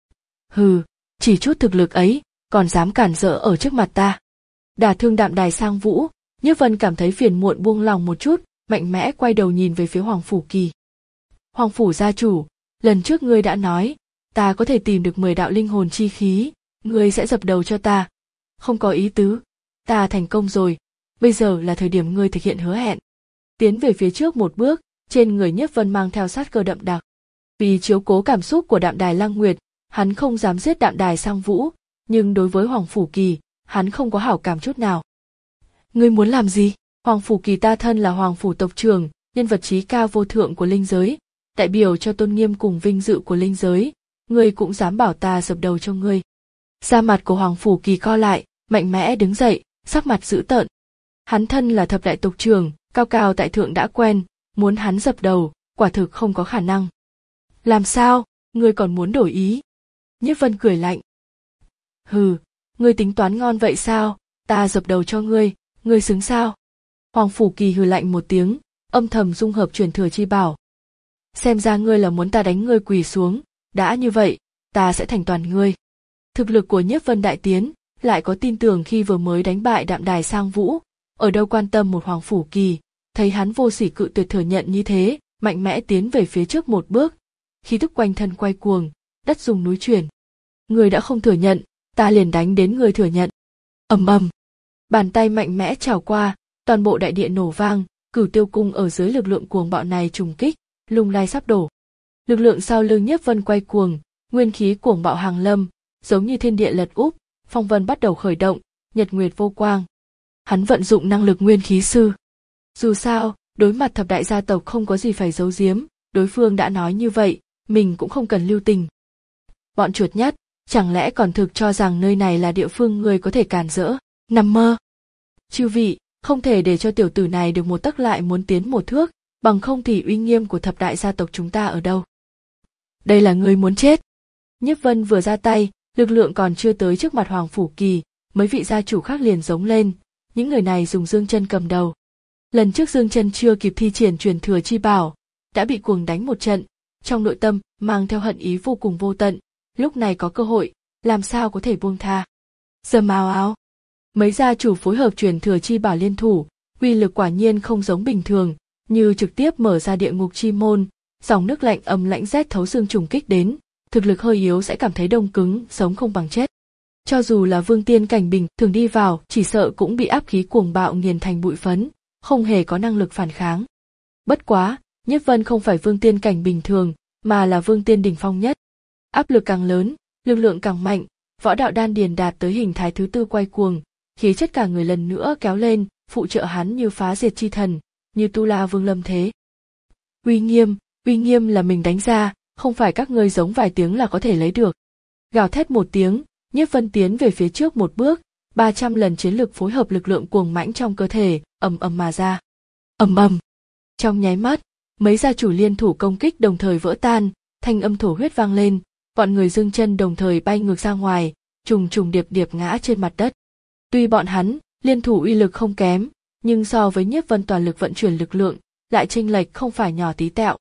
[SPEAKER 1] Hừ, chỉ chút thực lực ấy, còn dám cản rỡ ở trước mặt ta. Đả thương Đạm Đài Sang Vũ, Nhiếp Vân cảm thấy phiền muộn buông lòng một chút, mạnh mẽ quay đầu nhìn về phía Hoàng Phủ Kỳ. Hoàng Phủ gia chủ, lần trước ngươi đã nói, ta có thể tìm được mười đạo linh hồn chi khí, ngươi sẽ dập đầu cho ta. Không có ý tứ, ta thành công rồi, bây giờ là thời điểm ngươi thực hiện hứa hẹn. Tiến về phía trước một bước, trên người Nhiếp Vân mang theo sát cơ đậm đặc. Vì chiếu cố cảm xúc của Đạm Đài Lăng Nguyệt, hắn không dám giết Đạm Đài Sang Vũ, nhưng đối với Hoàng Phủ Kỳ, hắn không có hảo cảm chút nào. Ngươi muốn làm gì? Hoàng Phủ Kỳ ta thân là Hoàng Phủ tộc trưởng, nhân vật trí cao vô thượng của linh giới, đại biểu cho tôn nghiêm cùng vinh dự của linh giới, ngươi cũng dám bảo ta dập đầu cho ngươi. Da mặt của Hoàng Phủ Kỳ co lại, mạnh mẽ đứng dậy, sắc mặt dữ tợn. Hắn thân là thập đại tộc trưởng, cao cao tại thượng đã quen, muốn hắn dập đầu, quả thực không có khả năng. Làm sao, ngươi còn muốn đổi ý? Nhiếp Vân cười lạnh. Hừ, ngươi tính toán ngon vậy sao, ta dập đầu cho ngươi, ngươi xứng sao? Hoàng Phủ Kỳ hừ lạnh một tiếng, âm thầm dung hợp truyền thừa chi bảo. Xem ra ngươi là muốn ta đánh ngươi quỳ xuống, đã như vậy, ta sẽ thành toàn ngươi. Thực lực của Nhiếp Vân đại tiến, lại có tin tưởng khi vừa mới đánh bại Đạm Đài Sang Vũ, ở đâu quan tâm một Hoàng Phủ Kỳ, thấy hắn vô sỉ cự tuyệt thừa nhận như thế, mạnh mẽ tiến về phía trước một bước, khí tức quanh thân quay cuồng, đất rung núi chuyển. Ngươi đã không thừa nhận, ta liền đánh đến ngươi thừa nhận. Ầm ầm, bàn tay mạnh mẽ trào qua, toàn bộ đại địa nổ vang, Cửu Tiêu cung ở dưới lực lượng cuồng bạo này trùng kích, lung lay sắp đổ. Lực lượng sau lưng Nhiếp Vân quay cuồng, nguyên khí cuồng bạo hàng lâm, giống như thiên địa lật úp, phong vân bắt đầu khởi động, nhật nguyệt vô quang. Hắn vận dụng năng lực nguyên khí sư. Dù sao, đối mặt thập đại gia tộc không có gì phải giấu giếm, đối phương đã nói như vậy, mình cũng không cần lưu tình. Bọn chuột nhắt, chẳng lẽ còn thực cho rằng nơi này là địa phương người có thể cản rỡ, nằm mơ. Chư vị, không thể để cho tiểu tử này được một tấc lại muốn tiến một thước, bằng không thì uy nghiêm của thập đại gia tộc chúng ta ở đâu? Đây là người muốn chết. Nhiếp Vân vừa ra tay, lực lượng còn chưa tới trước mặt Hoàng Phủ Kỳ, mấy vị gia chủ khác liền giống lên, những người này dùng Dương Chân cầm đầu. Lần trước Dương Chân chưa kịp thi triển truyền thừa chi bảo, đã bị cuồng đánh một trận, trong nội tâm mang theo hận ý vô cùng vô tận, lúc này có cơ hội, làm sao có thể buông tha. Dầm ào ào, mấy gia chủ phối hợp truyền thừa chi bảo liên thủ, uy lực quả nhiên không giống bình thường, như trực tiếp mở ra địa ngục chi môn, dòng nước lạnh âm lãnh rét thấu xương trùng kích đến, thực lực hơi yếu sẽ cảm thấy đông cứng, sống không bằng chết. Cho dù là vương tiên cảnh bình thường đi vào, chỉ sợ cũng bị áp khí cuồng bạo nghiền thành bụi phấn, không hề có năng lực phản kháng. Bất quá, Nhiếp Vân không phải vương tiên cảnh bình thường, mà là vương tiên đỉnh phong nhất. Áp lực càng lớn, lực lượng càng mạnh, võ đạo đan điền đạt tới hình thái thứ tư quay cuồng, khí chất cả người lần nữa kéo lên, phụ trợ hắn như phá diệt chi thần, như tu la vương lâm thế. Uy nghiêm, uy nghiêm là mình đánh ra, không phải các ngươi giống vài tiếng là có thể lấy được. Gào thét một tiếng, Nhiếp Vân tiến về phía trước một bước, ba trăm lần chiến lực phối hợp lực lượng cuồng mãnh trong cơ thể, ầm ầm mà ra. Ầm ầm. Trong nháy mắt, mấy gia chủ liên thủ công kích đồng thời vỡ tan, thanh âm thổ huyết vang lên, bọn người Dương Chân đồng thời bay ngược ra ngoài, trùng trùng điệp điệp ngã trên mặt đất. Tuy bọn hắn liên thủ uy lực không kém, nhưng so với Nhiếp Vân toàn lực vận chuyển lực lượng, lại chênh lệch không phải nhỏ tí tẹo.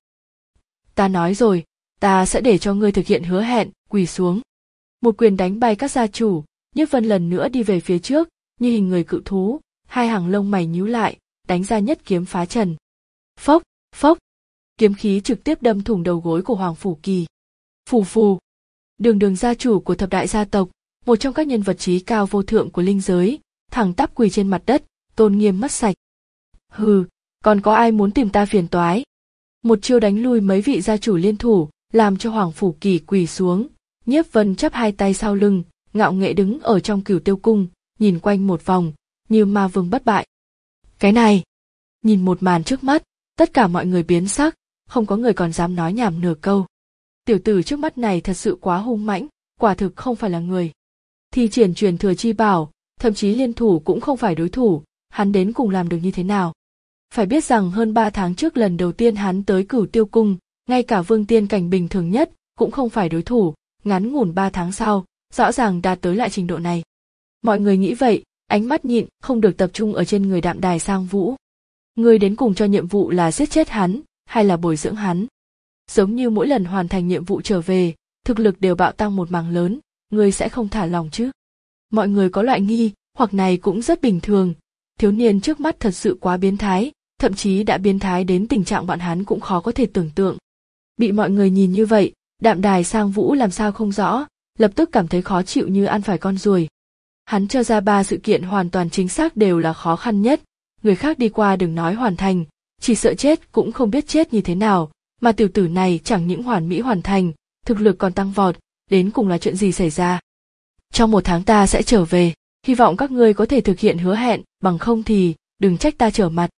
[SPEAKER 1] Ta nói rồi, ta sẽ để cho ngươi thực hiện hứa hẹn, quỳ xuống. Một quyền đánh bay các gia chủ, Nhiếp Vân lần nữa đi về phía trước, như hình người cự thú, hai hàng lông mày nhíu lại, đánh ra nhất kiếm phá trần. Phốc, phốc, kiếm khí trực tiếp đâm thủng đầu gối của Hoàng Phủ Kỳ. Phù phù. Đường Đường gia chủ của thập đại gia tộc, một trong các nhân vật trí cao vô thượng của linh giới, thẳng tắp quỳ trên mặt đất, tôn nghiêm mất sạch. Hừ, còn có ai muốn tìm ta phiền toái? Một chiêu đánh lui mấy vị gia chủ liên thủ, làm cho Hoàng Phủ Kỳ quỳ xuống. Nhiếp Vân chắp hai tay sau lưng, ngạo nghễ đứng ở trong Cửu Tiêu cung, nhìn quanh một vòng, như ma vương bất bại. Cái này, nhìn một màn trước mắt, tất cả mọi người biến sắc, không có người còn dám nói nhảm nửa câu. Tiểu tử trước mắt này thật sự quá hung mãnh, quả thực không phải là người. Thi triển truyền thừa chi bảo, thậm chí liên thủ cũng không phải đối thủ, hắn đến cùng làm được như thế nào? Phải biết rằng hơn ba tháng trước lần đầu tiên hắn tới Cửu Tiêu cung, ngay cả vương tiên cảnh bình thường nhất cũng không phải đối thủ, ngắn ngủn ba tháng sau, rõ ràng đạt tới lại trình độ này. Mọi người nghĩ vậy, ánh mắt nhịn không được tập trung ở trên người Đạm Đài Sang Vũ. Người đến cùng cho nhiệm vụ là giết chết hắn, hay là bồi dưỡng hắn? Giống như mỗi lần hoàn thành nhiệm vụ trở về, thực lực đều bạo tăng một mảng lớn, người sẽ không thả lòng chứ? Mọi người có loại nghi, hoặc này cũng rất bình thường, thiếu niên trước mắt thật sự quá biến thái, thậm chí đã biến thái đến tình trạng bọn hắn cũng khó có thể tưởng tượng. Bị mọi người nhìn như vậy, Đạm Đài Sang Vũ làm sao không rõ, lập tức cảm thấy khó chịu như ăn phải con ruồi. Hắn cho ra ba sự kiện hoàn toàn chính xác đều là khó khăn nhất, người khác đi qua đừng nói hoàn thành, chỉ sợ chết cũng không biết chết như thế nào, mà tiểu tử này chẳng những hoàn mỹ hoàn thành, thực lực còn tăng vọt, đến cùng là chuyện gì xảy ra. Trong một tháng ta sẽ trở về, hy vọng các ngươi có thể thực hiện hứa hẹn, bằng không thì đừng trách ta trở mặt.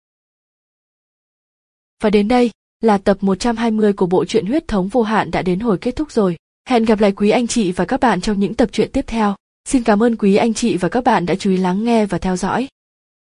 [SPEAKER 1] Và đến đây là tập một trăm hai mươi của bộ truyện Huyết Thống Vô Hạn đã đến hồi kết thúc rồi. Hẹn gặp lại quý anh chị và các bạn trong những tập truyện tiếp theo. Xin cảm ơn quý anh chị và các bạn đã chú ý lắng nghe và theo dõi.